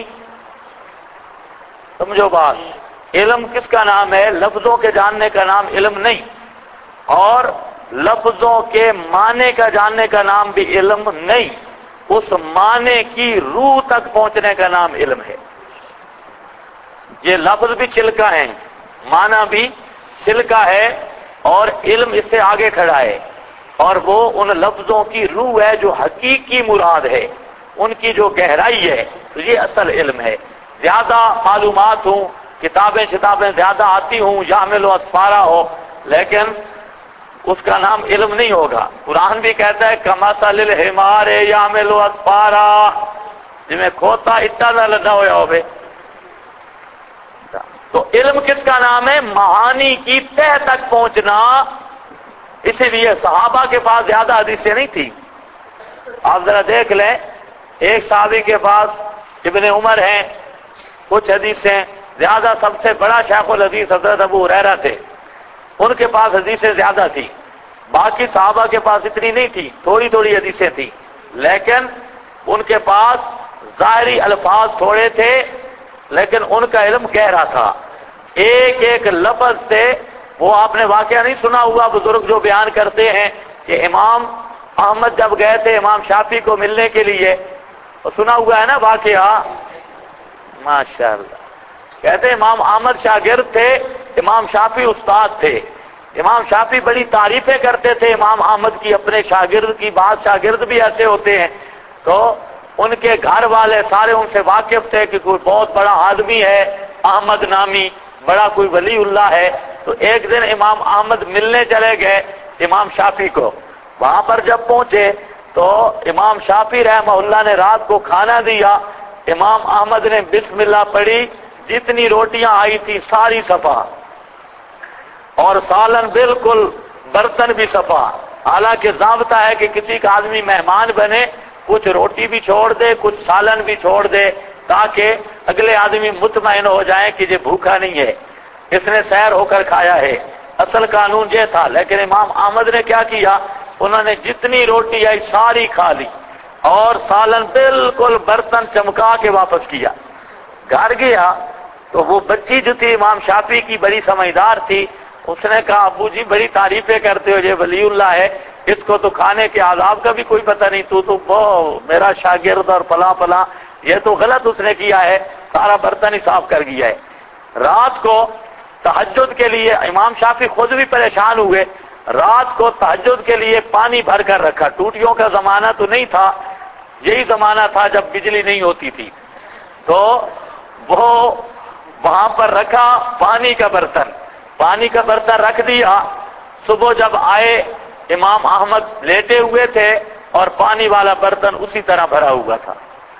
سمجھو بات. علم کس کا نام ہے؟ لفظوں کے جاننے کا نام علم نہیں، اور لفظوں کے معنی کا جاننے کا نام بھی علم نہیں. اس معنی کی روح تک پہنچنے کا نام علم ہے. یہ لفظ بھی چھلکا ہے، معنی بھی چھلکا ہے، اور علم اس سے آگے کھڑا ہے، اور وہ ان لفظوں کی روح ہے جو حقیقی مراد ہے، ان کی جو گہرائی ہے. تو یہ اصل علم ہے. زیادہ معلومات ہوں، کتابیں شتابیں زیادہ آتی ہوں، یحمل اسفارا ہو، لیکن اس کا نام علم نہیں ہوگا. قرآن بھی کہتا ہے کمثل الحمار یحمل اسفارا، جی میں کھوتا اتنا نہ ہوا ہوئے. تو علم کس کا نام ہے؟ معانی کی تہ تک پہنچنا. اسی لیے صحابہ کے پاس زیادہ حدیثیں نہیں تھی. آپ ذرا دیکھ لیں، ایک صحابی کے پاس ابن عمر ہیں، کچھ حدیثیں زیادہ. سب سے بڑا شیخ الحدیث حضرت ابو ہریرہ تھے، ان کے پاس حدیثیں زیادہ تھی. باقی صحابہ کے پاس اتنی نہیں تھی، تھوڑی تھوڑی حدیثیں تھی، لیکن ان کے پاس ظاہری الفاظ تھوڑے تھے، لیکن ان کا علم گہرا تھا. ایک ایک لفظ سے. وہ آپ نے واقعہ نہیں سنا ہوا، بزرگ جو بیان کرتے ہیں کہ امام احمد جب گئے تھے امام شافعی کو ملنے کے لیے، وہ سنا ہوا ہے نا واقعہ؟ ماشاءاللہ. کہتے ہیں امام احمد شاگرد تھے، امام شافعی استاد تھے. امام شافعی بڑی تعریفیں کرتے تھے امام احمد کی، اپنے شاگرد کی. بعض شاگرد بھی ایسے ہوتے ہیں تو ان کے گھر والے سارے ان سے واقف تھے کہ کوئی بہت بڑا آدمی ہے احمد نامی، بڑا کوئی ولی اللہ ہے. تو ایک دن امام احمد ملنے چلے گئے امام شافعی کو. وہاں پر جب پہنچے تو امام شافعی رحمہ اللہ نے رات کو کھانا دیا. امام احمد نے بسم اللہ پڑھی، جتنی روٹیاں آئی تھی ساری صفا، اور سالن بالکل، برتن بھی صفا. حالانکہ ضابطہ ہے کہ کسی کا آدمی مہمان بنے کچھ روٹی بھی چھوڑ دے، کچھ سالن بھی چھوڑ دے، تاکہ اگلے آدمی مطمئن ہو جائے کہ یہ بھوکا نہیں ہے، اس نے سیر ہو کر کھایا ہے. اصل قانون یہ تھا. لیکن امام احمد نے کیا کیا؟ انہوں نے جتنی روٹی آئی ساری کھا لی، اور سالن بالکل برتن چمکا کے واپس کیا. گھر گیا تو وہ بچی جو تھی امام شافعی کی بڑی سمجھدار تھی، اس نے کہا ابو جی بڑی تعریفیں کرتے ہو، یہ ولی اللہ ہے، اس کو تو کھانے کے آداب کا بھی کوئی پتہ نہیں، تو میرا شاگرد اور فلاں فلاں. یہ تو غلط اس نے کیا ہے، سارا برتن ہی صاف کر گیا ہے. رات کو تہجد کے لیے امام شافعی خود بھی پریشان ہوئے. رات کو تہجد کے لیے پانی بھر کر رکھا. ٹوٹیوں کا زمانہ تو نہیں تھا، یہی زمانہ تھا جب بجلی نہیں ہوتی تھی. تو وہ وہاں پر رکھا پانی کا برتن، پانی کا برتن رکھ دیا. صبح جب آئے امام احمد لیٹے ہوئے تھے اور پانی والا برتن اسی طرح بھرا ہوا تھا.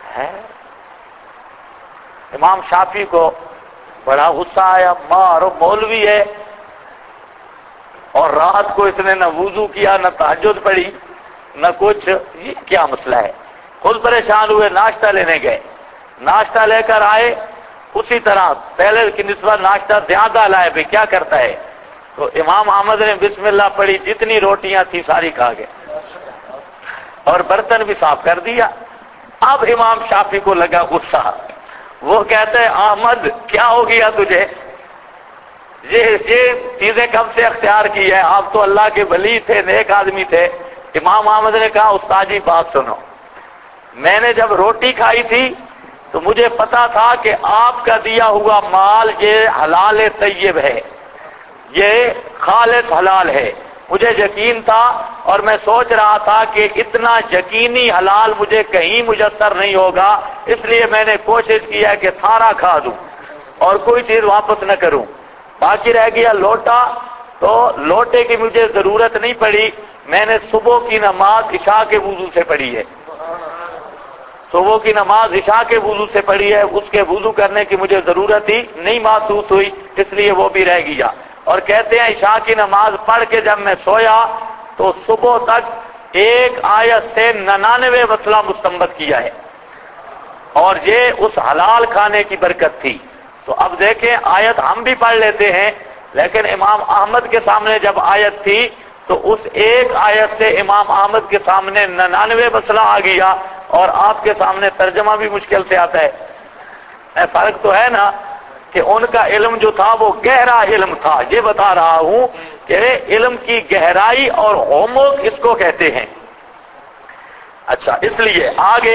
امام شافعی کو بڑا غصہ آیا، مارو مولوی ہے اور رات کو اس نے نہ وضو کیا، نہ تہجد پڑھی، نہ کچھ، یہ کیا مسئلہ ہے؟ خود پریشان ہوئے، ناشتہ لینے گئے. ناشتہ لے کر آئے، اسی طرح پہلے کی نسبت ناشتہ زیادہ لائے. بھی کیا کرتا ہے؟ تو امام احمد نے بسم اللہ پڑھی، جتنی روٹیاں تھی ساری کھا گئے، اور برتن بھی صاف کر دیا. اب امام شافعی کو لگا غصہ. وہ کہتے ہیں احمد کیا ہو گیا تجھے؟ یہ چیزیں کب سے اختیار کی ہے؟ آپ تو اللہ کے ولی تھے، نیک آدمی تھے. امام احمد نے کہا استاد جی بات سنو، میں نے جب روٹی کھائی تھی تو مجھے پتا تھا کہ آپ کا دیا ہوا مال یہ حلال طیب ہے، یہ خالص حلال ہے، مجھے یقین تھا، اور میں سوچ رہا تھا کہ اتنا یقینی حلال مجھے کہیں میسر نہیں ہوگا، اس لیے میں نے کوشش کیا کہ سارا کھا دوں اور کوئی چیز واپس نہ کروں۔ باقی رہ گیا لوٹا، تو لوٹے کی مجھے ضرورت نہیں پڑی، میں نے صبح کی نماز عشاء کے وضو سے پڑھی ہے، صبح کی نماز عشاء کے وضو سے پڑھی ہے، اس کے وضو کرنے کی مجھے ضرورت ہی نہیں محسوس ہوئی، اس لیے وہ بھی رہ گیا۔ اور کہتے ہیں عشاء کی نماز پڑھ کے جب میں سویا تو صبح تک ایک آیت سے 99 وصلہ مستنبت کیا ہے، اور یہ اس حلال کھانے کی برکت تھی۔ تو اب دیکھیں آیت ہم بھی پڑھ لیتے ہیں، لیکن امام احمد کے سامنے جب آیت تھی تو اس ایک آیت سے امام احمد کے سامنے 99 وصلہ آ گیا، اور آپ کے سامنے ترجمہ بھی مشکل سے آتا ہے۔ فرق تو ہے نا کہ ان کا علم جو تھا وہ گہرا علم تھا، یہ بتا رہا ہوں کہ علم کی گہرائی اور عمق اس کو کہتے ہیں۔ اچھا، اس لیے آگے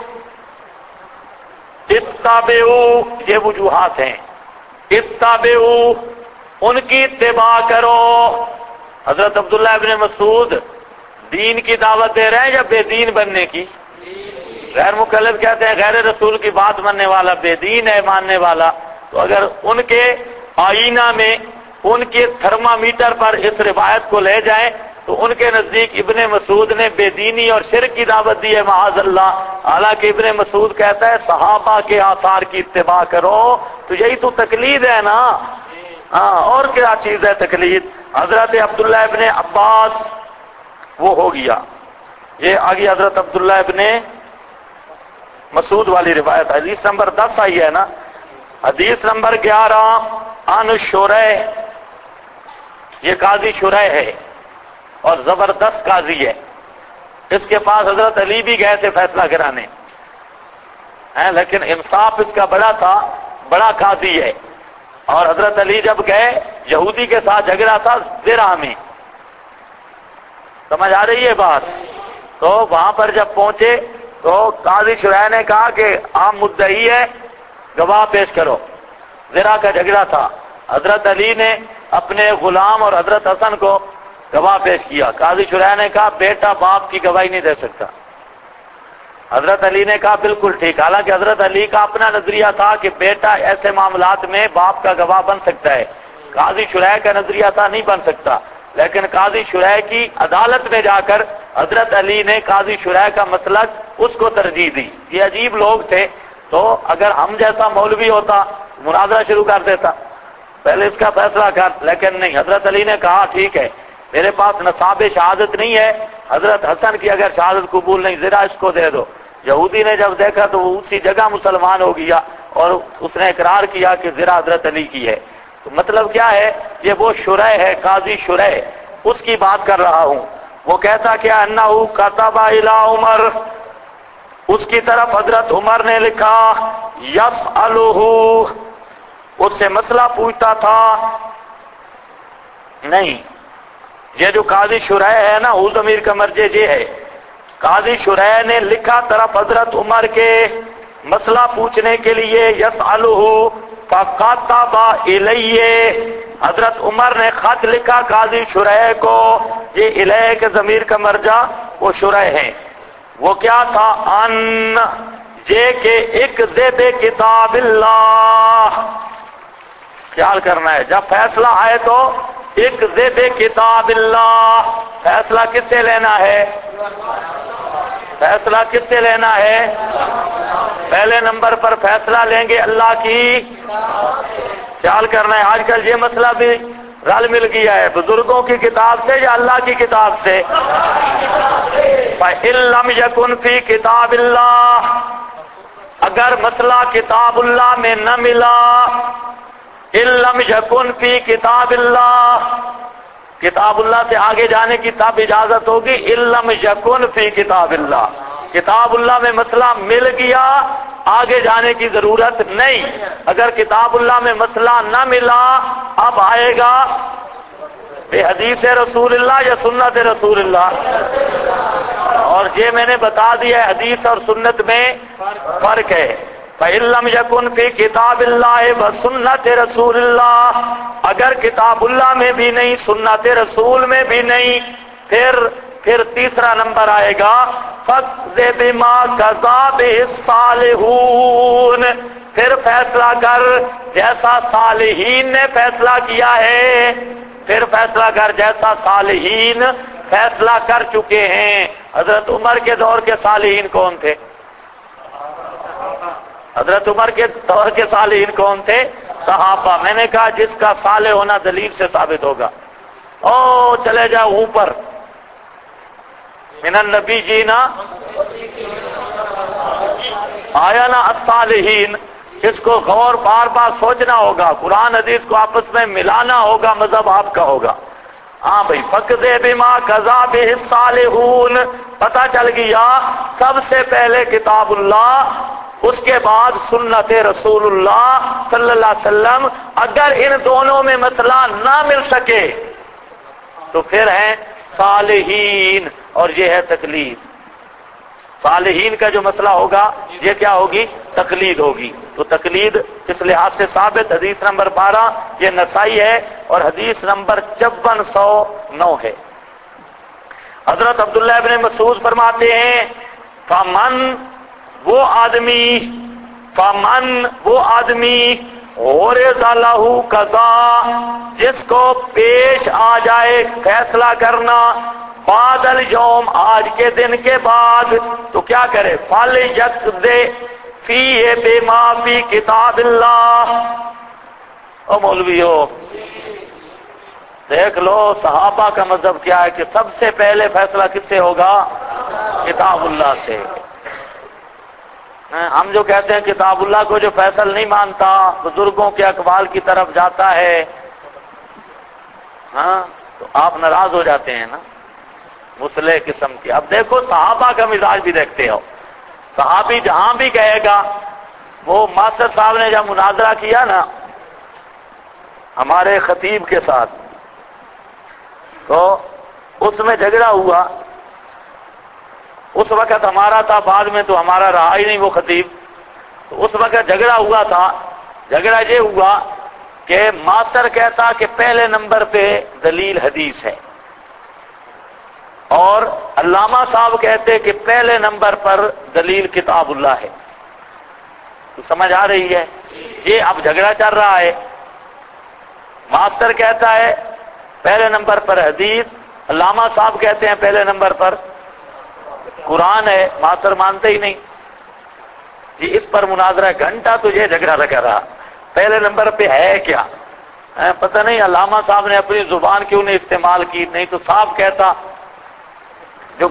اتبعو، یہ وجوہات ہیں، اتبعو ان کی اتباع کرو۔ حضرت عبداللہ ابن مسعود دین کی دعوت دے رہے ہیں یا بے دین بننے کی؟ غیر مقلد کہتے ہیں غیر رسول کی بات ماننے والا بے دین ہے، ماننے والا۔ تو اگر ان کے آئینہ میں ان کے تھرمامیٹر پر اس روایت کو لے جائیں تو ان کے نزدیک ابن مسعود نے بے دینی اور شرک کی دعوت دی ہے، معاذ اللہ۔ حالانکہ ابن مسعود کہتا ہے صحابہ کے آثار کی اتباع کرو، تو یہی تو تقلید ہے نا، ہاں، اور کیا چیز ہے تقلید؟ حضرت عبداللہ ابن عباس وہ ہو گیا، یہ آگے حضرت عبداللہ ابن مسعود والی روایت، حدیث نمبر 10 آئی ہے نا۔ حدیث نمبر 11 عن شریح، یہ قاضی شریح ہے اور زبردست قاضی ہے، اس کے پاس حضرت علی بھی گئے تھے فیصلہ کرانے، لیکن انصاف اس کا بڑا تھا، بڑا قاضی ہے۔ اور حضرت علی جب گئے یہودی کے ساتھ جھگڑا تھا زرع میں، سمجھ آ رہی ہے بات؟ تو وہاں پر جب پہنچے تو قاضی شریح نے کہا کہ آپ مدعی ہے، گواہ پیش کرو، زرع کا جھگڑا تھا۔ حضرت علی نے اپنے غلام اور حضرت حسن کو گواہ پیش کیا۔ قاضی شریح نے کہا بیٹا باپ کی گواہی نہیں دے سکتا۔ حضرت علی نے کہا بالکل ٹھیک، حالانکہ حضرت علی کا اپنا نظریہ تھا کہ بیٹا ایسے معاملات میں باپ کا گواہ بن سکتا ہے، قاضی شریح کا نظریہ تھا نہیں بن سکتا، لیکن قاضی شریح کی عدالت میں جا کر حضرت علی نے قاضی شریح کا مسلک اس کو ترجیح دی۔ یہ عجیب لوگ تھے، تو اگر ہم جیسا مولوی ہوتا مناظرہ شروع کر دیتا، پہلے اس کا فیصلہ کر، لیکن نہیں، حضرت علی نے کہا ٹھیک ہے، میرے پاس نصاب شہادت نہیں ہے، حضرت حسن کی اگر شہادت قبول نہیں، زرع اس کو دے دو۔ یہودی نے جب دیکھا تو وہ اسی جگہ مسلمان ہو گیا اور اس نے اقرار کیا کہ زرع حضرت علی کی ہے۔ تو مطلب کیا ہے، یہ وہ شریح ہے، قاضی شریح، اس کی بات کر رہا ہوں۔ وہ کہتا کیا انہ کتب الی عمر، اس کی طرف حضرت عمر نے لکھا، یسألہ، اس سے مسئلہ پوچھتا تھا، نہیں، یہ جو قاضی شریح ہے نا، وہ ضمیر کا مرجع یہ ہے، قاضی شریح نے لکھا طرف حضرت عمر کے مسئلہ پوچھنے کے لیے، یسألہ فکتب الیہ، حضرت عمر نے خط لکھا قاضی شریح کو، یہ الیہ کے ضمیر کا مرجع وہ شریح ہے۔ وہ کیا تھا، ان یہ کہ اکذب کتاب اللہ، خیال کرنا ہے جب فیصلہ آئے تو اکذب کتاب اللہ، فیصلہ کس سے لینا ہے؟ فیصلہ کس سے لینا ہے؟ پہلے نمبر پر فیصلہ لیں گے اللہ کی، خیال کرنا ہے۔ آج کل یہ مسئلہ بھی رل مل گیا ہے، بزرگوں کی کتاب سے یا اللہ کی کتاب سے؟ فَإِن لَّمْ يَكُنْ فِي كِتَابِ اللَّهِ، اگر مسئلہ کتاب اللہ میں نہ ملا، إِن لَّمْ يَكُنْ فِي كِتَابِ اللَّهِ، کتاب اللہ سے آگے جانے کی تب اجازت ہوگی، إِن لَّمْ يَكُنْ فِي كِتَابِ اللَّهِ، کتاب اللہ میں مسئلہ مل گیا، آگے جانے کی ضرورت نہیں۔ اگر کتاب اللہ میں مسئلہ نہ ملا، اب آئے گا بے حدیث رسول اللہ یا سنت رسول اللہ؟ اور یہ میں نے بتا دیا ہے حدیث اور سنت میں فرق ہے. فَإِن لَّمْ يَكُن فِي كِتَابِ اللَّهِ وَسُنَّتِ رَسُولِ اللَّهِ، اگر کتاب اللہ میں بھی نہیں، سنت رسول میں بھی نہیں، پھر تیسرا نمبر آئے گا فَقْضِ بِمَا قَضَىٰ بِهِ الصَّالِحُونَ، پھر فیصلہ کر جیسا صالحین نے فیصلہ کیا ہے، پھر فیصلہ کر جیسا صالحین فیصلہ کر چکے ہیں. حضرت عمر کے دور کے صالحین کون تھے؟ حضرت عمر کے دور کے صالحین کون تھے؟ صحابہ. میں نے کہا جس کا صالح ہونا دلیل سے ثابت ہوگا. او چلے جاؤ اوپر، من النبی جینا آیا نا الصالحین. اس کو غور بار بار سوچنا ہوگا، قرآن حدیث کو آپس میں ملانا ہوگا، مذہب آپ کا ہوگا. ہاں بھائی، فَقْضِ بِمَا قَضَىٰ بِهِ الصَّالِحُونَ، پتہ چل گیا سب سے پہلے کتاب اللہ، اس کے بعد سنت رسول اللہ صلی اللہ علیہ وسلم. اگر ان دونوں میں مسئلہ نہ مل سکے تو پھر ہیں صالحین، اور یہ ہے تقلید. صالحین کا جو مسئلہ ہوگا یہ کیا ہوگی؟ تقلید ہوگی. تو تقلید اس لحاظ سے ثابت. حدیث نمبر 12 یہ نسائی ہے اور حدیث نمبر 5409 ہے. حضرت عبداللہ ابن مسعود فرماتے ہیں فمن وہ آدمی غرض لہ قضا، جس کو پیش آ جائے فیصلہ کرنا بعد الیوم، آج کے دن کے بعد، تو کیا کرے؟ فَلْيَقْضِ فِيهِ بِمَا فِي کتاب اللہ. او مولویو دیکھ لو صحابہ کا مذہب کیا ہے کہ سب سے پہلے فیصلہ کس سے ہوگا؟ کتاب اللہ سے. ہم جو کہتے ہیں کتاب اللہ کو جو فیصل نہیں مانتا، بزرگوں کے اقوال کی طرف جاتا ہے، ہاں تو آپ ناراض ہو جاتے ہیں نا، مسلح قسم کی. اب دیکھو صحابہ کا مزاج بھی دیکھتے ہو. صحابی جہاں بھی کہے گا، وہ ماسٹر صاحب نے جب مناظرہ کیا نا ہمارے خطیب کے ساتھ، تو اس میں جھگڑا ہوا. اس وقت ہمارا تھا، بعد میں تو ہمارا رہا ہی نہیں وہ خطیب. تو اس وقت جھگڑا ہوا تھا. جھگڑا یہ ہوا کہ ماسٹر کہتا کہ پہلے نمبر پہ دلیل حدیث ہے، اور علامہ صاحب کہتے کہ پہلے نمبر پر دلیل کتاب اللہ ہے. تو سمجھ آ رہی ہے؟ یہ اب جھگڑا چل رہا ہے. ماسٹر کہتا ہے پہلے نمبر پر حدیث، علامہ صاحب کہتے ہیں پہلے نمبر پر قرآن ہے. ماسٹر مانتے ہی نہیں. جی اس پر مناظرہ گھنٹہ تو یہ جھگڑا لگا رہا، پہلے نمبر پہ ہے کیا؟ پتہ نہیں علامہ صاحب نے اپنی زبان کیوں نہیں استعمال کی، نہیں تو صاحب کہتا. جو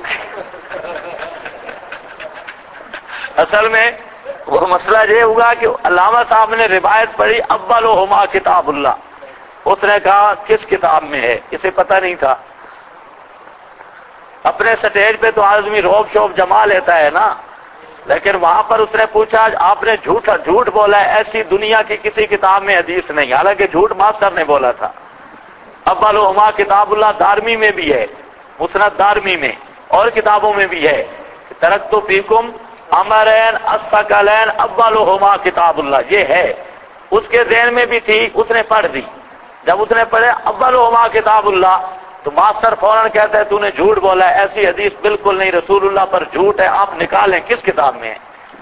اصل میں وہ مسئلہ یہ ہوا کہ علامہ صاحب نے روایت پڑھی اولہما کتاب اللہ. اس نے کہا کس کتاب میں ہے؟ اسے پتہ نہیں تھا. اپنے سٹیج پہ تو آدمی روب شوب جما لیتا ہے نا، لیکن وہاں پر اس نے پوچھا آپ نے جھوٹ بولا ہے، ایسی دنیا کی کسی کتاب میں حدیث نہیں. حالانکہ جھوٹ ماسٹر نے بولا تھا. اولہما کتاب اللہ دارمی میں بھی ہے، مسند دارمی میں اور کتابوں میں بھی ہے. ترکت فیکم امرین الثقلین اولہما کتاب اللہ، یہ ہے. اس کے ذہن میں بھی تھی، اس نے پڑھ دی. جب اس نے پڑھے اولہما کتاب اللہ، تو ماسٹر فوراً کہتا ہے تو نے جھوٹ بولا ہے، ایسی حدیث بالکل نہیں، رسول اللہ پر جھوٹ ہے، آپ نکالیں کس کتاب میں ہے.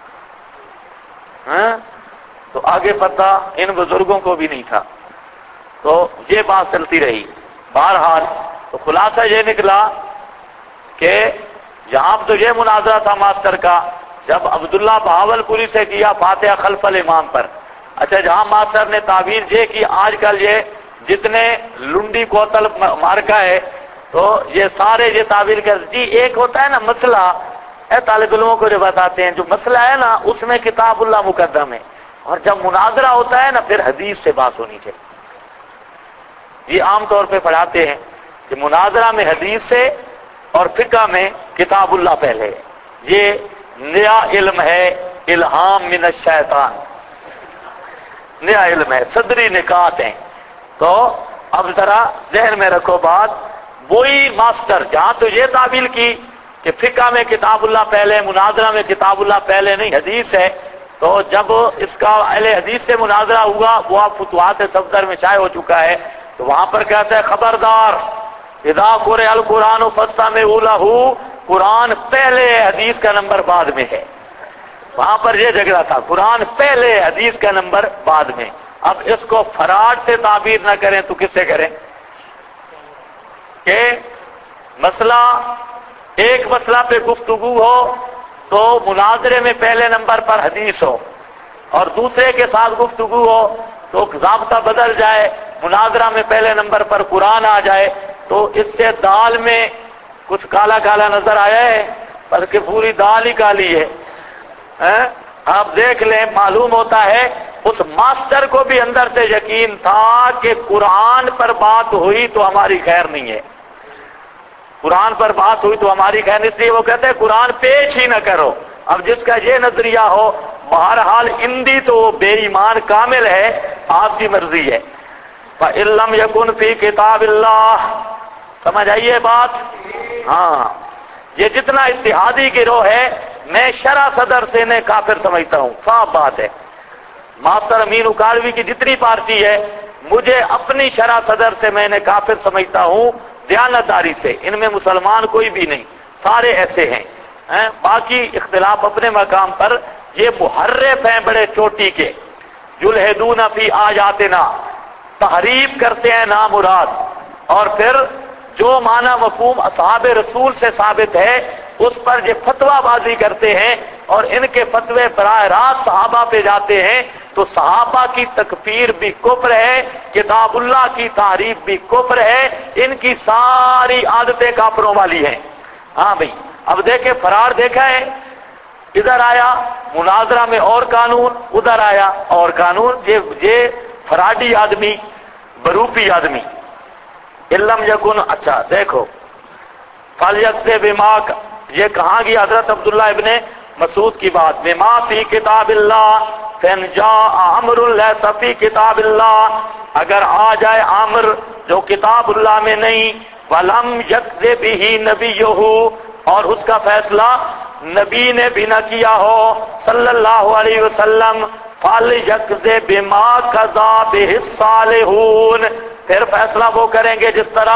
تو آگے پتہ ان بزرگوں کو بھی نہیں تھا. تو یہ بات چلتی رہی. بہرحال تو خلاصہ یہ نکلا کہ یہاں تو یہ مناظرہ تھا ماسٹر کا جب عبداللہ بہاول پوری سے کیا فاتحہ خلف الامام پر. اچھا جہاں ماسٹر نے تعبیر یہ کی آج کل یہ جتنے لنڈی کوتل مارکا ہے تو یہ سارے یہ تعبیر کر جی ایک ہوتا ہے نا مسئلہ، طالب علموں کو جو بتاتے ہیں جو مسئلہ ہے نا اس میں کتاب اللہ مقدم ہے، اور جب مناظرہ ہوتا ہے نا پھر حدیث سے بات ہونی چاہیے. یہ عام طور پہ پڑھاتے ہیں کہ مناظرہ میں حدیث سے اور فقہ میں کتاب اللہ پہلے. یہ نیا علم ہے، الہام من الشیطان، نیا علم ہے، صدری نکات ہیں. تو اب ذرا ذہن میں رکھو بات، وہی ماسٹر جہاں تو یہ تعبیر کی کہ فقہ میں کتاب اللہ پہلے، مناظرہ میں کتاب اللہ پہلے نہیں، حدیث ہے، تو جب اس کا اہل حدیث سے مناظرہ ہوا، وہ آپ فتوحات صفدر میں شائع ہو چکا ہے، تو وہاں پر کہتا ہے خبردار اذا قرئ القرآن فاستمعوا لہ، قرآن پہلے حدیث کا نمبر بعد میں ہے۔ وہاں پر یہ جھگڑا تھا، قرآن پہلے حدیث کا نمبر بعد میں۔ اب اس کو فراڈ سے تعبیر نہ کریں تو کس سے کریں؟ کہ مسئلہ ایک مسئلہ پہ گفتگو ہو تو مناظرے میں پہلے نمبر پر حدیث ہو، اور دوسرے کے ساتھ گفتگو ہو تو ضابطہ بدل جائے، مناظرہ میں پہلے نمبر پر قرآن آ جائے، تو اس سے دال میں کچھ کالا کالا نظر آیا ہے، بلکہ پوری دال ہی کالی ہے۔ آپ دیکھ لیں، معلوم ہوتا ہے اس ماسٹر کو بھی اندر سے یقین تھا کہ قرآن پر بات ہوئی تو ہماری خیر نہیں ہے، قرآن پر بات ہوئی تو ہماری خیر نہیں، اس لیے وہ کہتے ہیں قرآن پیش ہی نہ کرو۔ اب جس کا یہ نظریہ ہو، بہرحال اندھی تو وہ بے ایمان کامل ہے، آپ کی مرضی ہے۔ فَإِن لَّمْ يَكُنْ فِي كِتَابِ اللَّهِ، سمجھ آئیے بات؟ ہاں، یہ جتنا اتحادی گروہ ہے، میں شرح صدر سے انہیں کافر سمجھتا ہوں، صاف بات ہے۔ ماسٹر امین اکاڑوی کی جتنی پارٹی ہے، مجھے اپنی شرح صدر سے میں انہیں کافر سمجھتا ہوں، دیانتداری سے، ان میں مسلمان کوئی بھی نہیں، سارے ایسے ہیں۔ باقی اختلاف اپنے مقام پر، یہ محرف ہیں بڑے چوٹی کے، یلحدون فی آیاتنا، تحریف کرتے ہیں نامراد، اور پھر جو معنی مفہوم اصحاب رسول سے ثابت ہے اس پر یہ فتویٰ بازی کرتے ہیں، اور ان کے فتوے براہ راست صحابہ پہ جاتے ہیں، تو صحابہ کی تکفیر بھی کفر ہے، کتاب اللہ کی تعریف بھی کفر ہے، ان کی ساری عادتیں کافروں والی ہیں۔ ہاں بھئی، اب دیکھیں فرار دیکھا ہے، ادھر آیا مناظرہ میں اور قانون، ادھر آیا اور قانون، یہ فراڈی آدمی، بروپی آدمی۔ علم یکن، اچھا دیکھو، فَلْيَكْفِ بِمَا، یہ کہاں گیا حضرت عبداللہ ابن مسعود کی بات، بِمَا فِي کتاب اللہ فَإِنْ جَاءَ أَمْرٌ لَيْسَ فِي کتاب اللہ، اگر آ جائے امر جو کتاب اللہ میں نہیں، وَلَمْ يَكْذِ بِهِ نَبِيُّهُ، اور اس کا فیصلہ نبی نے بھی نہ کیا ہو صلی اللہ علیہ وسلم، فَلْيَكْذِ بِمَا قَضَى بِهِ الصَّالِحُونَ، پھر فیصلہ وہ کریں گے جس طرح،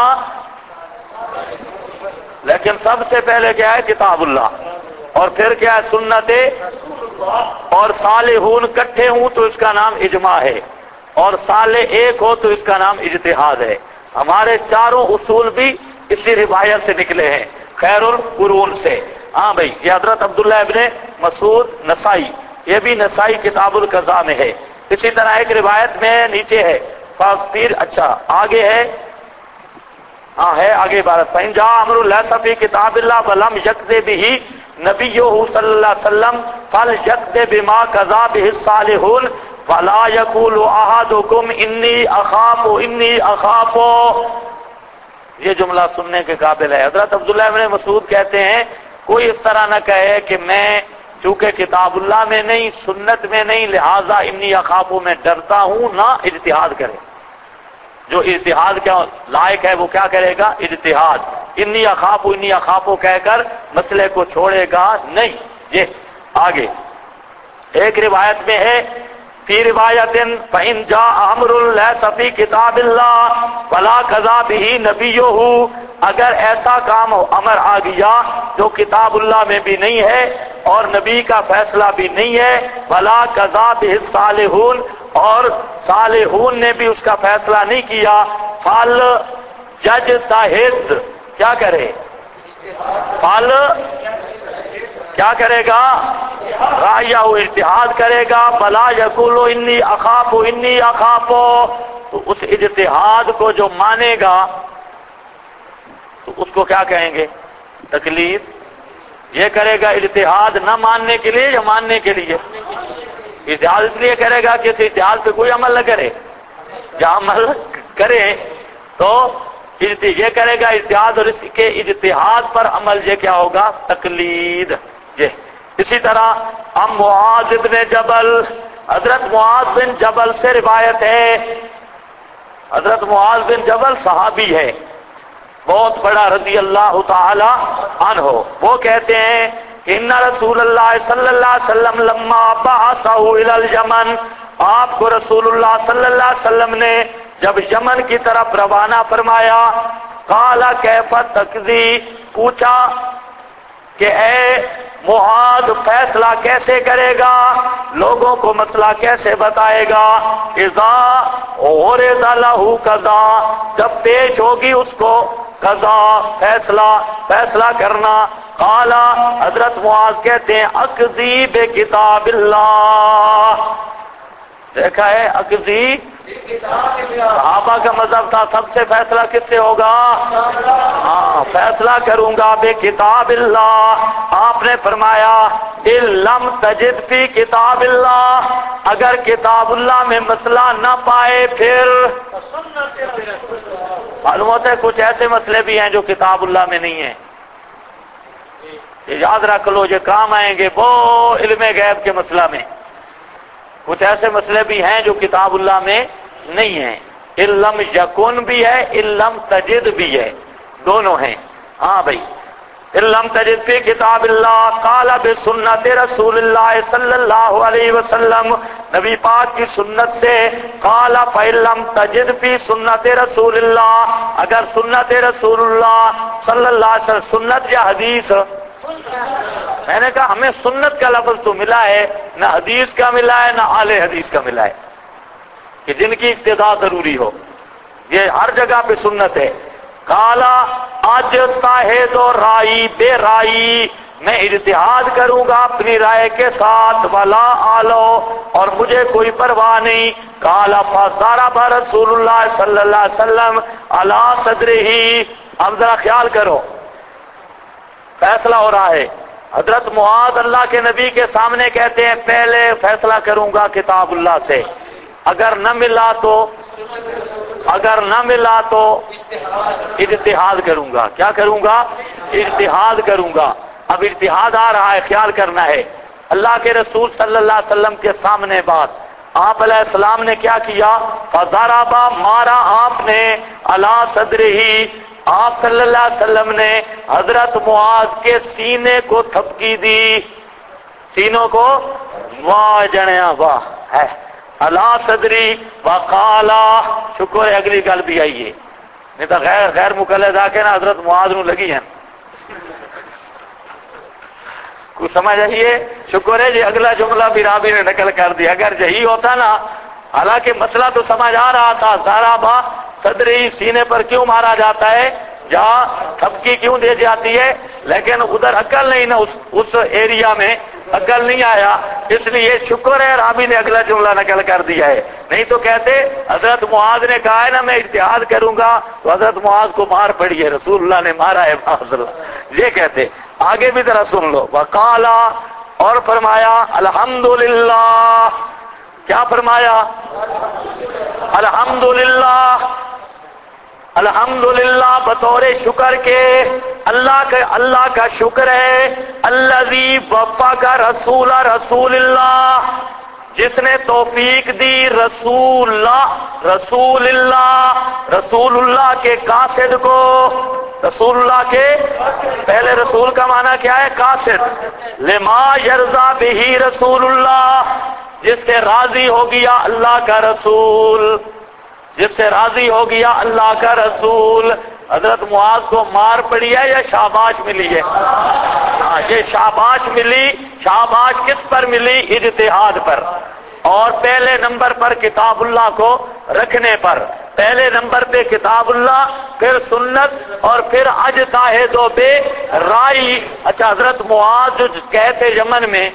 لیکن سب سے پہلے کیا ہے؟ کتاب اللہ، اور پھر کیا ہے؟ سنت، اور صالحون کٹھے ہوں تو اس کا نام اجماع ہے، اور صالح ایک ہو تو اس کا نام اجتہاد ہے۔ ہمارے چاروں اصول بھی اسی روایت سے نکلے ہیں، خیر القرون سے۔ ہاں بھائی، یہ حضرت عبداللہ ابن مسعود نسائی، یہ بھی نسائی کتاب القضاء میں ہے۔ اسی طرح ایک روایت میں نیچے ہے، پھر اچھا آگے ہے، ہاں ہے آگے عبارت، فَإِنْ جَاءَ أَمْرٌ لَيْسَ فِي كِتَابِ اللَّهِ وَلَمْ يَكْذِ بِهِ نَبِيُّهُ صلی اللہ علیہ وسلم فَلْيَكْذِ بِمَا قَضَى بِهِ الصَّالِحُونَ وَلَا يَقُولُ أَحَدُكُمْ إِنِّي أَخَافُ، یہ جملہ سننے کے قابل ہے۔ حضرت عبداللہ ابن مسعود کہتے ہیں کوئی اس طرح نہ کہے کہ میں چونکہ کتاب اللہ میں نہیں، سنت میں نہیں، لہذا انی اخاف میں ڈرتا ہوں، نہ اجتہاد کرے۔ جو اجتہاد کیا لائق ہے وہ کیا کرے گا؟ اجتہاد۔ انی اخاف کہہ کر مسئلے کو چھوڑے گا نہیں۔ یہ آگے ایک روایت میں ہے، فی روایت فَإِنْ جَاءَ أَمْرٌ لَيْسَ فِي کتاب اللہ وَلَا قَضَى بِهِ نَبِيُّهُ، اگر ایسا کام امر آ گیا جو کتاب اللہ میں بھی نہیں ہے اور نبی کا فیصلہ بھی نہیں ہے، وَلَا قَضَى بِهِ الصَّالِحُونَ، اور صالحون نے بھی اس کا فیصلہ نہیں کیا، فَلْيَجْتَہِدْ، کیا کرے؟ کیا کرے گا؟ رائیہ اجتہاد کرے گا، بلا یقول انی اخاف، تو اس اجتہاد کو جو مانے گا تو اس کو کیا کہیں گے؟ تقلید۔ یہ کرے گا اجتہاد نہ ماننے کے لیے یا ماننے کے لیے؟ اجتہاد اس لیے کرے گا کہ اس اجتہاد پہ کوئی عمل نہ کرے، یا عمل کرے تو یہ کرے گا اجتہاد، اور اس کے اجتہاد پر عمل یہ کیا ہوگا؟ تقلید۔ یہ اسی طرح معاذ بن جبل، حضرت معاذ بن جبل سے روایت ہے، حضرت معاذ بن جبل صحابی ہے، بہت بڑا رضی اللہ تعالی عنہ، وہ کہتے ہیں کہ ان رسول اللہ صلی اللہ علیہ وسلم لما بعثہ الی الیمن، آپ کو رسول اللہ صلی اللہ علیہ وسلم نے جب یمن کی طرف روانہ فرمایا، قال کیف تقضی، پوچھا کہ اے معاذ فیصلہ کیسے کرے گا، لوگوں کو مسئلہ کیسے بتائے گا، اذا عرض لہ قضا، جب پیش ہوگی اس کو قضا، فیصلہ کرنا، قال، حضرت معاذ کہتے ہیں اقضی بکتاب اللہ، دیکھا ہے اقضی، صحابہ کا مذہب تھا سب سے فیصلہ کس سے ہوگا، ہاں فیصلہ کروں گا بے کتاب اللہ۔ آپ نے فرمایا ان لم تجد فی کتاب اللہ، اگر کتاب اللہ میں مسئلہ نہ پائے پھر معلوم ہوتا ہے کچھ ایسے مسئلے بھی ہیں جو کتاب اللہ میں نہیں ہیں، یہ یاد رکھ لو، یہ کام آئیں گے وہ علم غیب کے مسئلہ میں، کچھ ایسے مسئلے بھی ہیں جو کتاب اللہ میں نہیں ہیں، علم یکن بھی ہے، علم تجد بھی ہے، دونوں ہیں، ہاں بھائی، علم تجد فی کتاب اللہ، قال بسنت رسول اللہ صلی اللہ علیہ وسلم، نبی پاک کی سنت سے، قال فَإِلَّمْ تَجِدْ فِي سنت رسول اللہ، اگر سنت رسول اللہ صلی اللہ علیہ وسلم، سنت یا حدیث، میں نے کہا ہمیں سنت کا لفظ تو ملا ہے، نہ حدیث کا ملا ہے نہ اہل حدیث کا ملا ہے کہ جن کی ابتداء ضروری ہو، یہ ہر جگہ پہ سنت ہے۔ کالا آج تاہد و رائی بے رائی، میں اجتہاد کروں گا اپنی رائے کے ساتھ، ولا آلو، اور مجھے کوئی پرواہ نہیں۔ کالا فضرب رسول اللہ صلی اللہ علیہ وسلم علی صدرہ، اب ذرا خیال کرو، فیصلہ ہو رہا ہے، حضرت معاذ اللہ کے نبی کے سامنے کہتے ہیں پہلے فیصلہ کروں گا کتاب اللہ سے، اگر نہ ملا تو اجتہاد کروں گا، کیا کروں گا، اجتہاد کروں گا۔ اب اجتہاد آ رہا ہے، خیال کرنا ہے، اللہ کے رسول صلی اللہ علیہ وسلم کے سامنے بات، آپ علیہ السلام نے کیا کیا، فضرب، مارا آپ نے، علی صدرہ، آپ صلی اللہ علیہ وسلم نے حضرت معاذ کے سینے کو تھپکی دی، سینوں کو، واہ جنیا واہ ہے، علی صدری، وقالا، شکر ہے اگلی گل بھی آئیے، نہیں تو غیر مقلد آ کے نا حضرت معاذ نو لگی ہیں، کچھ سمجھ آئیے، شکر ہے جی اگلا جملہ بھی رابی نے نقل کر دیا، اگر یہی ہوتا نا، حالانکہ مسئلہ تو سمجھ آ رہا تھا، ضربہ صدری، سینے پر کیوں مارا جاتا ہے، جہاں تھپکی کیوں دی جاتی ہے، لیکن ادھر عقل نہیں نا، اس ایریا میں عقل نہیں آیا، اس لیے شکر ہے رابی نے اگلا جملہ نقل کر دیا ہے، نہیں تو کہتے حضرت معاذ نے کہا ہے نا میں اجتہاد کروں گا، تو حضرت معاذ کو مار پڑی ہے، رسول اللہ نے مارا ہے معاذ اللہ، یہ کہتے۔ آگے بھی ذرا سن لو، وقالا، اور فرمایا الحمدللہ، کیا فرمایا، الحمدللہ، الحمدللہ بطور شکر کے، اللہ کا شکر ہے، الذی وفق رسول اللہ، جس نے توفیق دی رسول اللہ کے قاصد کو، رسول اللہ کے، پہلے رسول کا معنی کیا ہے، قاصد، لما یرضا بہ رسول اللہ، جس سے راضی ہو گیا اللہ کا رسول، جس سے راضی ہو گیا اللہ کا رسول۔ حضرت معاذ کو مار پڑی ہے یا شاباش ملی ہے، ہاں یہ شاباش ملی، شاباش کس پر ملی، اجتہاد پر، اور پہلے نمبر پر کتاب اللہ کو رکھنے پر، پہلے نمبر پہ کتاب اللہ، پھر سنت، اور پھر اجتہاد و بے رائی۔ اچھا حضرت معاذ جو کہتے یمن میں،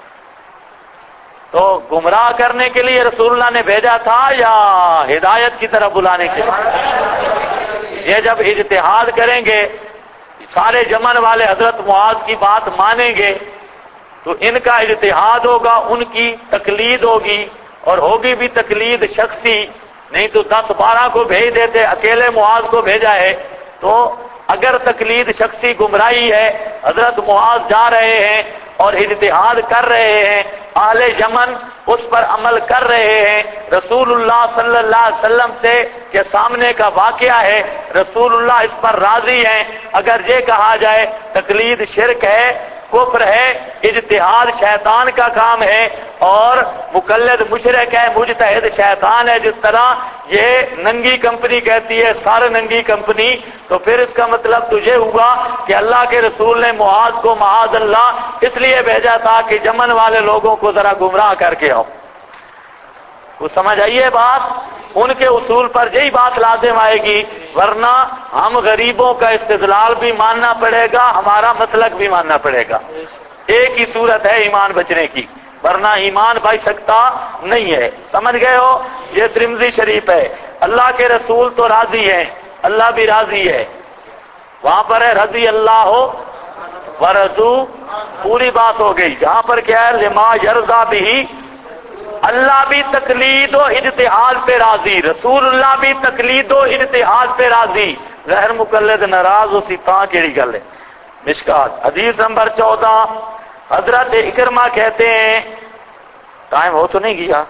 تو گمراہ کرنے کے لیے رسول اللہ نے بھیجا تھا یا ہدایت کی طرف بلانے کے لیے؟ یہ جب اجتہاد کریں گے، سارے یمن والے حضرت معاذ کی بات مانیں گے، تو ان کا اجتہاد ہوگا، ان کی تقلید ہوگی، اور ہوگی بھی تقلید شخصی، نہیں تو 10-12 کو بھیج دیتے، اکیلے معاذ کو بھیجا ہے، تو اگر تقلید شخصی گمراہی ہے، حضرت معاذ جا رہے ہیں اور اجتہاد کر رہے ہیں، اہل یمن اس پر عمل کر رہے ہیں. رسول اللہ صلی اللہ علیہ وسلم سے کے سامنے کا واقعہ ہے, رسول اللہ اس پر راضی ہیں. اگر یہ کہا جائے تقلید شرک ہے, کفر ہے, اجتہاد شیطان کا کام ہے اور مقلد مشرک ہے, مجتہد شیطان ہے, جس طرح یہ ننگی کمپنی کہتی ہے سارے ننگی کمپنی, تو پھر اس کا مطلب تو یہ ہوا کہ اللہ کے رسول نے معاذ کو معاذ اللہ اس لیے بھیجا تھا کہ یمن والے لوگوں کو ذرا گمراہ کر کے آؤ. تو سمجھ آئیے بات, ان کے اصول پر یہی بات لازم آئے گی, ورنہ ہم غریبوں کا استدلال بھی ماننا پڑے گا, ہمارا مسلک بھی ماننا پڑے گا. ایک ہی صورت ہے ایمان بچنے کی, ورنہ ایمان بچ سکتا نہیں ہے. سمجھ گئے ہو؟ یہ ترمذی شریف ہے. اللہ کے رسول تو راضی ہیں, اللہ بھی راضی ہے. وہاں پر ہے رضی اللہ ہو ورضو, پوری بات ہو گئی. جہاں پر کیا ہے لما یرضا بھی, اللہ بھی تقلید و اجتہاد پہ راضی, رسول اللہ بھی تقلید و اجتہاد پہ راضی. غیر مقلد ناراض اسی تاں کیڑی گل ہے. مشکات حدیث نمبر 14, حضرت اکرمہ کہتے ہیں, ٹائم ہو تو نہیں گیا,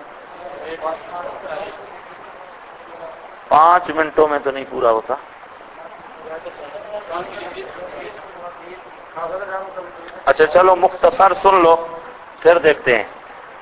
5 منٹوں میں تو نہیں پورا ہوتا. اچھا چلو مختصر سن لو پھر دیکھتے ہیں.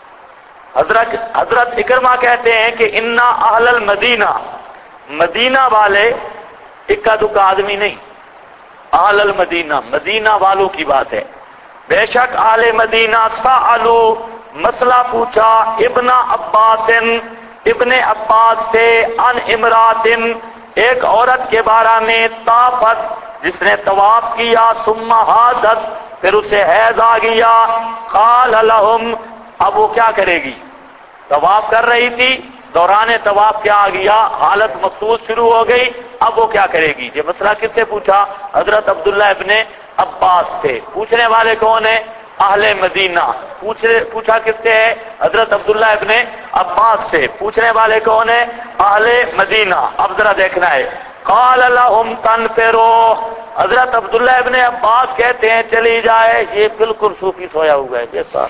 حضرت اکرمہ کہتے ہیں کہ انا اہل المدینہ, مدینہ والے, اکا دکا آدمی نہیں, اہل المدینہ مدینہ والوں کی بات ہے. بے شک اہل مدینہ سألو, مسئلہ پوچھا, ابن عباس, ابن عباس سے, ان امراتن, ایک عورت کے بارے میں, طافت, جس نے طواف کیا, ثم حاضت, پھر اسے حیض آ گیا. قال لهم, اب وہ کیا کرے گی؟ طواف کر رہی تھی, دوران طواف کیا آ گیا, حالت مخصوص شروع ہو گئی, اب وہ کیا کرے گی؟ یہ مسئلہ کس سے پوچھا؟ حضرت عبداللہ ابن عباس سے. پوچھنے والے کون ہیں؟ اہل مدینہ. پوچھا کس سے ہے؟ حضرت عبداللہ ابن عباس سے. پوچھنے والے کون ہیں؟ اہل مدینہ. اب ذرا دیکھنا ہے. قال لهم تنفروا, حضرت عبداللہ ابن عباس کہتے ہیں چلی جائے. یہ بالکل صوفی سویا ہوا ہے جیسا,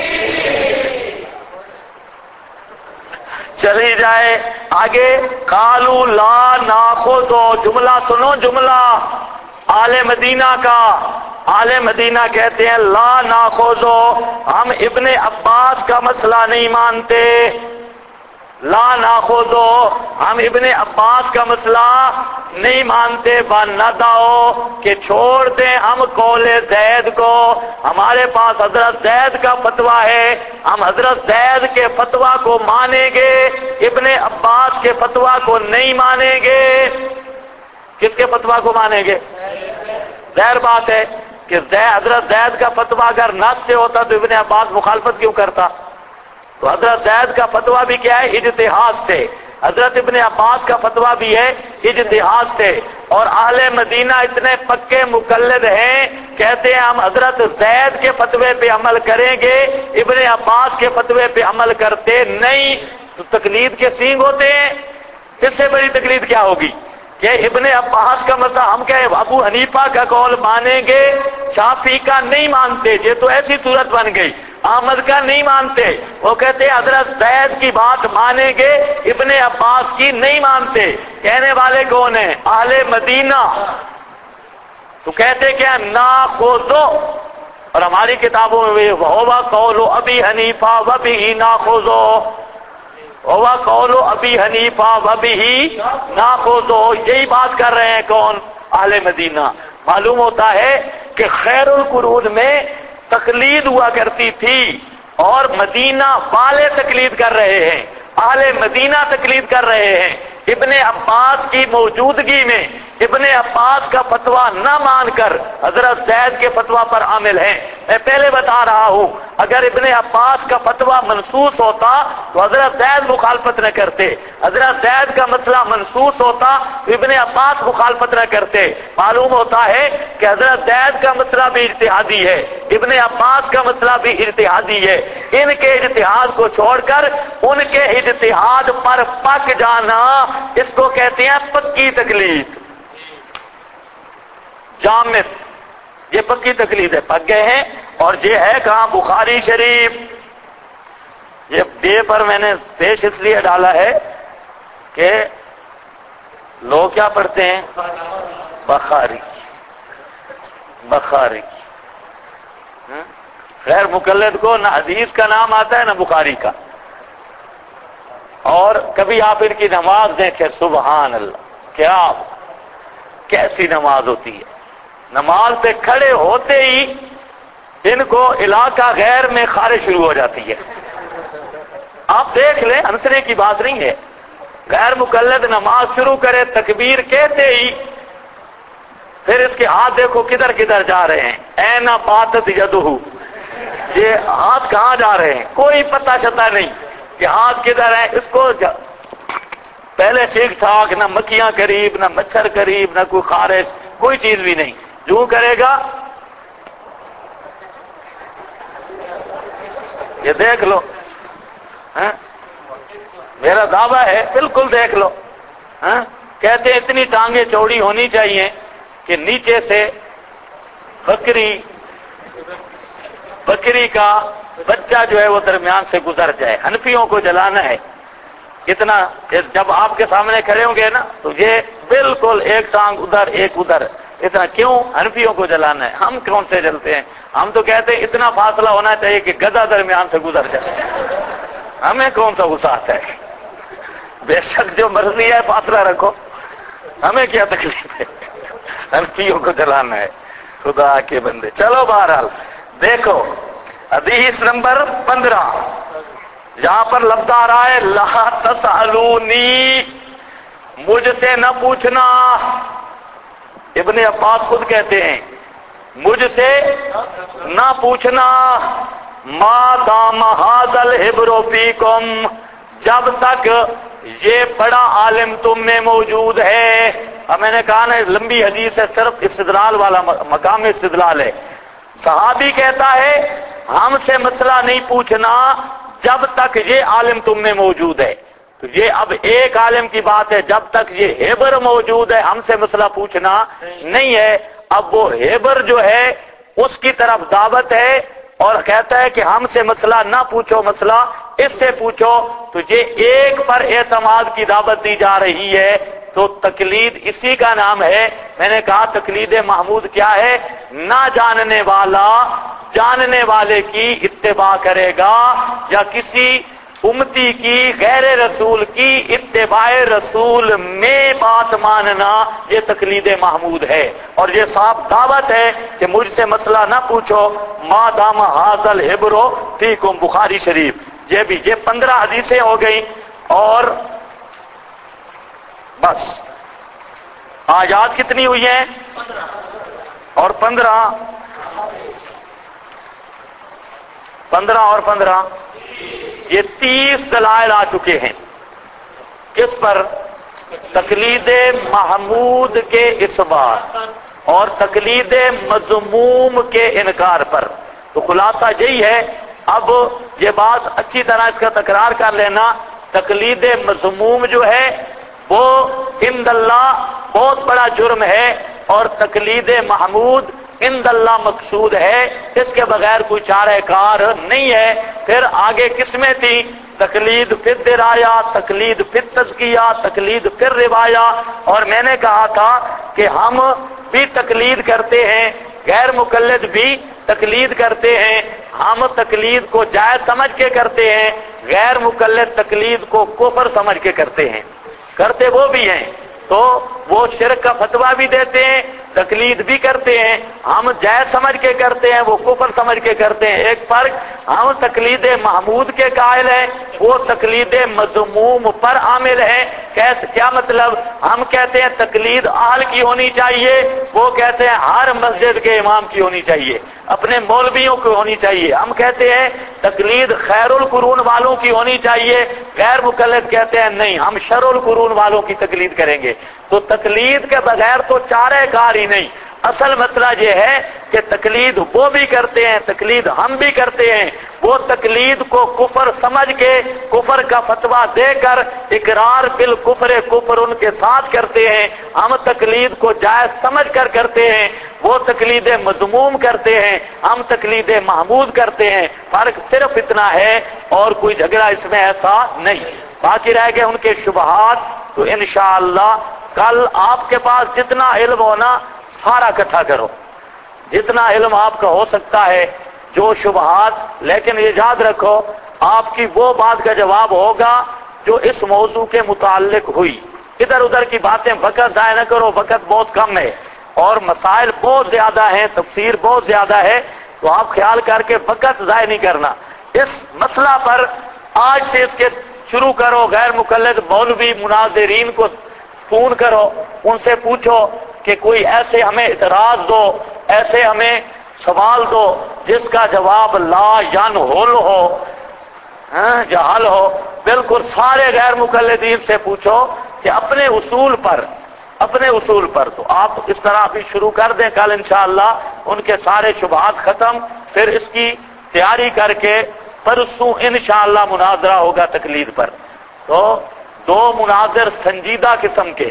چلی جائے. آگے قالوا لا ناخذ, جملہ سنو, جملہ آل مدینہ کا. آل مدینہ کہتے ہیں لا ناخذ, ہم ابن عباس کا مسئلہ نہیں مانتے. لا ناخذ, ہم ابن عباس کا مسئلہ نہیں مانتے. بنداؤ کہ چھوڑ دیں ہم قول زید کو, ہمارے پاس حضرت زید کا فتویٰ ہے, ہم حضرت زید کے فتویٰ کو مانیں گے, ابن عباس کے فتویٰ کو نہیں مانیں گے. کس کے فتویٰ کو مانیں گے؟ ظاہر بات ہے کہ حضرت زید کا فتویٰ اگر نص سے ہوتا تو ابن عباس مخالفت کیوں کرتا؟ تو حضرت زید کا فتویٰ بھی کیا ہے؟ اجتہاد سے. حضرت ابن عباس کا فتویٰ بھی ہے اجتہاد سے. اور اہل مدینہ اتنے پکے مقلد ہیں, کہتے ہیں ہم حضرت زید کے فتوے پہ عمل کریں گے, ابن عباس کے فتوے پہ عمل کرتے نہیں. تو تقلید کے سینگ ہوتے ہیں. اس سے بڑی تقلید کیا ہوگی کہ ابن عباس کا مسئلہ ہم کہیں ابو حنیفہ کا قول مانیں گے, شافعی کا نہیں مانتے. یہ تو ایسی صورت بن گئی. احمد کا نہیں مانتے, وہ کہتے ہیں حضرت زید کی بات مانیں گے, ابن عباس کی نہیں مانتے. کہنے والے کون ہیں؟ اہل مدینہ. تو کہتے کیا؟ ناخذو, اور ہماری کتابوں میں ہوا قول ابی حنیفہ وبہ ناخذو, ہوا قول ابی حنیفہ وبہ ناخذو. یہی بات کر رہے ہیں کون؟ اہل مدینہ. معلوم ہوتا ہے کہ خیر القرون میں تقلید ہوا کرتی تھی اور مدینہ والے تقلید کر رہے ہیں, اہل مدینہ تقلید کر رہے ہیں. ابن عباس کی موجودگی میں ابن عباس کا فتویٰ نہ مان کر حضرت زید کے فتویٰ پر عامل ہیں. میں پہلے بتا رہا ہوں اگر ابن عباس کا فتویٰ منسوخ ہوتا تو حضرت زید مخالفت نہ کرتے, حضرت زید کا مسئلہ منسوخ ہوتا تو ابن عباس مخالفت نہ کرتے. معلوم ہوتا ہے کہ حضرت زید کا مسئلہ بھی اجتہادی ہے, ابن عباس کا مسئلہ بھی اجتہادی ہے. ان کے اجتہاد کو چھوڑ کر ان کے اجتہاد پر پک جانا, اس کو کہتے ہیں پکی تقلید. جامد, یہ پکی تقلید ہے, پک گئے ہیں. اور یہ ہے کہاں؟ بخاری شریف. یہ بے پر میں نے پیش اس لیے ڈالا ہے کہ لوگ کیا پڑھتے ہیں؟ بخاری بخاری. غیر مقلد کو نہ حدیث کا نام آتا ہے نہ بخاری کا. اور کبھی آپ ان کی نماز دیکھیں، سبحان اللہ، کیا کیسی نماز ہوتی ہے. نماز پہ کھڑے ہوتے ہی ان کو علاقہ غیر میں خارش شروع ہو جاتی ہے. آپ دیکھ لیں، ہنسنے کی بات نہیں ہے. غیر مقلد نماز شروع کرے، تکبیر کہتے ہی پھر اس کے ہاتھ دیکھو کدھر کدھر جا رہے ہیں. اینا باتت یدہ، یہ ہاتھ کہاں جا رہے ہیں کوئی پتہ شتا نہیں کہ ہاتھ کدھر ہے. اس کو پہلے ٹھیک ٹھاک، نہ مکھیاں قریب، نہ مچھر قریب، نہ کوئی خارش، کوئی چیز بھی نہیں. جو کرے گا یہ دیکھ لو. میرا دعویٰ ہے، بالکل دیکھ لو. کہتے ہیں اتنی ٹانگیں چوڑی ہونی چاہیے کہ نیچے سے بکری کا بچہ جو ہے وہ درمیان سے گزر جائے. حنفیوں کو جلانا ہے اتنا. جب آپ کے سامنے کھڑے ہوں گے نا تو یہ بالکل ایک ٹانگ ادھر ایک ادھر، اتنا. کیوں؟ حنفیوں کو جلانا ہے. ہم کون سے جلتے ہیں؟ ہم تو کہتے ہیں اتنا فاصلہ ہونا چاہیے کہ گدھا درمیان سے گزر جائے. ہمیں کون سا غصہ آتا ہے؟ بے شک جو مرضی ہے فاصلہ رکھو، ہمیں کیا تکلیف ہے؟ حنفیوں کو جلانا ہے. خدا کے بندے. چلو بہرحال دیکھو حدیث نمبر 15، یہاں پر لفظ آ رہا ہے لا تسألونی، مجھ سے نہ پوچھنا. ابن عباس خود کہتے ہیں مجھ سے نہ پوچھنا، ما دام ھذا الحبر فیکم، جب تک یہ بڑا عالم تم میں موجود ہے. اب میں نے کہا نا لمبی حدیث ہے، صرف استدلال والا مقام استدلال ہے. صحابی کہتا ہے ہم سے مسئلہ نہیں پوچھنا جب تک یہ عالم تم میں موجود ہے. تو یہ اب ایک عالم کی بات ہے، جب تک یہ ہیبر موجود ہے ہم سے مسئلہ پوچھنا نہیں ہے. اب وہ ہیبر جو ہے اس کی طرف دعوت ہے اور کہتا ہے کہ ہم سے مسئلہ نہ پوچھو، مسئلہ اس سے پوچھو. تو یہ ایک پر اعتماد کی دعوت دی جا رہی ہے. تو تقلید اسی کا نام ہے. میں نے کہا تقلید محمود کیا ہے؟ نہ جاننے والا جاننے والے کی اتباع کرے گا، یا کسی امتی کی غیر رسول کی اتباع رسول میں بات ماننا، یہ تقلید محمود ہے. اور یہ صاف دعوت ہے کہ مجھ سے مسئلہ نہ پوچھو ما دام ھذا الحبر فیکم، بخاری شریف. یہ بھی یہ 15 حدیثیں ہو گئی. اور بس آیات کتنی ہوئی ہیں؟ اور 15 اور 15 یہ 30 دلائل آ چکے ہیں. کس پر؟ تقلید محمود کے اثبات اور تقلید مذموم کے انکار پر. تو خلاصہ یہی ہے. اب یہ بات اچھی طرح اس کا تکرار کر لینا. تقلید مذموم جو ہے وہ عند اللہ بہت بڑا جرم ہے، اور تقلید محمود عند اللہ مقصود ہے. اس کے بغیر کوئی چارہ کار نہیں ہے. پھر آگے قسمیں تھیں، تقلید فی الدرایا، تقلید فی التزکیہ، تقلید فی الروایا. اور میں نے کہا تھا کہ ہم بھی تقلید کرتے ہیں، غیر مقلد بھی تقلید کرتے ہیں. ہم تقلید کو جائز سمجھ کے کرتے ہیں، غیر مقلد تقلید کو کفر سمجھ کے کرتے ہیں. کرتے وہ بھی ہیں تو وہ شرک کا فتویٰ بھی دیتے ہیں، تقلید بھی کرتے ہیں. ہم جائز سمجھ کے کرتے ہیں، وہ کفر سمجھ کے کرتے ہیں. ایک فرق، ہم تقلید محمود کے قائل ہیں، وہ تقلید مذموم پر عامل ہیں. کیا مطلب؟ ہم کہتے ہیں تقلید اہل کی ہونی چاہیے، وہ کہتے ہیں ہر مسجد کے امام کی ہونی چاہیے، اپنے مولویوں کی ہونی چاہیے. ہم کہتے ہیں تقلید خیر القرون والوں کی ہونی چاہیے، غیر مقلد کہتے ہیں نہیں، ہم شر القرون والوں کی تقلید کریں گے. تو تقلید کے بغیر تو چارہ کار ہی نہیں. اصل مسئلہ یہ ہے کہ تقلید وہ بھی کرتے ہیں، تقلید ہم بھی کرتے ہیں، وہ تقلید کو کفر سمجھ کے کفر کا فتویٰ دے کر اقرار بالکفر کفر ان کے ساتھ کرتے ہیں، ہم تقلید کو جائز سمجھ کر کرتے ہیں، وہ تقلید مذموم کرتے ہیں، ہم تقلید محمود کرتے ہیں، فرق صرف اتنا ہے اور کوئی جھگڑا اس میں ایسا نہیں۔ باقی رہ گئے ان کے شبہات، تو انشاءاللہ کل آپ کے پاس جتنا علم ہونا سارا اکٹھا کرو، جتنا علم آپ کا ہو سکتا ہے، جو شبہات، لیکن یہ یاد رکھو آپ کی وہ بات کا جواب ہوگا جو اس موضوع کے متعلق ہوئی، ادھر ادھر کی باتیں وقت ضائع نہ کرو، وقت بہت کم ہے اور مسائل بہت زیادہ ہیں، تفسیر بہت زیادہ ہے، تو آپ خیال کر کے وقت ضائع نہیں کرنا۔ اس مسئلہ پر آج سے اس کے شروع کرو، غیر مقلد مولوی مناظرین کو فون کرو، ان سے پوچھو کہ کوئی ایسے ہمیں اعتراض دو، ایسے ہمیں سوال دو جس کا جواب لا ینحل ہو، جہل ہو۔ بالکل سارے غیر مقلدین سے پوچھو کہ اپنے اصول پر تو آپ اس طرح بھی شروع کر دیں، کل انشاءاللہ ان کے سارے شبہات ختم، پھر اس کی تیاری کر کے پرسوں انشاءاللہ مناظرہ ہوگا تقلید پر۔ تو دو مناظر سنجیدہ قسم کے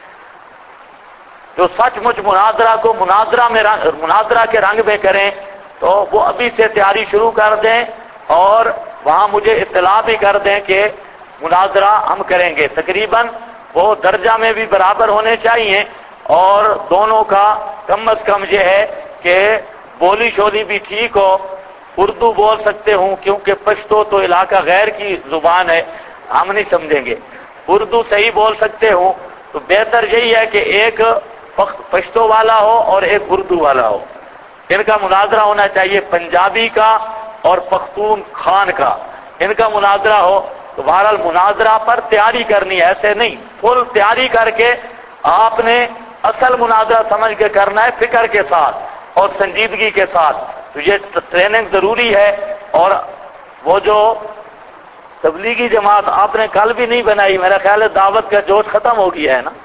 جو سچ مچ مناظرہ کو مناظرہ کے رنگ میں کریں، تو وہ ابھی سے تیاری شروع کر دیں اور وہاں مجھے اطلاع بھی کر دیں کہ مناظرہ ہم کریں گے۔ تقریباً وہ درجہ میں بھی برابر ہونے چاہیے اور دونوں کا کم از کم یہ ہے کہ بولی شولی بھی ٹھیک ہو، اردو بول سکتے ہوں کیونکہ پشتو تو علاقہ غیر کی زبان ہے، ہم نہیں سمجھیں گے، اردو صحیح بول سکتے ہوں، تو بہتر یہی ہے کہ ایک پشتو والا ہو اور ایک اردو والا ہو۔ ان کا مناظرہ ہونا چاہیے پنجابی کا اور پختون خان کا، ان کا مناظرہ ہو۔ تو بہرحال مناظرہ پر تیاری کرنی ہے، ایسے نہیں، فل تیاری کر کے آپ نے اصل مناظرہ سمجھ کے کرنا ہے، فکر کے ساتھ اور سنجیدگی کے ساتھ۔ تو یہ ٹریننگ ضروری ہے۔ اور وہ جو تبلیغی جماعت آپ نے کل بھی نہیں بنائی، میرا خیال ہے دعوت کا جوش ختم ہو گیا ہے نا؟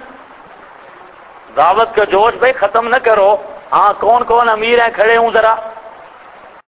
دعوت کا جوش بھائی ختم نہ کرو۔ ہاں کون کون امیر ہیں کھڑے ہوں ذرا؟